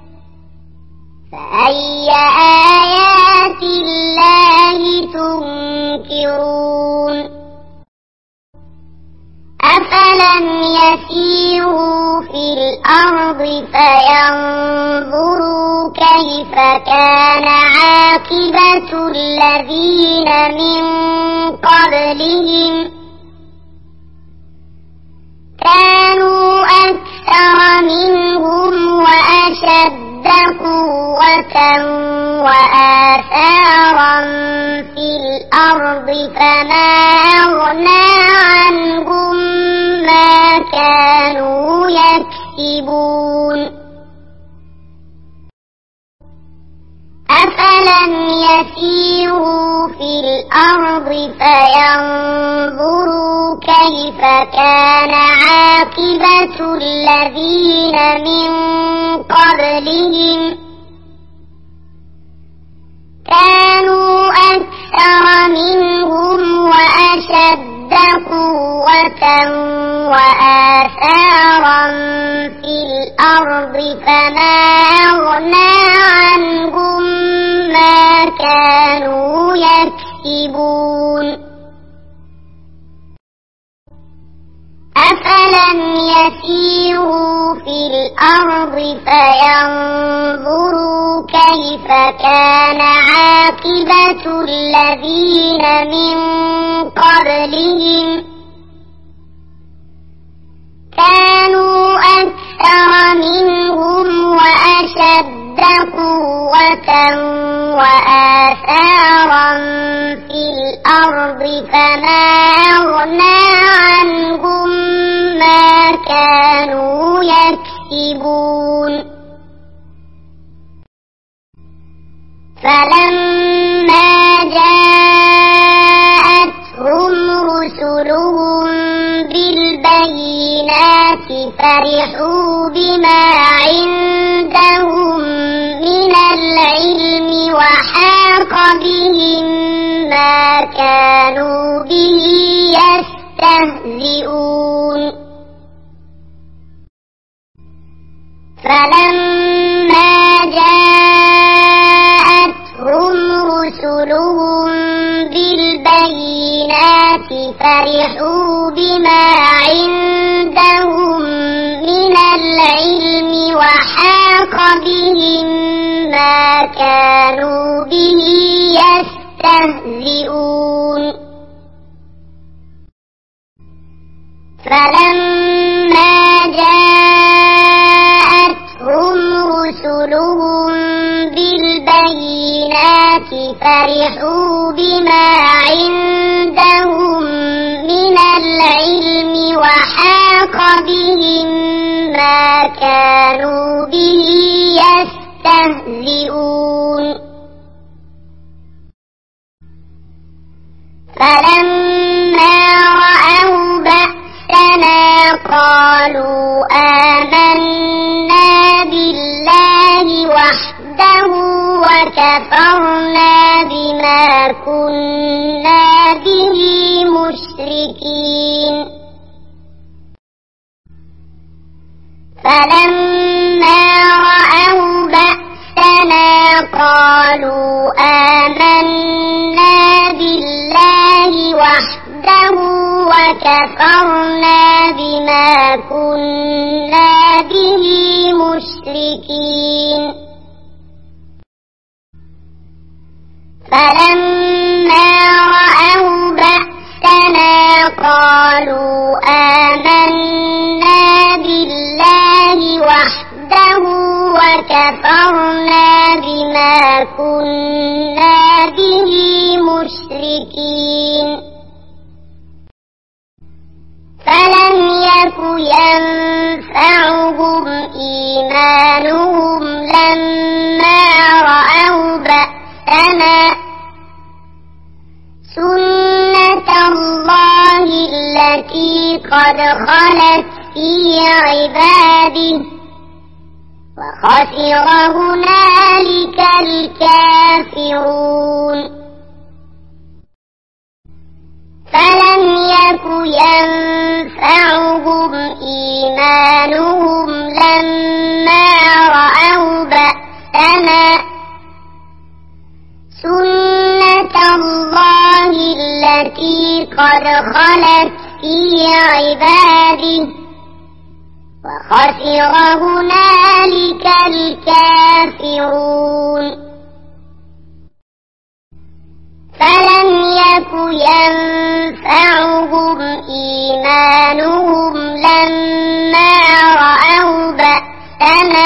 فأي آيات الله تنكرون أفلم يسيروا في الأرض فينظروا كيف كان عاقبة الذين من قبلهم كانوا أكثر منهم وأشد قوة وآثارا في الأرض فما أغنى عنهم ما كانوا يكسبون أفلم يسيروا في الأرض فينظروا كيف كان عاقبة الذين من قبلهم كانوا أكثر منهم وأشد قوة وآثارا في الأرض فما أغنى عنهم ما كانوا يكسبون أفلم يسيروا في الأرض فينظروا كيف كان عاقبة الذين من قبلهم كانوا أكثر منهم وأشد قوة وآثارا في الأرض فما أغنى عنهم ما كانوا يكسبون فلما جاءتهم رسلهم بالبينات فرحوا بما عندهم من العلم وحاق بهم ما كانوا به يستهزئون فلما جاءتهم رسلهم بالبينات فرحوا بما عندهم من العلم وحاق بهم ما كانوا به يستهزئون فلما جاءتهم رسلهم بالبينات فرحوا بما عندهم من العلم وحاق بهم ما كانوا به يستهزئون فلما رأوا بأسنا قالوا آمنا بالله وحده وكفرنا بما كنا به مشركين فلما رأوا بأسنا قالوا آمنا بالله وحده وكفرنا بما كنا به مشركين فلما رأوا بأسنا قالوا آمنا بالله وحده وكفرنا بما كنا به مشركين فلم يك ينفعهم إيمانهم لما رأوا بأسنا سنة الله التي قد خلت في عباده وخسر هنالك الكافرون فلم يك ينفعهم إيمانهم لما رأوا بأسنا سنة الله التي قد خلت في عباده وخسر هنالك الكافرون فلم يك ينفعهم إيمانهم لما رأوا بأسنا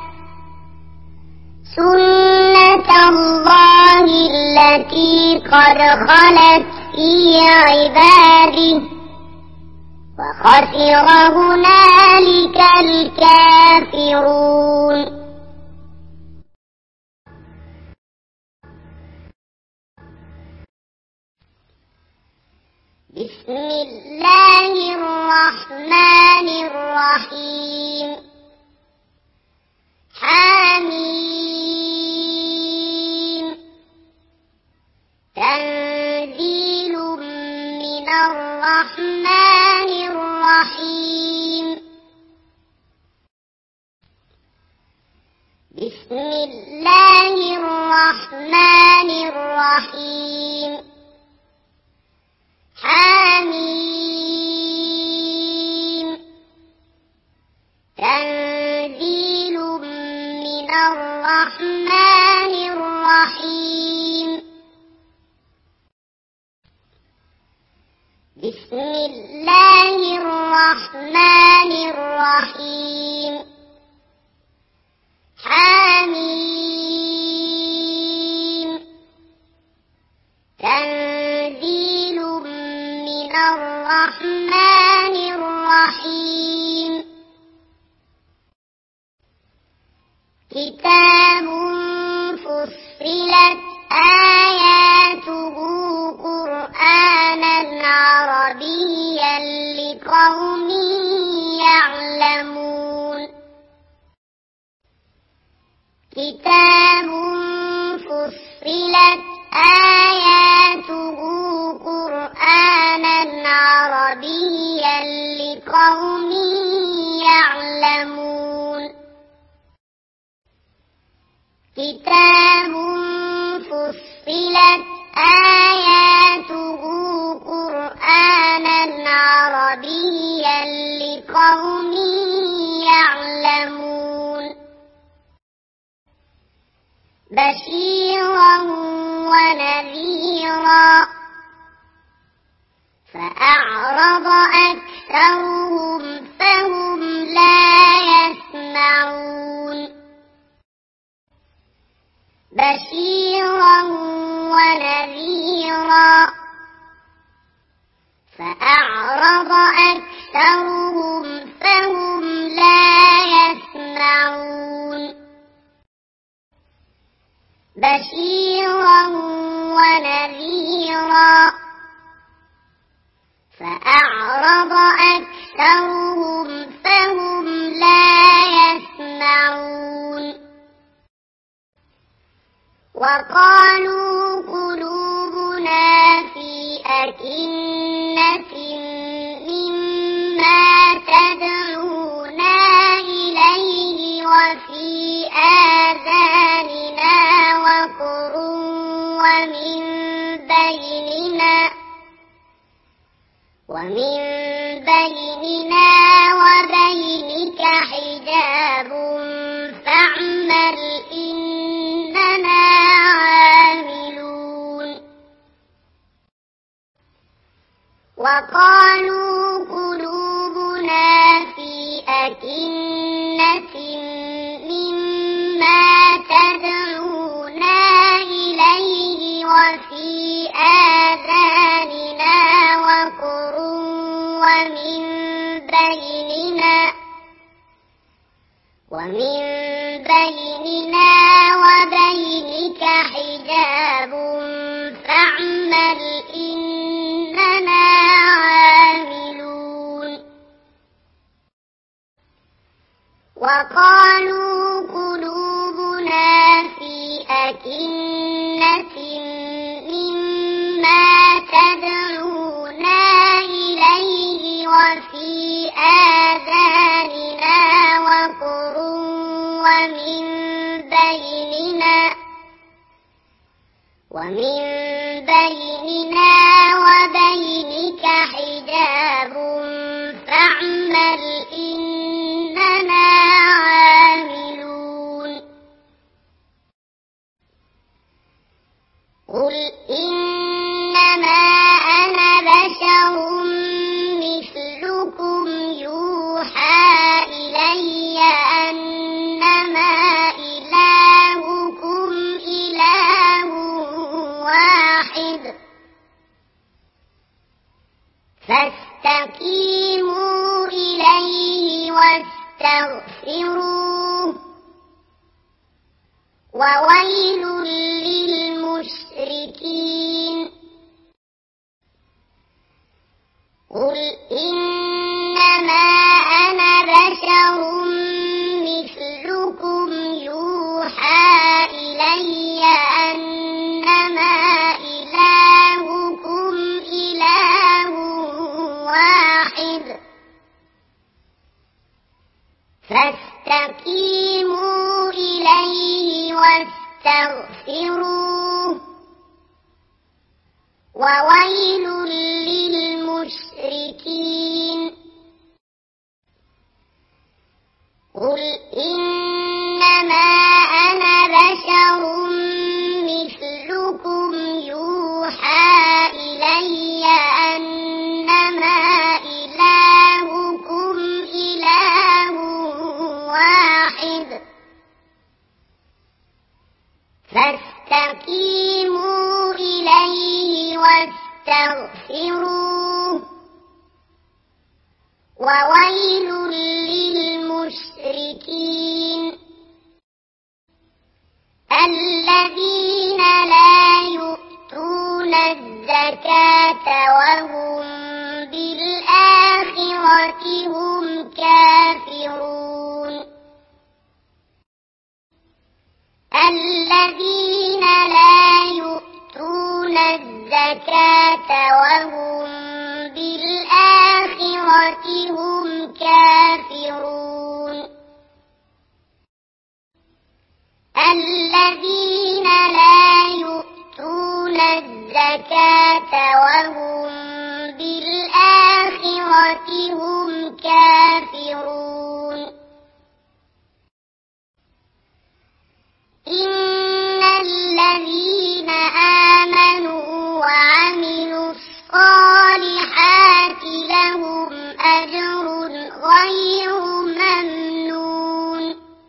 سنة الله التي قد خلت في عباده وخسر هنالك الكافرون بسم الله الرحمن الرحيم حميم تنزيل من الرحمن الرحيم بسم الله الرحمن الرحيم حميم تنزيل من الرحمن الرحيم بسم الله الرحمن الرحيم حميم تنزيل من الرحمن الرحيم كتاب فصلت آياته قرآنا عربيا لقوم يعلمون كتاب فصلت آياته قرآنا عربيا لقوم يعلمون كتاب فصلت آياته قرآنا عربيا لقوم يعلمون بشيرا ونذيرا فأعرض أكثرهم فهم لا يسمعون بشيرا ونذيرا فأعرض أكثرهم فهم لا يسمعون بشيرا ونذيرا فأعرض أكثرهم فهم لا يسمعون وقالوا قلوبنا في أكنة مما تدعونا إليه وفي آذاننا وقر ومن بيننا ومن بيننا وبينك حجاب فاعمل إننا عاملون وقالوا قلوبنا في أكنة مما تدعونا إليه وفي آذاننا وقر ومن بيننا ومن بيننا وبينك حجاب فاعمل إننا عاملون وقالوا قلوبنا في أكنة مما تدعونا إليه وفي آذاننا وقر ومن بيننا ومن بيننا وبينك حجاب فاعمل إننا عاملون قل إنما أنا بشر مثلكم يوحى إلي أنما إلهكم إله واحد فاستقيموا إليه واستغفروه وويل للمشركين قل إنما أنا بشر مثلكم يوحى إلي أنما إلهكم إله واحد فاستقيموا إليه واستغفروه وويل للمشركين قل إنما أنا بشر مثلكم يوحى إلي أنما إلهكم إله واحد وأنيبوا إليه واستغفروه وويل للمشركين الذين لا يؤتون الزكاة وهم بالآخرة هم كافرون الذين لا يؤتون الزكاة وهم بالآخرة هم كافرون الذين لا يؤتون الزكاة وهم بالآخرة هم كافرون إن الذين آمنوا وعملوا الصالحات لهم أجر غير ممنون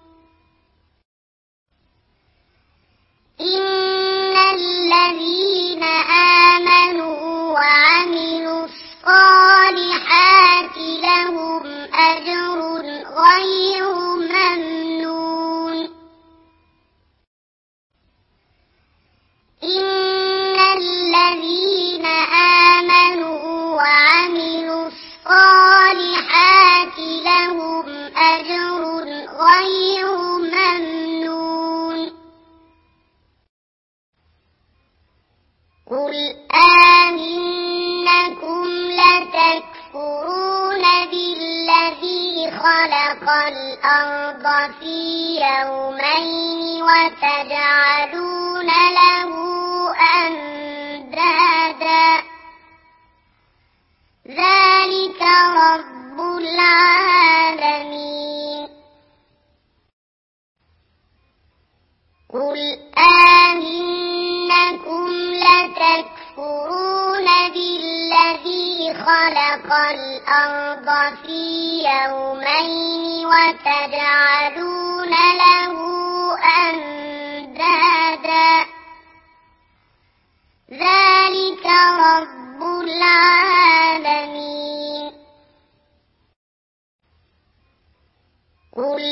إن الذين آمنوا وعملوا الصالحات لهم أجر غير ممنون إن الذين آمنوا وعملوا الصالحات لهم أجر غير ممنون قل آئنكم لتكفرون بالذي خلق الأرض في يومين وتجعلون له أندادا ذلك رب العالمين قل آئنكم لتكفرون بالذي خلق الأرض في يومين وتجعلون له أندادا ذلك رب العالمين قل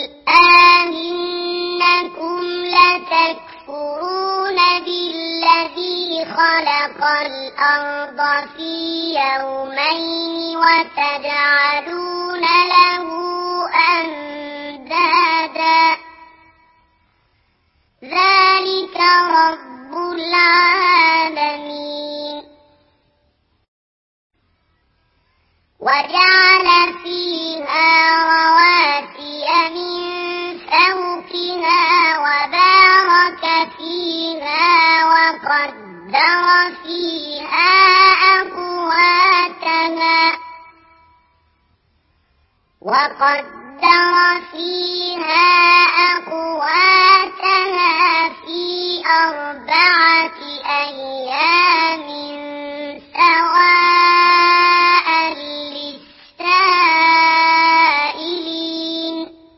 آئنكم لتكفرون بالذي خلق الأرض في يومين وتجعلون له أندادا ذلك رب العالمين وجعل فيها رواسي من فوقها وبارك فيها وقدر فيها أقواتها وقدر فيها أقواتها في أربعة أيام سواء للسائلين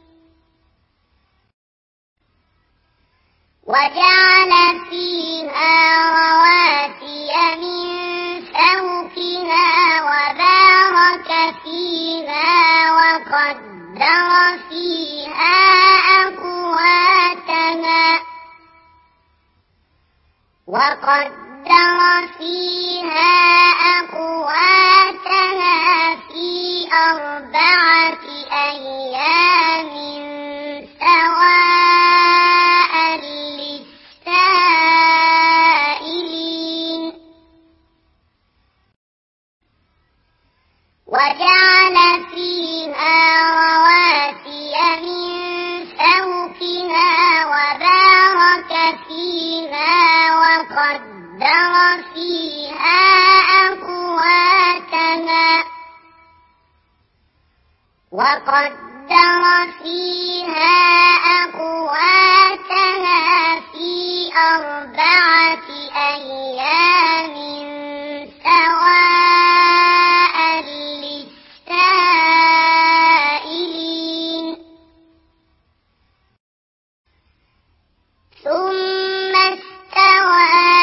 وجعل فيها رواسي من فوقها وبارك فيها وقدر فيها أقواتها وقدر فيها أقواتها في أربعة أيام سواء للسائلين وجعل فيها رواسي من فوقها وبارك فيها وقدر فيها أقواتها وقدر فيها أقواتها في أربعة أيام سواء للسائلين ثم استوى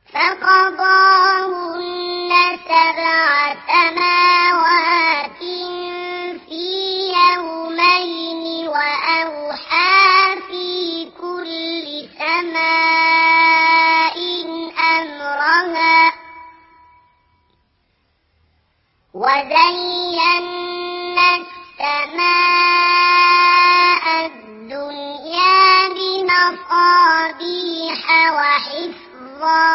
فقضاهن سبع سماوات في يومين وأوحى في كل سماء أمرها وزينا السماء الدنيا بمصابيح وحفظا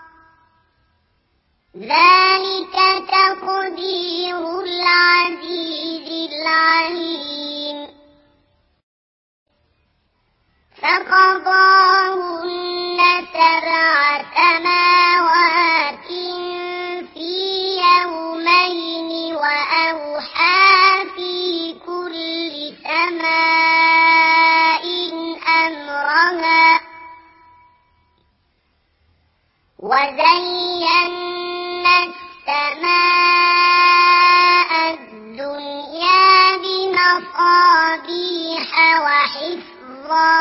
ذلك تقدير العزيز العليم فقضاهن سبع سماوات في يومين وأوحى في كل سماء أمرها وزينا السماء الدنيا بمصابيح وحفظا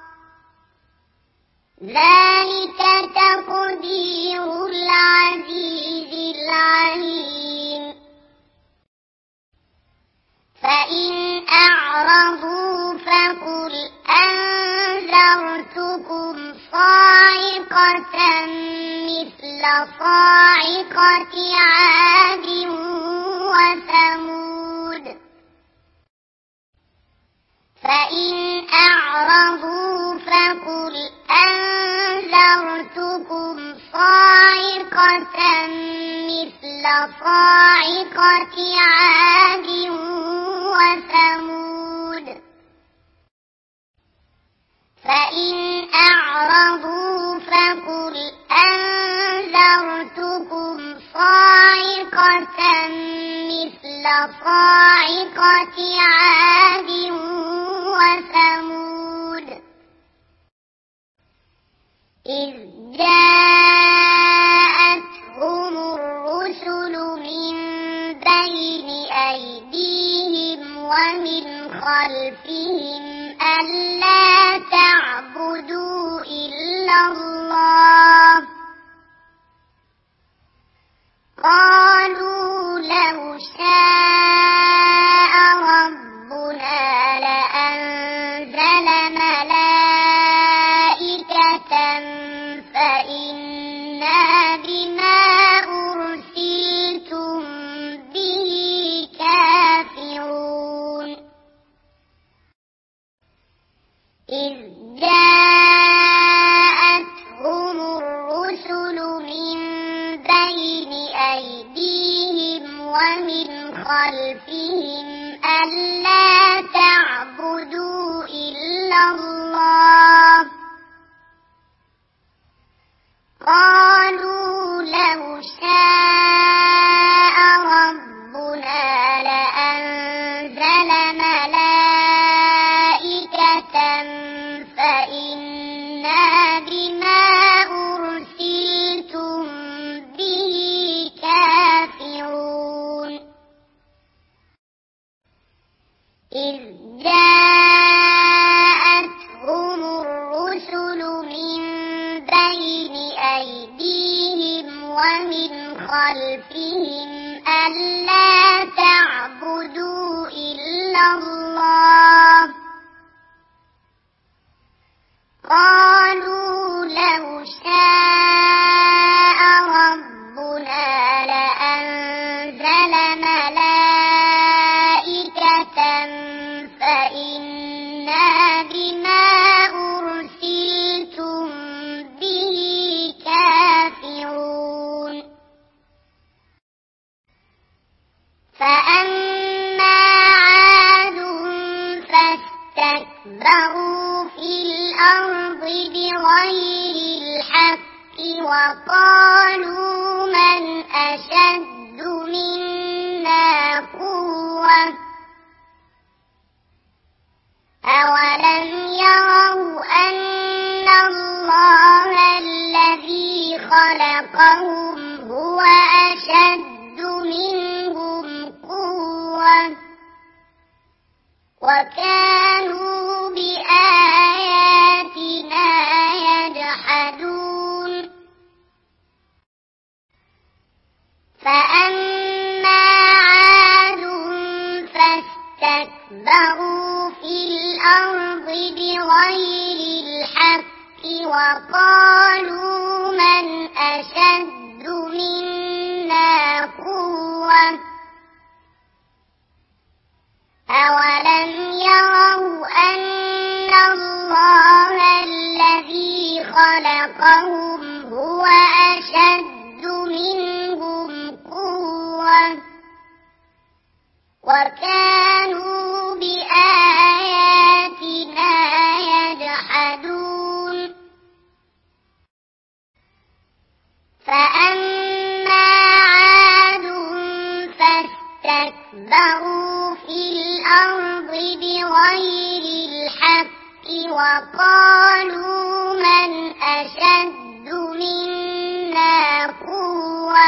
ذلك تقدير العزيز العليم فإن أعرضوا فقل أنذرتكم صاعقة مثل صاعقة عاد وثمود فإن أعرضوا فقل أنذرتكم صاعقة مثل صاعقة عاد وثمود فإن أعرضوا فقل أنذرتكم صاعقة مثل صاعقة عاد وثمود إذ جاءتهم الرسل من بين أيديهم ومن خلفهم ألا تعبدوا إلا الله قالوا لو شاء ربنا لأنزل ملائكة فإنا بما أرسلتم به كافرون إذ جاءتهم الرسل من بين أيديهم ومن خلفهم ألا تعبدوا إلا الله قالوا لو شاء ربنا لأنزل ملائكة فإنا بما أرسلتم به كافرون إذ جاءتهم الرسل من بين أيديهم ومن خلفهم ألا تعبدوا إلا الله قالوا لو شاء ربنا لأنزل ملائكة فإنا بما أرسلتم به كافرون فأما عاد فاستكبروا في الأرض بغير الحق وقالوا من أشد منا قوة أولم يروا أن الله الذي خلقهم هو أشد منهم قوة وكانوا بآياتنا يجحدون وقالوا من أشد منا قوة أولم يروا أن الله الذي خلقهم هو أشد منهم قوة وكانوا بآياتنا يجحدون فأما عاد فاستكبروا في الأرض بغير الحق وقالوا من أشد منا قوة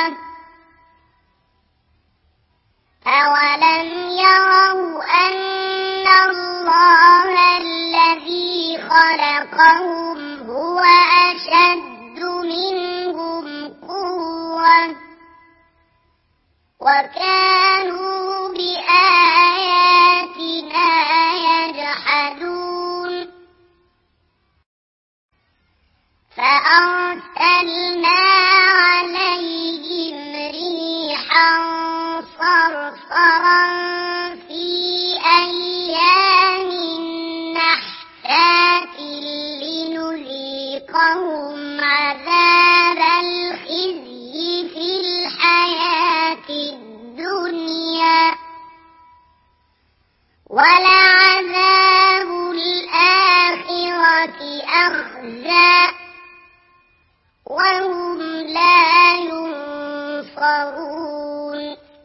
أولم يروا أن الله الذي خلقهم هو أشد منهم قوة وكانوا بآياتنا يجحدون فأرسلنا عليهم ريحا صرصرا في أيام نحسات لنذيقهم عذاب الخزي في الحياة الدنيا ولعذاب الآخرة أخزى وهم لا ينصرون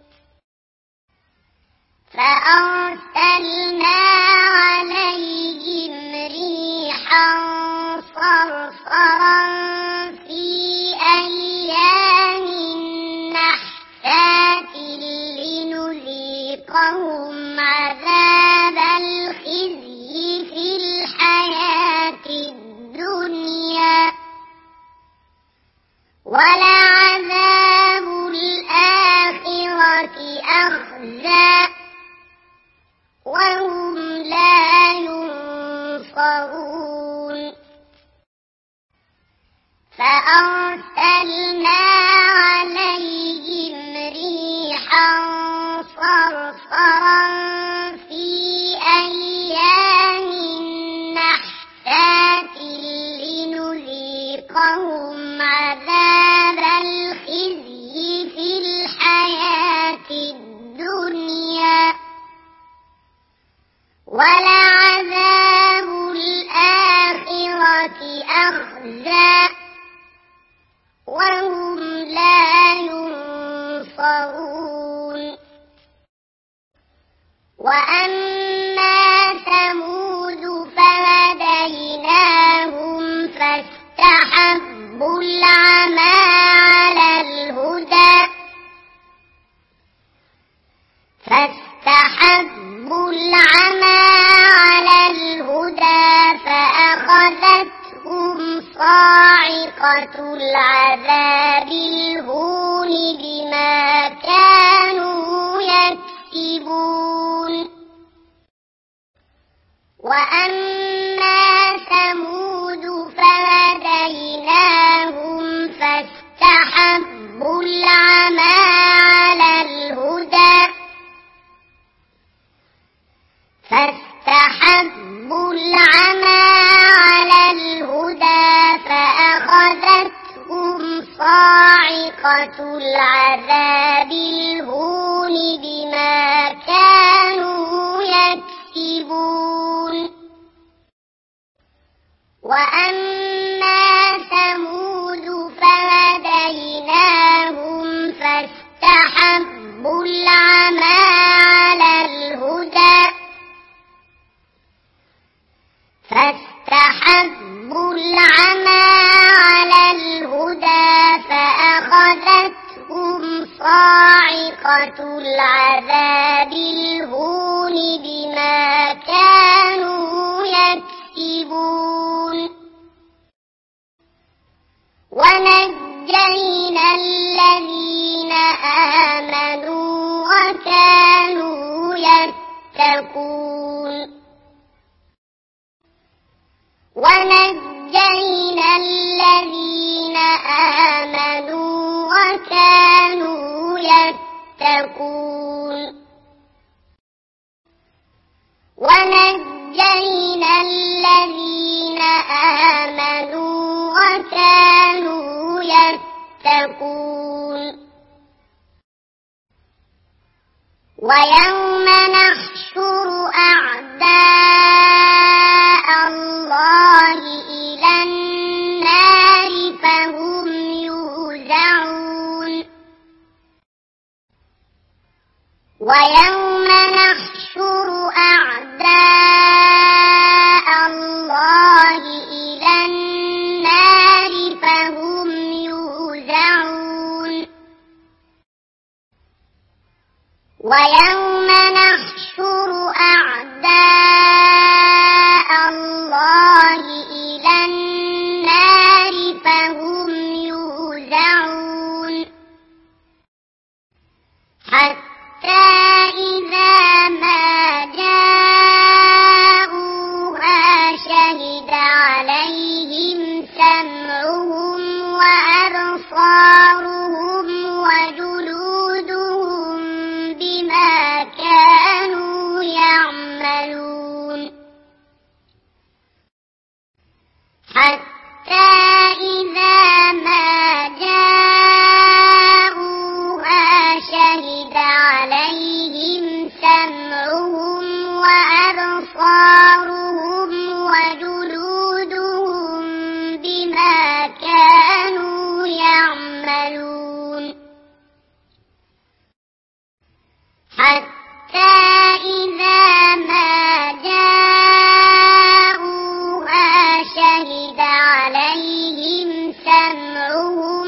فأرسلنا عليهم ريحا صرصرا في أيام نحسات لنذيقهم عذاب الخزي في الحياة الدنيا ولعذاب الآخرة أخزى وهم لا ينصرون فأرسلنا عليهم ريحا صرصرا في أيام نحسات لنذيقهم عذاب الخزي في الحياة الدنيا ولعذاب الآخرة أخزى وهم لا ينصرون وأما ثمود فهديناهم فاستحبوا العمى على الهدى فاستحبوا العمى على الهدى فأخذتهم صاعقة العذاب الهون بما كانوا يكسبون وأما ثمود فهديناهم فاستحبوا العمى على الهدى فاستحبوا العمى على الهدى فأخذتهم صاعقة العذاب الهون بما كانوا يكسبون وأما ثمود فهديناهم فاستحبوا العمى على الهدى فاستحبوا العمى على الهدى فأخذتهم صاعقة العذاب الهون بما كانوا يكسبون ونجينا الذين آمنوا وكانوا يتقون ونجينا الذين آمنوا وكانوا يتقون ونجينا الذين آمنوا وكانوا يتقون ويوم نحشر أعداء الله إلى النار فهم يوزعون ويوم نحشر أعداء الله إلى النار فهم يوزعون ويوم نحشر أعداء الله إلى النار فهم يوزعون حتى إذا ما جاءوها شهد عليهم سمعهم وأبصارهم وجلودهم بما كانوا يعملون حتى إذا ما جاءوها شهد عليهم سمعهم وأبصارهم وجلودهم بما كانوا يعملون حتى إذا ما جاءوها شهد عليهم سمعهم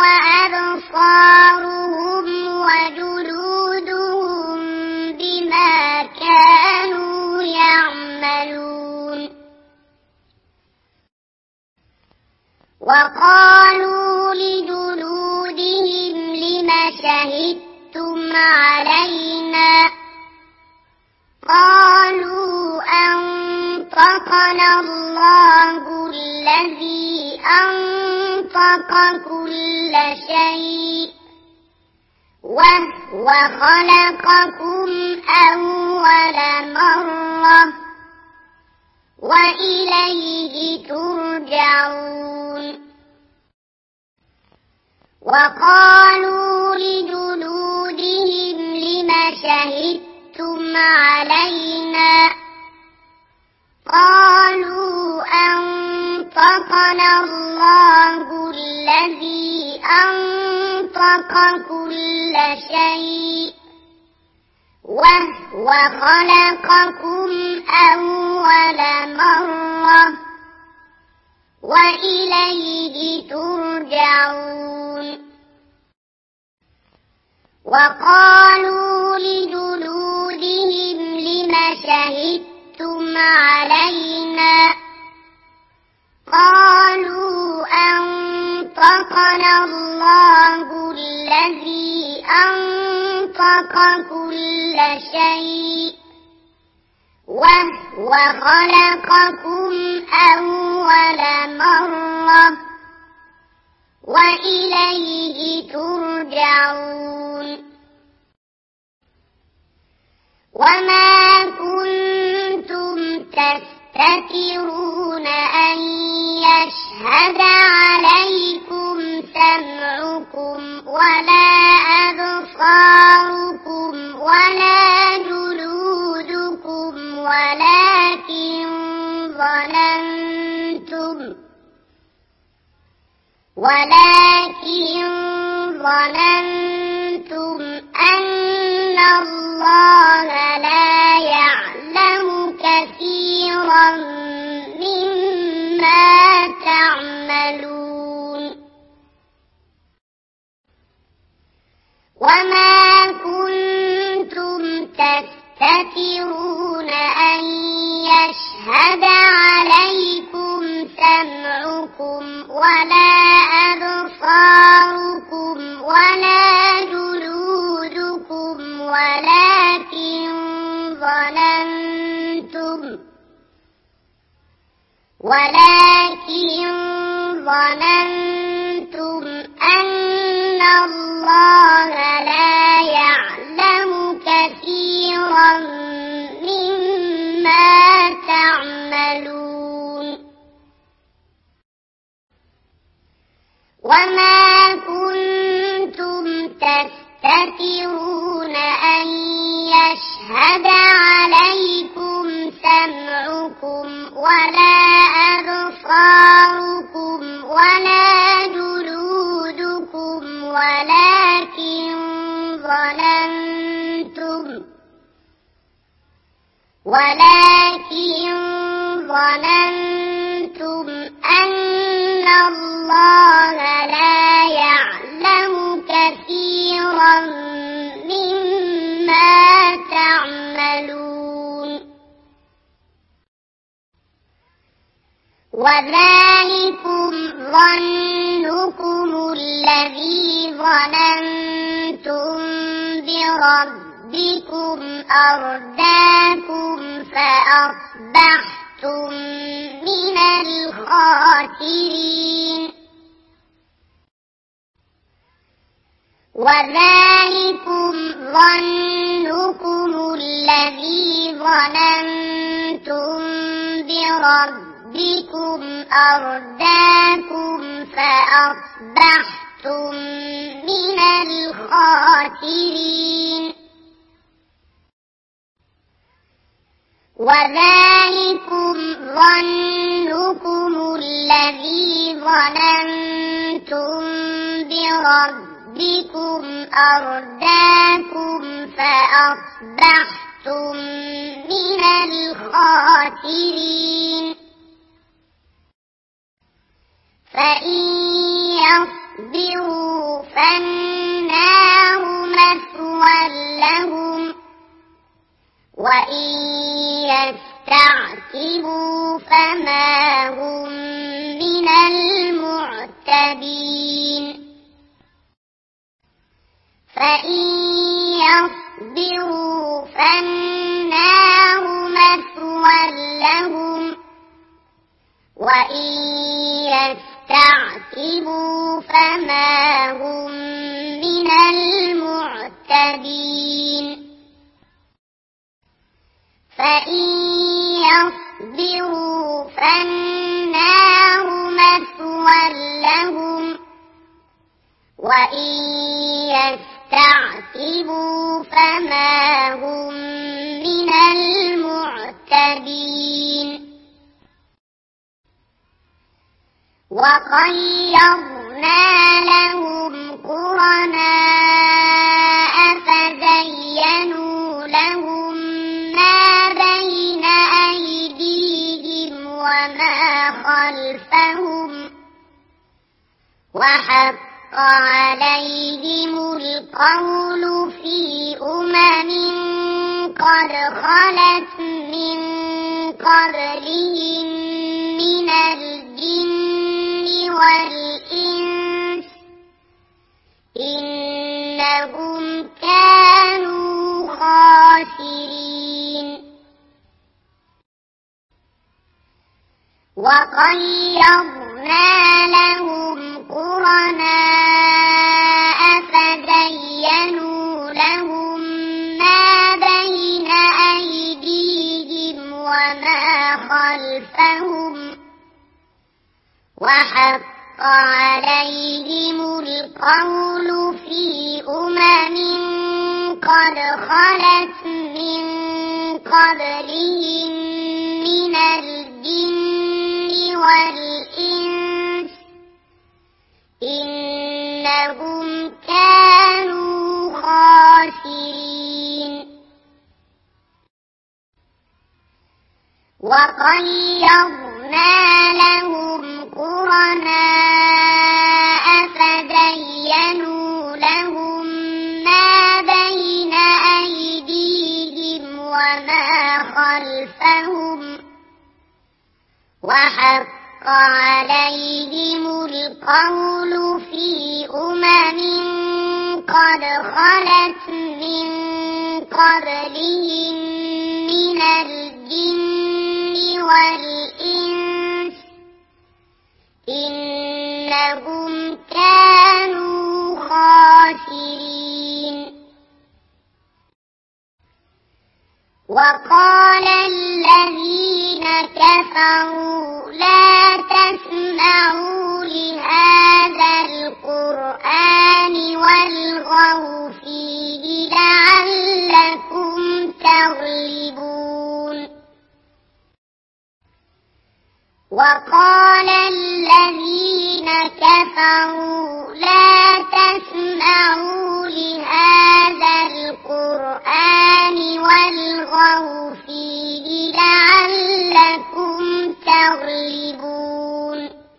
وأبصارهم وجلودهم بما كانوا يعملون وقالوا لجلودهم لم شهدتم علينا قالوا أنطقنا الله الذي أنطق كل شيء وهو خلقكم أول مرة وإليه ترجعون وقالوا لجلودهم لم شهدتم علينا قالوا أنطقنا الله الذي أنطق كل شيء وهو خلقكم أول مرة وإليه ترجعون وقالوا لجلودهم لم شهدتم علينا قالوا أنطقنا الله الذي أنطق كل شيء وهو خلقكم أول مرة وإليه ترجعون وما كنتم تستترون أن يشهد عليكم سمعكم ولا أبصاركم ولا جلودكم ولكن ظننتم ولكن ظننتم أن الله لا يعلم كثيرا مما تعملون وما كنتم تستترون أن يشهد عليكم سمعكم ولا أبصاركم ولا جلودكم ولكن ظننتم ولكن ظننتم أن الله لا يعلم كثيرا مما تعملون وما كنتم تستترون أن يشهد عليكم سمعكم ولا أبصاركم ولا جلودكم ولكن ظننتم ولكن ظننتم أن الله لا يعلم كثيرا مما تعملون وذلكم ظنكم الذي ظننتم بربكم أرداكم فأصبحتم من الخاسرين وذلكم ظنكم الذي ظننتم بربكم أرداكم فأصبحتم من الخاسرين وذلكم ظنكم الذي ظننتم بربكم أرداكم فأصبحتم من الخاسرين فإن يصبروا فالنار مثوى لهم وإن يستعتبوا فما هم من المعتبين فإن يصبروا فالنار مثوى لهم وإن يستعتبوا فما هم من المعتبين فإن يصبروا فالنار مثوى لهم وإن يستعتبوا فما هم من المعتبين وَقَيَّضْنَا لَهُمْ قُرَنَاءَ فَزَيَّنُوا لَهُم مَّا بَيْنَ أَيْدِيهِمْ وَمَا خَلْفَهُمْ وَحَقَّ عَلَيْهِمُ الْقَوْلُ فِي أُمَمٍ قَدْ خَلَتْ مِن قَبْلِهِم مِّنَ الْجِنِّ وَالْإِنسِ إِنَّهُمْ كَانُوا خَاسِرِينَ وَقَيَّضْنَا لَهُمْ قُرَنَاءَ فَزَيَّنُوا لَهُم مَّا بَيْنَ أَيْدِيهِمْ وَمَا خَلْفَهُمْ وَحَقَّ عَلَيْهِمُ الْقَوْلُ فِي أُمَمٍ قَدْ خَلَتْ مِن قَبْلِهِم مِّنَ الْجِنِّ وَالْإِنسِ إِنَّهُمْ كَانُوا خَاسِرِينَ وَقَيَّضْنَا لَهُمْ قُرَنَاءَ فَزَيَّنُوا لَهُم مَّا بَيْنَ أَيْدِيهِمْ وَمَا خَلْفَهُمْ وَحَقَّ عَلَيْهِمُ الْقَوْلُ فِي أُمَمٍ قَدْ خَلَتْ مِن قَبْلِهِم مِّنَ الْجِنِّ وَالْإِنسِ أنهم كانوا خاسرين. وقال الذين كفروا لا تسمعوا لهذا القرآن والغوا فيه لعلكم تغلبون. وقال الذين كفروا لا تسمعوا لهذا القرآن والغوا فيه لعلكم تغلبون.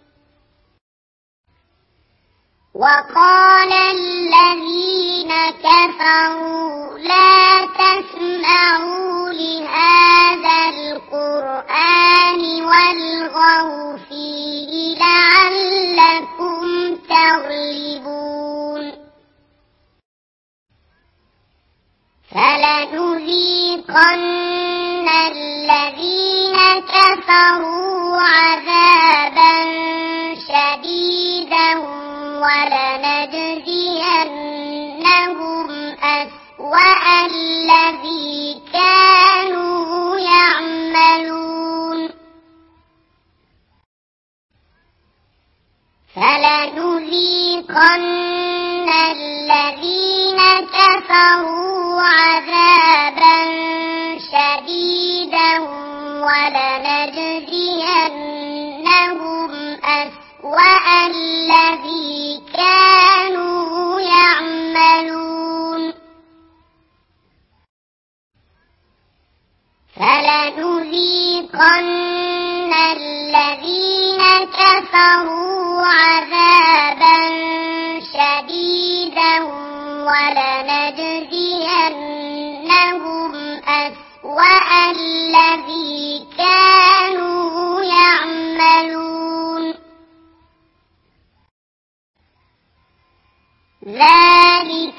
وقال الذين كفروا لا تسمعوا لهذا القرآن والغوا فيه لعلكم تغلبون. فلنذيقن الذين كفروا عذابا شديدا ولنجزينهم أسوأ الذي كانوا يعملون. فلنذيقن الذين كفروا عذابا شديدا ولنجزينهم أسوأ الذي كانوا يعملون. فلنذيقن الذين كفروا عذابا شديدا ولنجزينهم أسوأ الذي كانوا يعملون. ذلك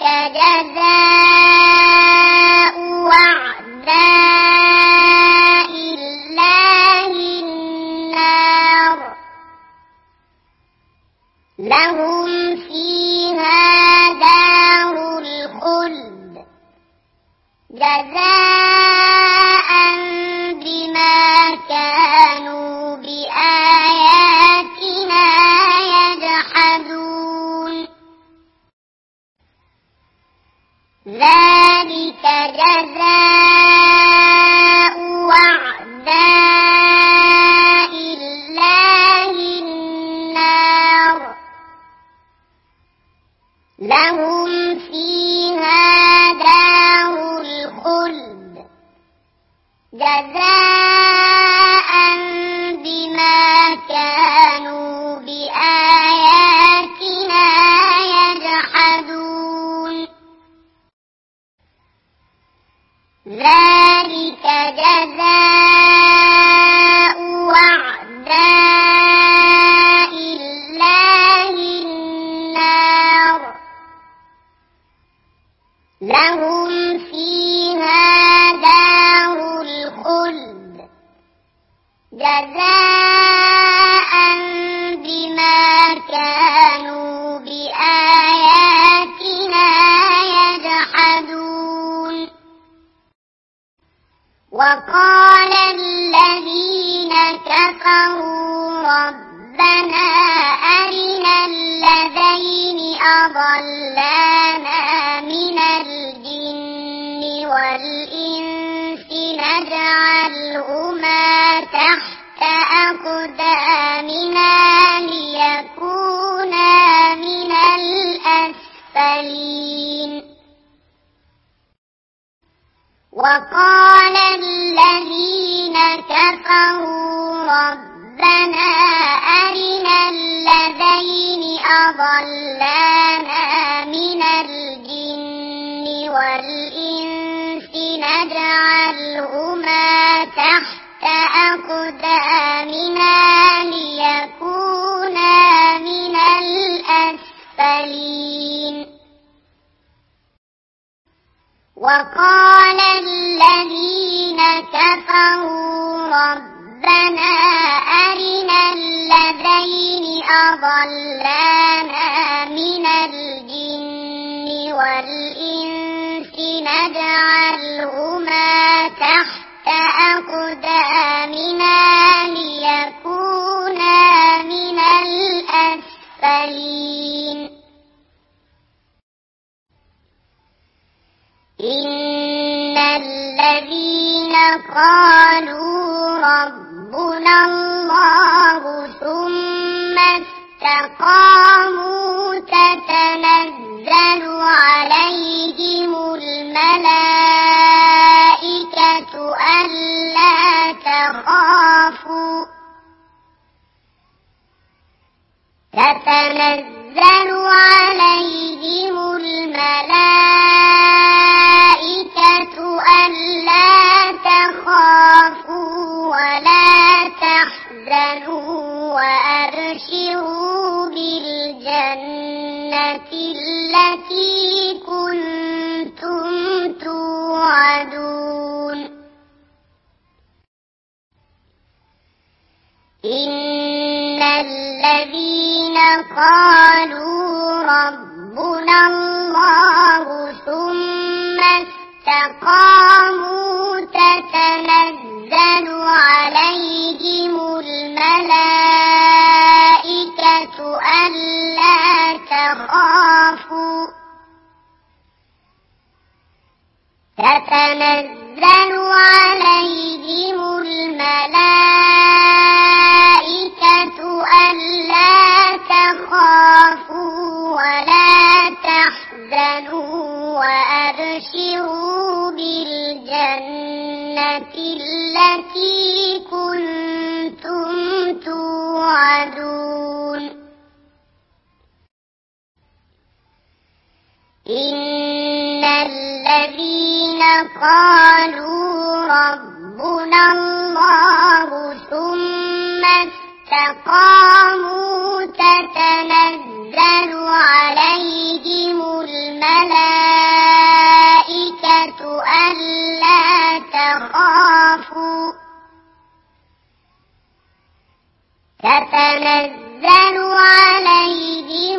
جزاء أعداء الله النار لهم فيها دار الخلد جزاء بما كانوا بآياتنا يجحدون. ذلك جزاء أعداء الله النار لهم فيها دار الخلد جزاء بما كانوا بآياتنا يجحدون. ذلك جزاء أعداء الله النار لهم فيها دار الخلد جزاء بما كانوا بآياتنا يجحدون. وقال الذين كفروا ربنا أرنا الذين أضلانا من الجن والإنس نجعلهما تحت أقدامنا ليكونا من الأسفلين. وقال الذين كفروا ربنا أرنا الذين أضلانا من الجن والإنس نجعلهما تحت أقدامنا ليكونا من الأسفلين. وقال الذين كفروا ربنا أرنا الذين أضلانا خلانا من الجن والإنس نجعلهما تحت أقدامنا ليكونا من الأسفلين إن الذين قالوا ربنا الله ثم استقاموا تتنزل عليهم الملائكة ألا تخافوا تتنزل عليهم الملائكة ألا تخافوا ولا تحزنوا وأبشروا بالجنة التي كنتم توعدون إن الذين قالوا ربنا الله ثم استقاموا تتنزل عليهم الملائكة ألا تخافوا تتنزل عليهم الملائكة ألا تخافوا ولا تحزنوا وأبشروا بالجنة التي كنتم توعدون إن الذين قالوا ربنا الله ثم استقاموا تتنزل عليهم الملائكة ألا تخافوا تتنزل عليهم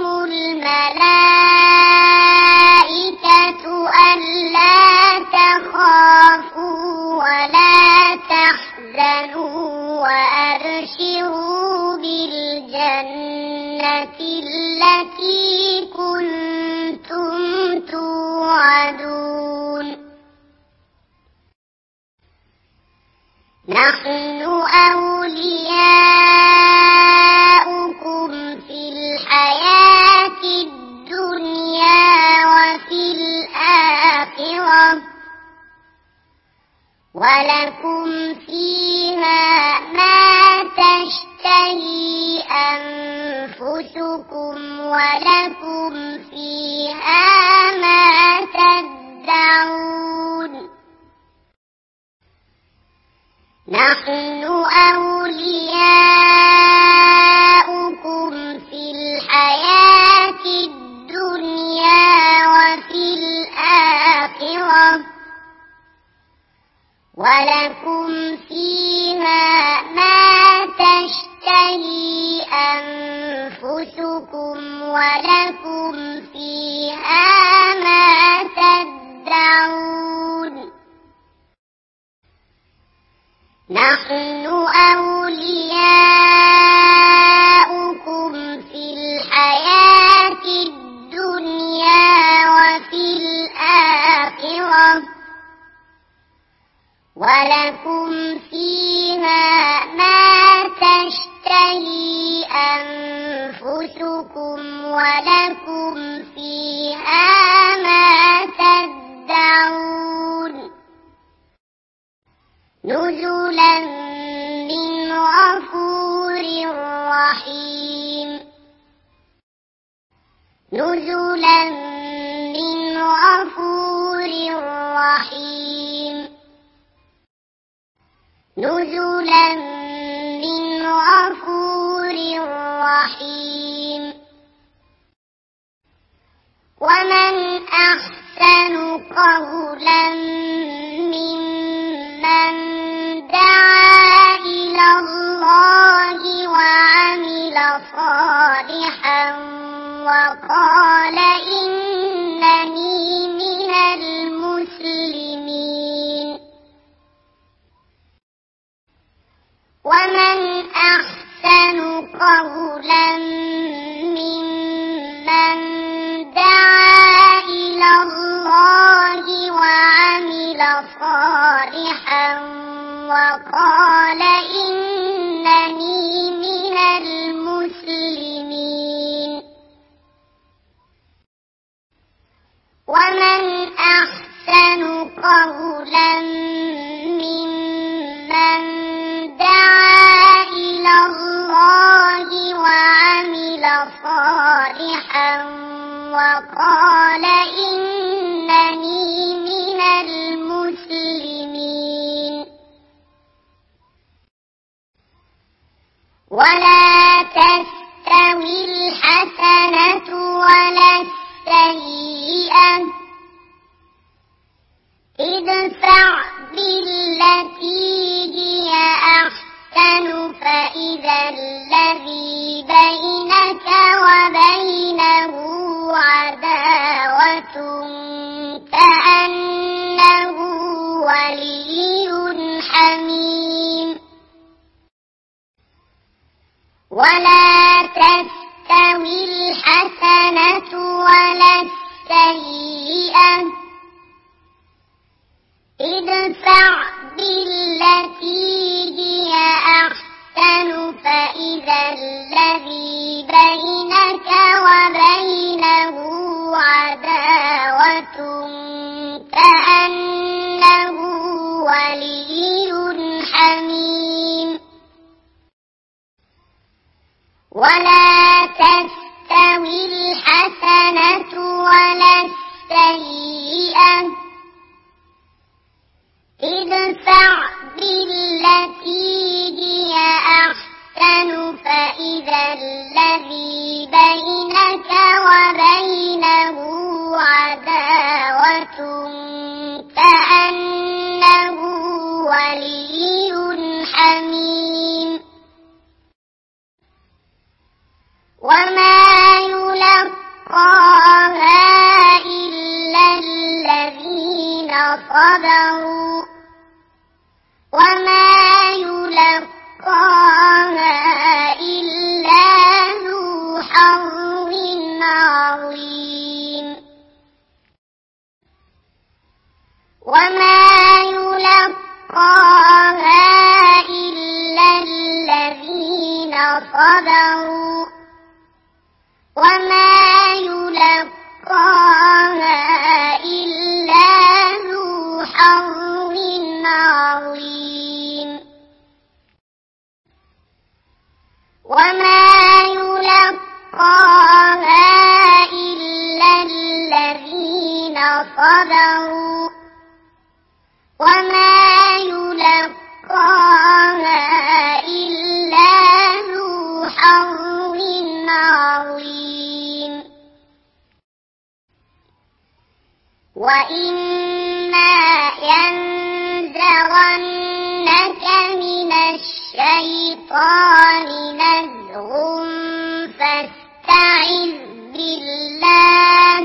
الملائكة ألا تخافوا ولا تحزنوا وأبشروا بالجنة التي كنتم توعدون نحن أولياؤكم في الحياة الدنيا وفي الآخرة ولكم فيها ما تشتهي أنفسكم ولكم فيها ما تدعون نحن أولياؤكم في الحياة الدنيا وفي الآخرة ولكم فيها ما تشتهي أنفسكم ولكم فيها ما تدعون نحن أولياؤكم في الحياة الدنيا وفي الآخرة ولكم فيها ما تشتهي أنفسكم ولكم فيها ما تدعون نزلا من غفور رحيم نزلا من غفور رحيم نزلا من غفور رحيم ومن أحسن قولا ممن دعا إلى الله وعمل صالحا وقال إنني من المسلمين ومن أحسن قولا ممن دعا إلى الله وعمل صالحا وقال إنني من المسلمين ومن أحسن قولا ممن دعا إلى الله وعمل صالحا وقال إنني من المسلمين ولا تستوي الحسنة ولا السيئة ادفع بالتي هي أحسن فإذا الذي بينك وبينه عداوة كأنه ولي حميم ولا تستوي الحسنة ولا السيئة ادفع بالتي هي أحسن فإذا الذي بينك وبينه عداوة كأنه ولي حميم ولا تستوي الحسنة ولا السيئة ادفع بالتي هي أحسن فإذا الذي بينك وبينه عداوة كأنه ولي حميم وما يلقاها إلا الذين صبروا وما يلقاها إلا ذو حظ عظيم وما يلقاها إلا الذين صبروا وما يلقاها إلا ذو حظ عظيم وما يلقاها إلا الذين صبروا وما يلقاها إلا ذو حظ عظيم وإما ينزغنك من الشيطان نزغ فاستعذ بالله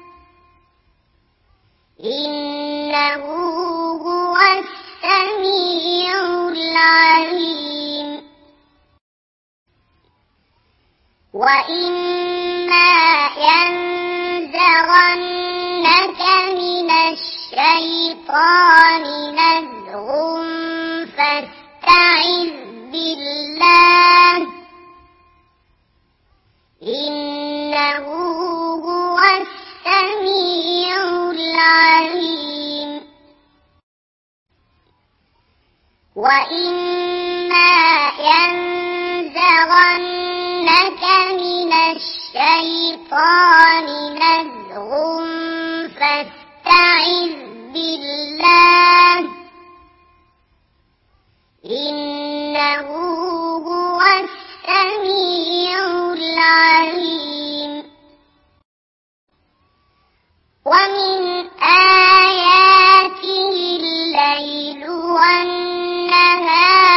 إنه هو السميع العليم وإما ينزغنك من الشيطان نزغ فاستعذ بالله إنه هو السميع العليم وإما ينزغنك من الشيطان نزغ فاستعذ بالله إنه هو السميع العليم ومن آياته الليل والنهار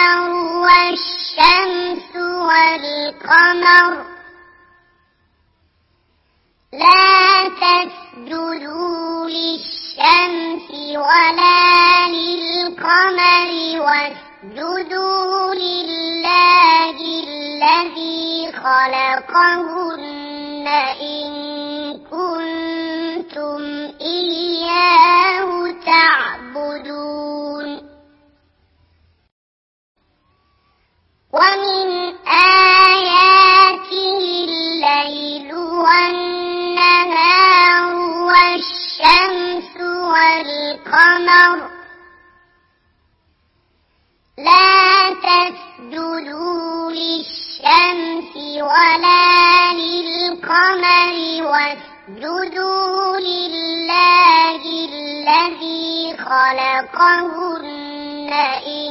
لا تسجدوا للشمس ولا للقمر واسجدوا لله الذي خلقهن إن كنتم إياه تعبدون ومن آياته الليل والنهار والشمس والقمر لا تسجدوا للشمس ولا للقمر واسجدوا لله الذي خلقهن إن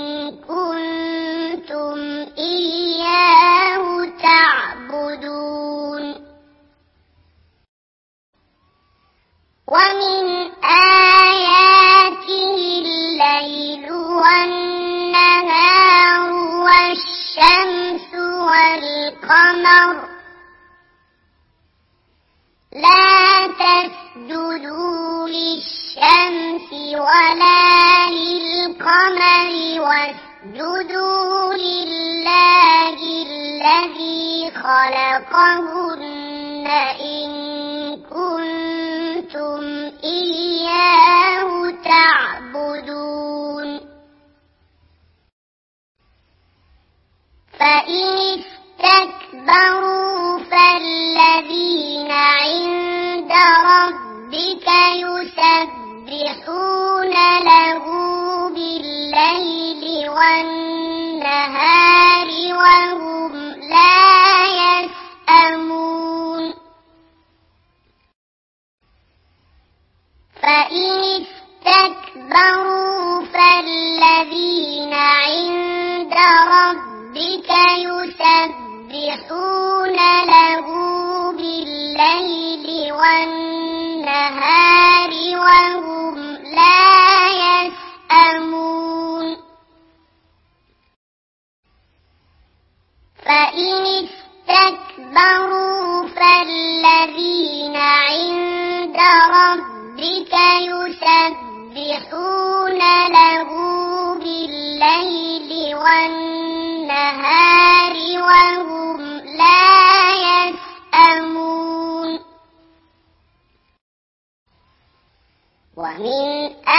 كنتم إياه تعبدون ومن آياته الليل والنهار والشمس والقمر لا تسجدوا للشمس ولا للقمر واسجدوا لله الذي خلقهن إن كنتم إياه تعبدون فإن استكبروا فالذين عند ربك يسبحون له بالليل والنهار وهم لا يسأمون فإن استكبروا فالذين عند ربك يسبحون له بالليل والنهار وهم لا يسأمون فإن استكبروا فالذين عند ربك يسبحون له بالليل والنهار وهم لا يسأمون ومن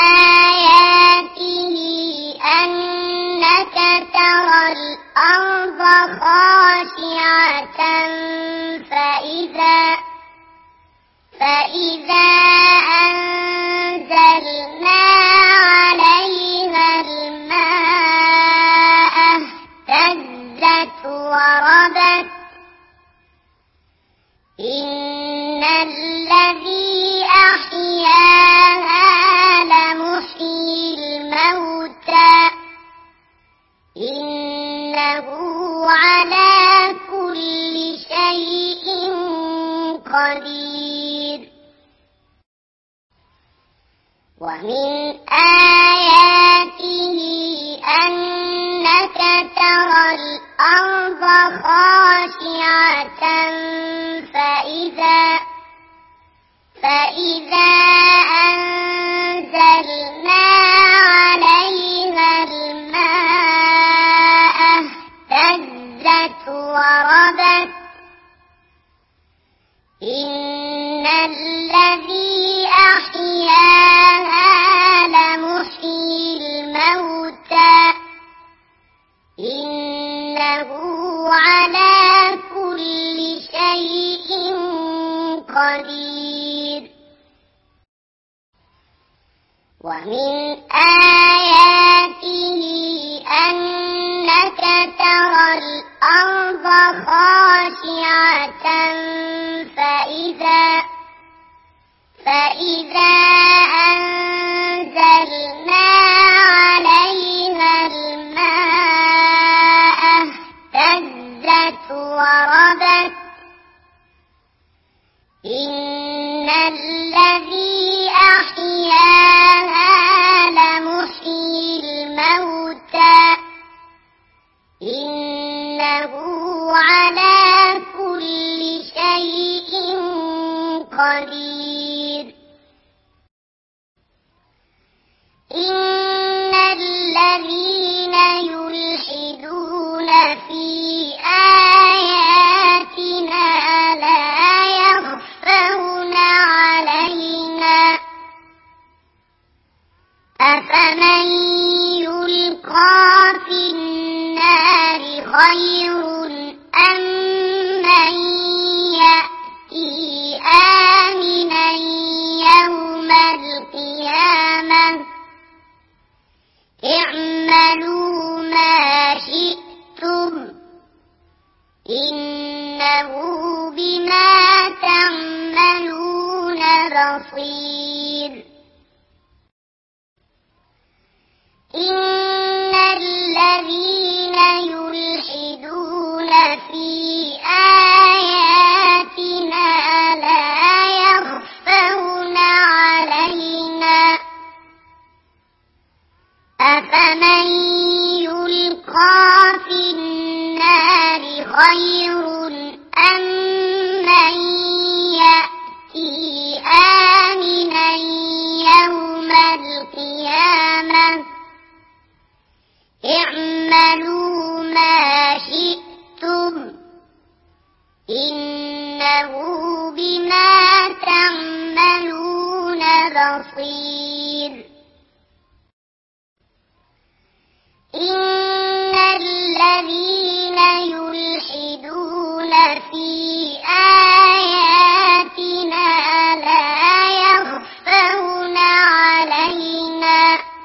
آياته أنك ترى الأرض خاشعة فإذا فإذا أنزلنا عليها الماء اهتزت وربت إن الذي أحياها لمحيي الموتى إنه على كل شيء قدير ومن آياته أنك ترى الأرض خاشعة فإذا فإذا أنزلنا عليها الماء اهتزت وربت إن الذي أحياها لمحيي الموتى إنه على كل شيء قدير ومن آياته أنك ترى الأرض خاشعة فإذا فإذا أنزلنا عليها الماء اهتزت وربت إن الذي أحياها لمحيي الموتى إنه على كل شيء قدير إن الذين يلحدون في آياتنا لا يخفون علينا أفمن يلقى في النار خير أم من يأتي آمنا يوم القيامة اعملوا ما شئتم إنه بما تعملون بصير إن الذين يلحدون في آياتنا لا يخفون علينا أفمن يلقى في النار خير أم من يأتي آمنا يوم القيامة اعملوا ما شئتم إنه بما تعملون بصير إن الذين يلحدون في آياتنا لا يخفون علينا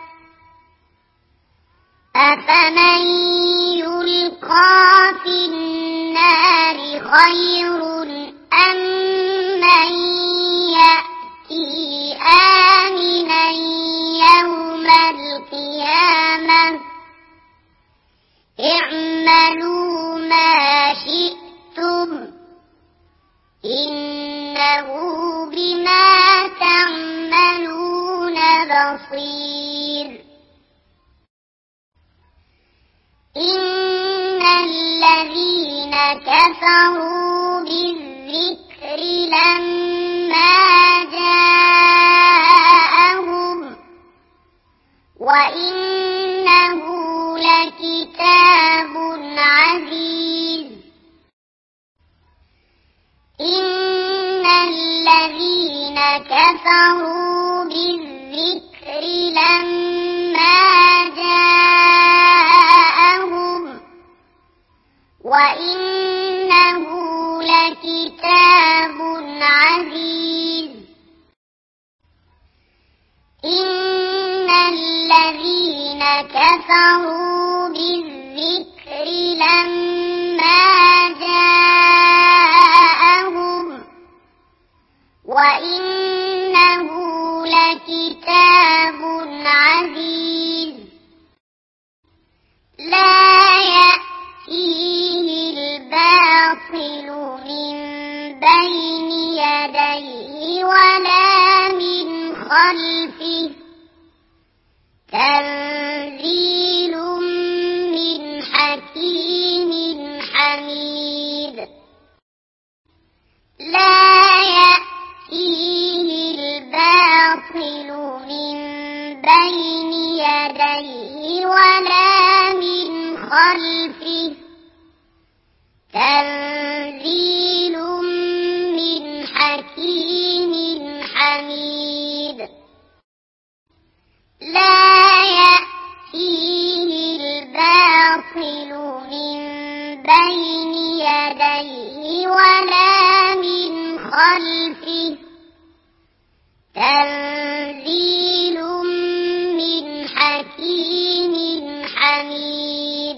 أفمن يلقى في النار خير أم من يأتي آمنا يوم القيامة اعملوا ما شئتم إنه بما تعملون بصير إن الذين كفروا بالذكر لما جاءهم وإنه لكتاب عزيز إن الذين كفروا بالذكر لما جاءهم وإنه لكتاب عزيز إن الذين كفروا بالذكر لما جاءهم وإنه لكتاب عزيز لا يأتيه الباطل من بين يديه ولا من خلفه تنزيل من حكيم حميد لا يأتيه الباطل من بين يديه ولا من خلفه تنزيل من حكيم حميد لا يأتيه الباطل من بين يديه ولا من خلفه تنزيل من حكيم حميد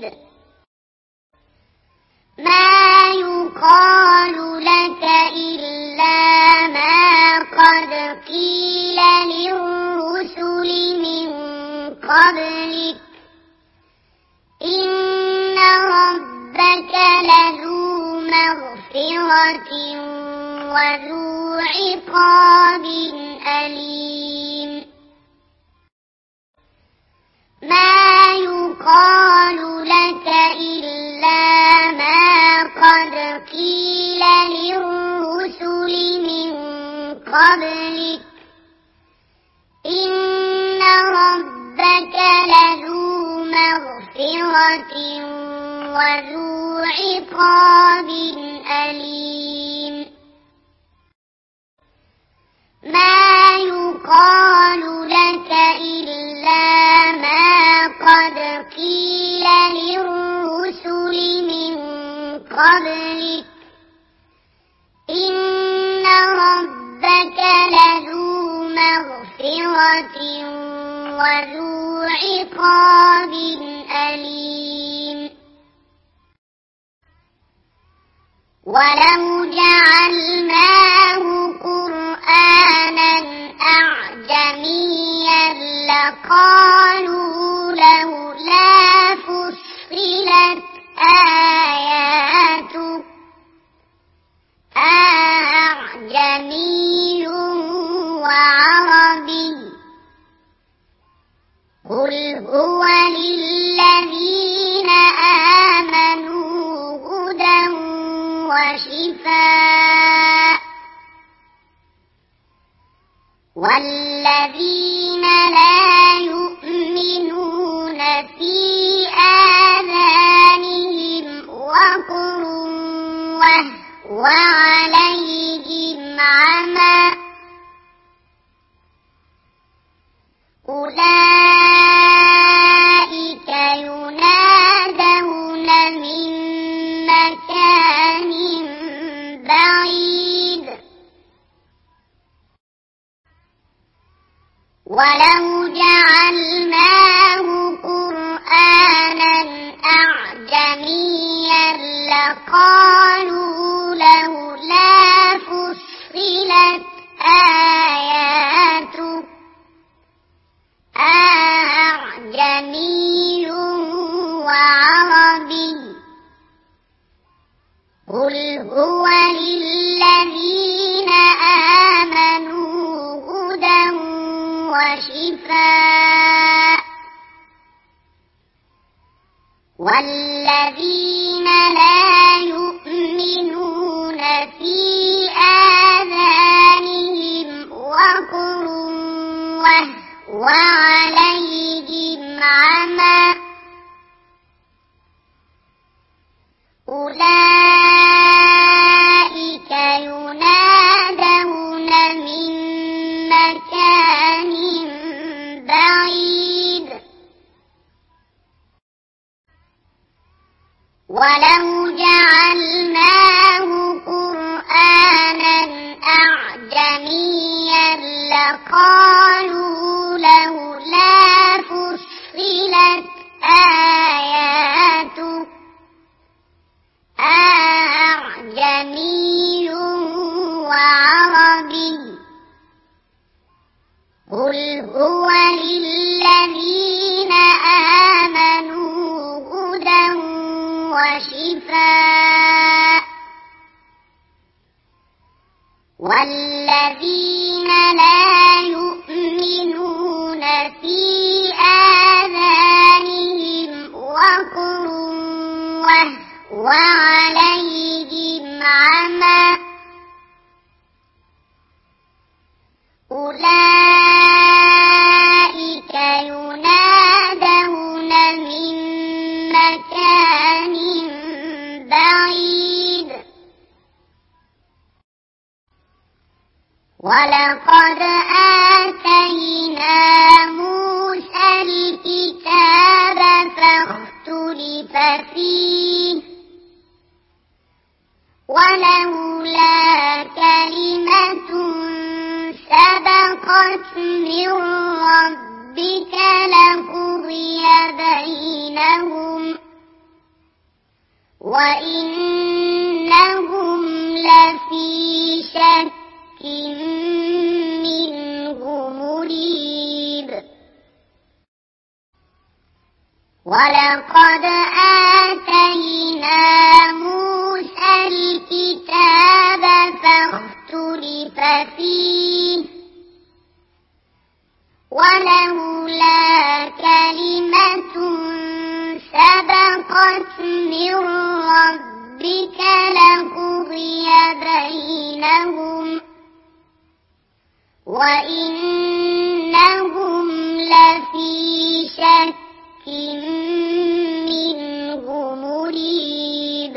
ما يقال لك إلا ما قد قيل للرسل من قبلك إن ربك لذو مغفرة وذو عقاب أليم ما يقال لك إلا ما قد قيل للرسل من قبلك إن ربك لذو مغفرة وذو عقاب أليم ما يقال لك إلا ما قد قيل للرسل من قبلك إن ربك لذو مغفرة وذو عقاب أليم ولو جعلناه قرآنا أعجميا لقالوا لولا فصلت آياته أعجمي وعربي قل هو للذين آمنوا هدى وشفاء والذين لا يؤمنون في آذانهم وقر وعليهم عمى أولئك ينادون من مكان بعيد ولو جعلناه قرآنا أعجميا لقالوا لولا فصلت آياته أعجمي وعربي قل هو للذين آمنوا هدى وشفاء والذين لا يؤمنون في آذانهم وقر وعليهم عمى أولئك ينادون من مكان بعيد ولو جعلناه قرآنا أعجميا لقالوا لولا فصلت آياته أعجمي وعربي قل هو للذين آمنوا هدى وشفاء والذين لا يؤمنون في آذانهم وقر وعليهم عمى أولئك ينادون من مكان بعيد ولقد آتينا موسى الكتاب فاختلف فيه ولولا كلمة سبقت من ربك لقضي بينهم وإنهم لفي شك منه مريب ولقد آتينا موسى الكتاب فاختلف فيه ولولا كلمة سبقت من ربك لقضي بينهم وإنهم لفي شك منه مريب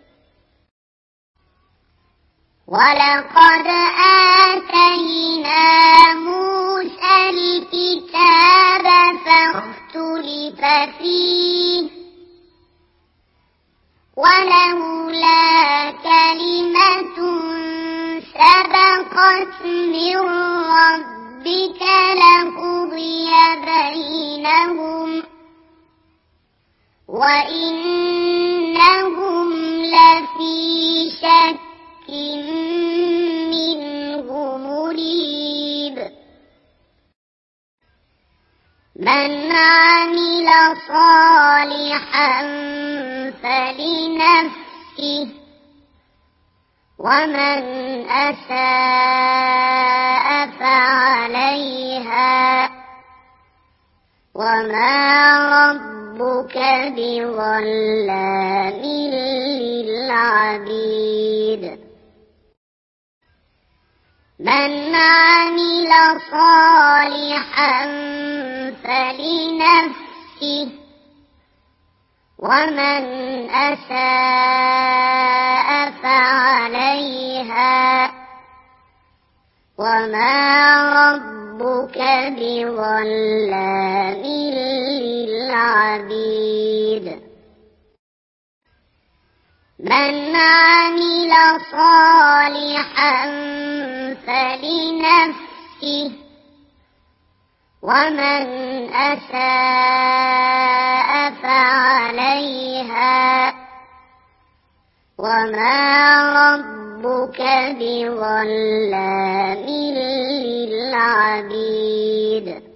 ولقد آتينا موسى الكتاب فاختلف فيه ولولا كلمة سبقت من ربك لقضي بينهم وإنهم لفي شك منه مريب من عمل صالحا فلنفسه ومن أساء فعليها وما ربك بظلام للعبيد من عمل صالحا فلنفسه ومن أساء فعليها وما ربك بظلام للعبيد من عمل صالحا فلنفسه ومن أساء فعليها وما ربك بظلام للعبيد